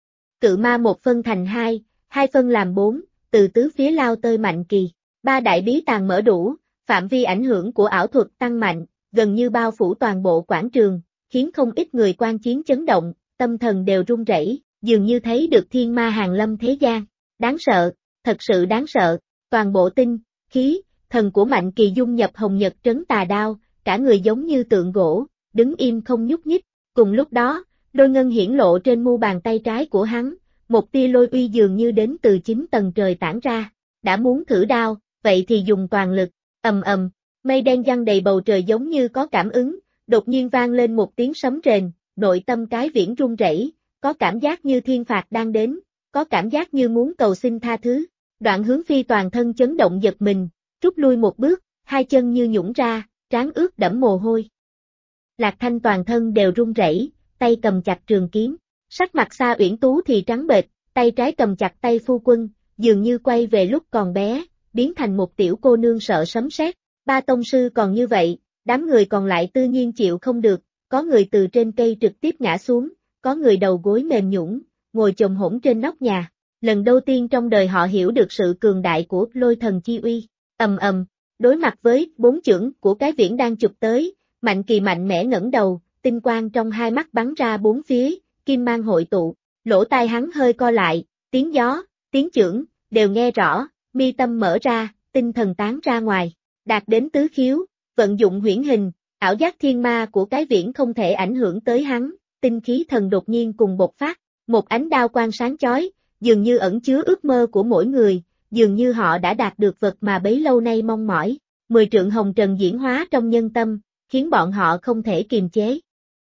Cự ma một phân thành 2, 2 phân làm 4, từ tứ phía lao tới Mạnh Kỳ. 3 đại bí tàng mở đủ, phạm vi ảnh hưởng của ảo thuật tăng mạnh, gần như bao phủ toàn bộ quảng trường, khiến không ít người quan chiến chấn động, tâm thần đều run rẩy, dường như thấy được thiên ma hàng lâm thế gian. Đáng sợ, thật sự đáng sợ, toàn bộ tinh, khí, thần của Mạnh Kỳ dung nhập hồng nhật trấn tà đao, cả người giống như tượng gỗ, đứng im không nhúc nhích. Cùng lúc đó, đôi ngân hiển lộ trên mu bàn tay trái của hắn, một tia lôi uy dường như đến từ 9 tầng trời tản ra. Đã muốn thử đao, vậy thì dùng toàn lực. Ầm ầm, mây đen giăng đầy bầu trời giống như có cảm ứng, đột nhiên vang lên một tiếng sấm rền, nội tâm cái Viễn run rẩy, có cảm giác như thiên phạt đang đến, có cảm giác như muốn cầu xin tha thứ. Đoạn Hướng Phi toàn thân chấn động giật mình, rút lui một bước, 2 chân như nhũn ra, trán ướt đẫm mồ hôi. Lạc Thanh toàn thân đều run rẩy, tay cầm chặt trường kiếm, sắc mặt Sa Uyển Tú thì trắng bệch, tay trái cầm chặt tay phu quân, dường như quay về lúc còn bé, biến thành một tiểu cô nương sợ sấm sét. 3 tông sư còn như vậy, đám người còn lại tự nhiên chịu không được, có người từ trên cây trực tiếp ngã xuống, có người đầu gối mềm nhũn, ngồi chồm hổm trên nóc nhà. Lần đầu tiên trong đời họ hiểu được sự cường đại của lôi thần chi uy. Ầm ầm, đối mặt với 4 chưởng của cái Viễn đang chụp tới, Mạnh Kỳ mạnh mẽ ngẩng đầu, tinh quang trong hai mắt bắn ra bốn phía, kim mang hội tụ, lỗ tai hắn hơi co lại, tiếng gió, tiếng chưởng, đều nghe rõ, mi tâm mở ra, tinh thần tán ra ngoài, đạt đến tứ khiếu, vận dụng huyễn hình, ảo giác thiên ma của cái viễn không thể ảnh hưởng tới hắn, tinh khí thần đột nhiên cùng bộc phát, một ánh đao quang sáng chói, dường như ẩn chứa ước mơ của mỗi người, dường như họ đã đạt được vật mà bấy lâu nay mong mỏi, 10 trượng hồng trần diễn hóa trong nhân tâm, khiến bọn họ không thể kiềm chế.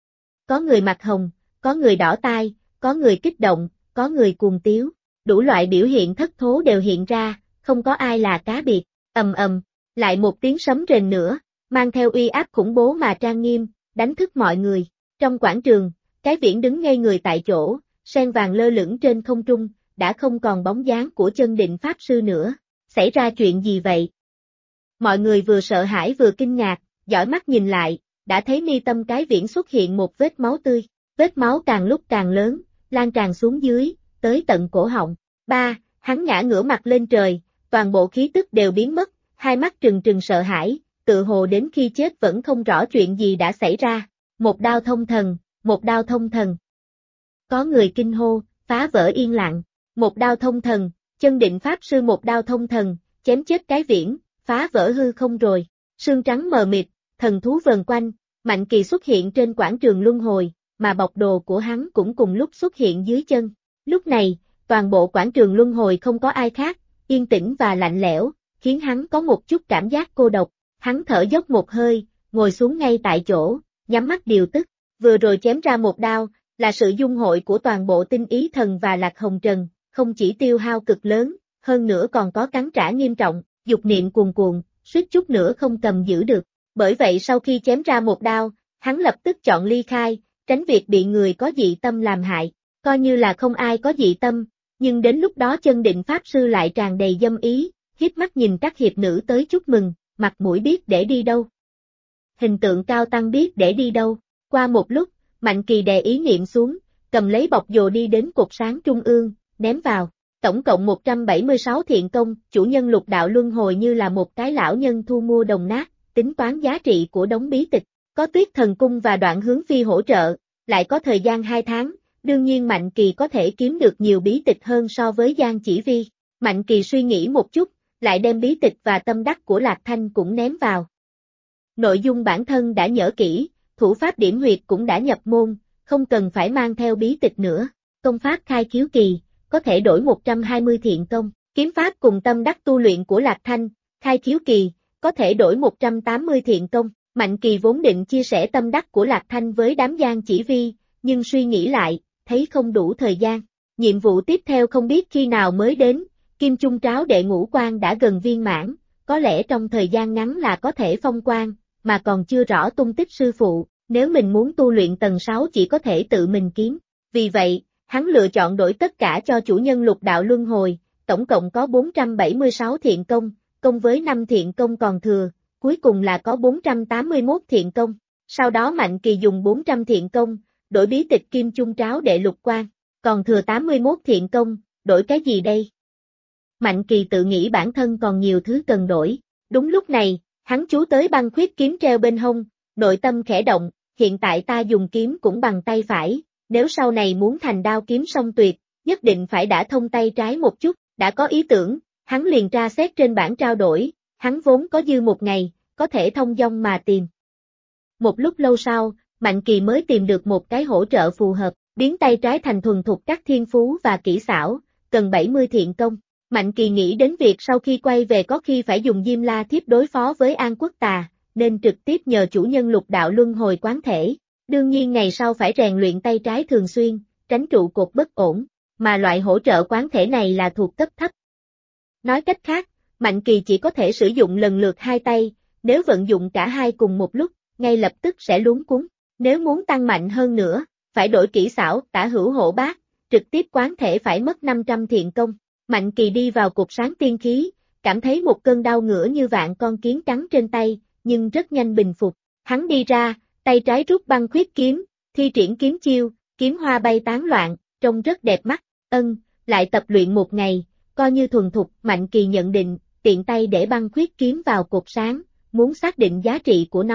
Có người mặt hồng, có người đỏ tai, có người kích động, có người cuồng tiếu, đủ loại biểu hiện thất thố đều hiện ra, không có ai là cá biệt, ầm, lại một tiếng sấm rền nữa, mang theo uy áp khủng bố mà trang nghiêm, đánh thức mọi người. Trong quảng trường, cái viễn đứng ngây người tại chỗ, sen vàng lơ lửng trên không trung, đã không còn bóng dáng của chân định pháp sư nữa. Xảy ra chuyện gì vậy? Mọi người vừa sợ hãi vừa kinh ngạc, dõi mắt nhìn lại, đã thấy mi tâm cái viễn xuất hiện một vết máu tươi, vết máu càng lúc càng lớn, lan tràn xuống dưới, tới tận cổ họng. Hắn ngã ngửa mặt lên trời, toàn bộ khí tức đều biến mất, hai mắt trừng trừng sợ hãi, tự hồ đến khi chết vẫn không rõ chuyện gì đã xảy ra. Một đao thông thần, một đao thông thần. Có người kinh hô, phá vỡ yên lặng, một đao thông thần, chân định pháp sư một đao thông thần, chém chết cái viễn, phá vỡ hư không rồi. Sương trắng mờ mịt, thần thú vần quanh, Mạnh Kỳ xuất hiện trên quảng trường luân hồi, mà bọc đồ của hắn cũng cùng lúc xuất hiện dưới chân. Lúc này, toàn bộ quảng trường luân hồi không có ai khác, yên tĩnh và lạnh lẽo, khiến hắn có một chút cảm giác cô độc. Hắn thở dốc một hơi, ngồi xuống ngay tại chỗ, nhắm mắt điều tức. Vừa rồi chém ra một đao, là sự dung hội của toàn bộ tinh ý thần và Lạc Hồng Trần, không chỉ tiêu hao cực lớn, hơn nữa còn có cắn trả nghiêm trọng, dục niệm cuồn cuộn, suýt chút nữa không cầm giữ được. Bởi vậy sau khi chém ra một đao, hắn lập tức chọn ly khai, tránh việc bị người có dị tâm làm hại. Coi như là không ai có dị tâm, nhưng đến lúc đó chân định pháp sư lại tràn đầy dâm ý, hiếp mắt nhìn các hiệp nữ tới chúc mừng, mặt mũi biết để đi đâu. Hình tượng cao tăng biết để đi đâu. Qua một lúc, Mạnh Kỳ đè ý niệm xuống, cầm lấy bọc dồ đi đến cột sáng trung ương, ném vào. Tổng cộng 176 thiện công, chủ nhân lục đạo luân hồi như là một cái lão nhân thu mua đồng nát, tính toán giá trị của đống bí tịch. Có Tuyết Thần Cung và Đoạn Hướng Phi hỗ trợ, lại có thời gian 2 tháng, đương nhiên Mạnh Kỳ có thể kiếm được nhiều bí tịch hơn so với Giang Chỉ Vi. Mạnh Kỳ suy nghĩ một chút, lại đem bí tịch và tâm đắc của Lạc Thanh cũng ném vào. Nội dung bản thân đã nhớ kỹ, thủ pháp điểm huyệt cũng đã nhập môn, không cần phải mang theo bí tịch nữa. Công pháp khai khiếu kỳ, có thể đổi 120 thiện công, kiếm pháp cùng tâm đắc tu luyện của Lạc Thanh, khai khiếu kỳ, có thể đổi 180 thiện công. Mạnh Kỳ vốn định chia sẻ tâm đắc của Lạc Thanh với đám Giang Chỉ Vi, nhưng suy nghĩ lại, thấy không đủ thời gian. Nhiệm vụ tiếp theo không biết khi nào mới đến, Kim Chung Tráo đệ ngũ quan đã gần viên mãn, có lẽ trong thời gian ngắn là có thể phong quan, mà còn chưa rõ tung tích sư phụ, nếu mình muốn tu luyện tầng 6 chỉ có thể tự mình kiếm. Vì vậy, hắn lựa chọn đổi tất cả cho chủ nhân lục đạo luân hồi, tổng cộng có 476 thiện công, công với 5 thiện công còn thừa, cuối cùng là có 481 thiện công. Sau đó Mạnh Kỳ dùng 400 thiện công, đổi bí tịch Kim Chung Tráo đệ lục quan, còn thừa 81 thiện công, đổi cái gì đây? Mạnh Kỳ tự nghĩ bản thân còn nhiều thứ cần đổi. Đúng lúc này, hắn chú tới băng khuyết kiếm treo bên hông, nội tâm khẽ động, hiện tại ta dùng kiếm cũng bằng tay phải, nếu sau này muốn thành đao kiếm song tuyệt, nhất định phải đã thông tay trái một chút, đã có ý tưởng, hắn liền tra xét trên bảng trao đổi, hắn vốn có dư một ngày, có thể thông dong mà tìm. Một lúc lâu sau, Mạnh Kỳ mới tìm được một cái hỗ trợ phù hợp, biến tay trái thành thuần thục các thiên phú và kỹ xảo, cần 70 thiện công. Mạnh Kỳ nghĩ đến việc sau khi quay về có khi phải dùng Diêm La Thiếp đối phó với An Quốc Tà, nên trực tiếp nhờ chủ nhân lục đạo luân hồi quán thể. Đương nhiên ngày sau phải rèn luyện tay trái thường xuyên, tránh trụ cột bất ổn, mà loại hỗ trợ quán thể này là thuộc cấp thấp. Nói cách khác, Mạnh Kỳ chỉ có thể sử dụng lần lượt hai tay, nếu vận dụng cả hai cùng một lúc, ngay lập tức sẽ luống cuống. Nếu muốn tăng mạnh hơn nữa, phải đổi kỹ xảo tả hữu hộ bát, trực tiếp quán thể phải mất 500 thiện công. Mạnh Kỳ đi vào cột sáng tiên khí, cảm thấy một cơn đau ngửa như vạn con kiến cắn trên tay, nhưng rất nhanh bình phục. Hắn đi ra, tay trái rút băng khuyết kiếm, thi triển kiếm chiêu, kiếm hoa bay tán loạn, trông rất đẹp mắt. Lại tập luyện một ngày, coi như thuần thục. Mạnh Kỳ nhận định, tiện tay để băng khuyết kiếm vào cột sáng, muốn xác định giá trị của nó.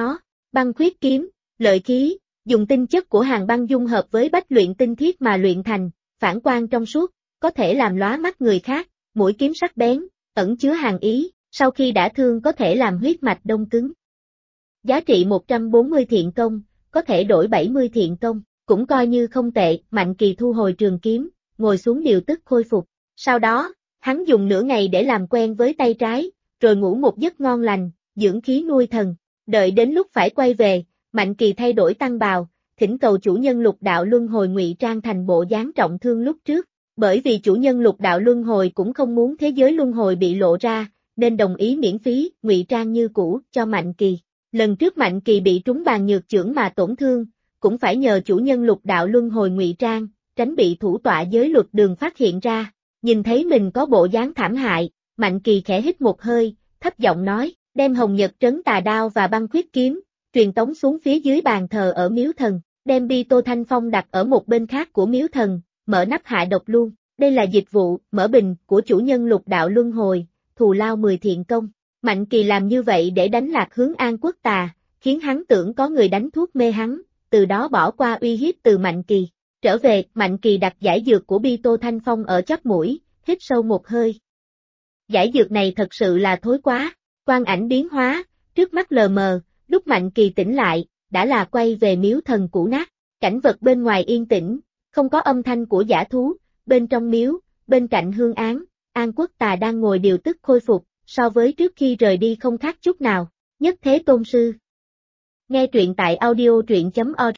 Băng khuyết kiếm, lợi khí, dùng tinh chất của hàng băng dung hợp với bách luyện tinh thiết mà luyện thành, phản quang trong suốt, có thể làm lóa mắt người khác, mũi kiếm sắc bén, ẩn chứa hàn ý, sau khi đã thương có thể làm huyết mạch đông cứng. Giá trị 140 thiện công, có thể đổi 70 thiện công, cũng coi như không tệ. Mạnh Kỳ thu hồi trường kiếm, ngồi xuống điều tức khôi phục. Sau đó, hắn dùng nửa ngày để làm quen với tay trái, rồi ngủ một giấc ngon lành, dưỡng khí nuôi thần. Đợi đến lúc phải quay về, Mạnh Kỳ thay đổi tăng bào, thỉnh cầu chủ nhân Lục Đạo Luân Hồi ngụy trang thành bộ dáng trọng thương lúc trước. Bởi vì chủ nhân Lục Đạo Luân Hồi cũng không muốn thế giới luân hồi bị lộ ra, nên đồng ý miễn phí ngụy trang như cũ cho Mạnh Kỳ. Lần trước Mạnh Kỳ bị trúng bàn nhược chưởng mà tổn thương, cũng phải nhờ chủ nhân Lục Đạo Luân Hồi ngụy trang, tránh bị thủ tọa giới luật đường phát hiện ra. Nhìn thấy mình có bộ dáng thảm hại, Mạnh Kỳ khẽ hít một hơi, thấp giọng nói, đem Hồng Nhật Trấn Tà Đao và Băng Khuyết Kiếm, truyền tống xuống phía dưới bàn thờ ở miếu thần, đem Bi Tô Thanh Phong đặt ở một bên khác của miếu thần, mở nắp hạ độc luôn. Đây là dịch vụ, mở bình, của chủ nhân Lục Đạo Luân Hồi, thù lao 10 thiện công. Mạnh Kỳ làm như vậy để đánh lạc hướng An Quốc Tà, khiến hắn tưởng có người đánh thuốc mê hắn, từ đó bỏ qua uy hiếp từ Mạnh Kỳ. Trở về, Mạnh Kỳ đặt giải dược của Bi Tô Thanh Phong ở chóp mũi, hít sâu một hơi. Giải dược này thật sự là thối quá, quang ảnh biến hóa, trước mắt lờ mờ, lúc Mạnh Kỳ tỉnh lại, đã là quay về miếu thần cũ nát. Cảnh vật bên ngoài yên tĩnh, không có âm thanh của dã thú, bên trong miếu, bên cạnh hương án, An Quốc Tà đang ngồi điều tức khôi phục, so với trước khi rời đi không khác chút nào. Nhất Thế Tôn Sư. Nghe truyện tại audio truyện.org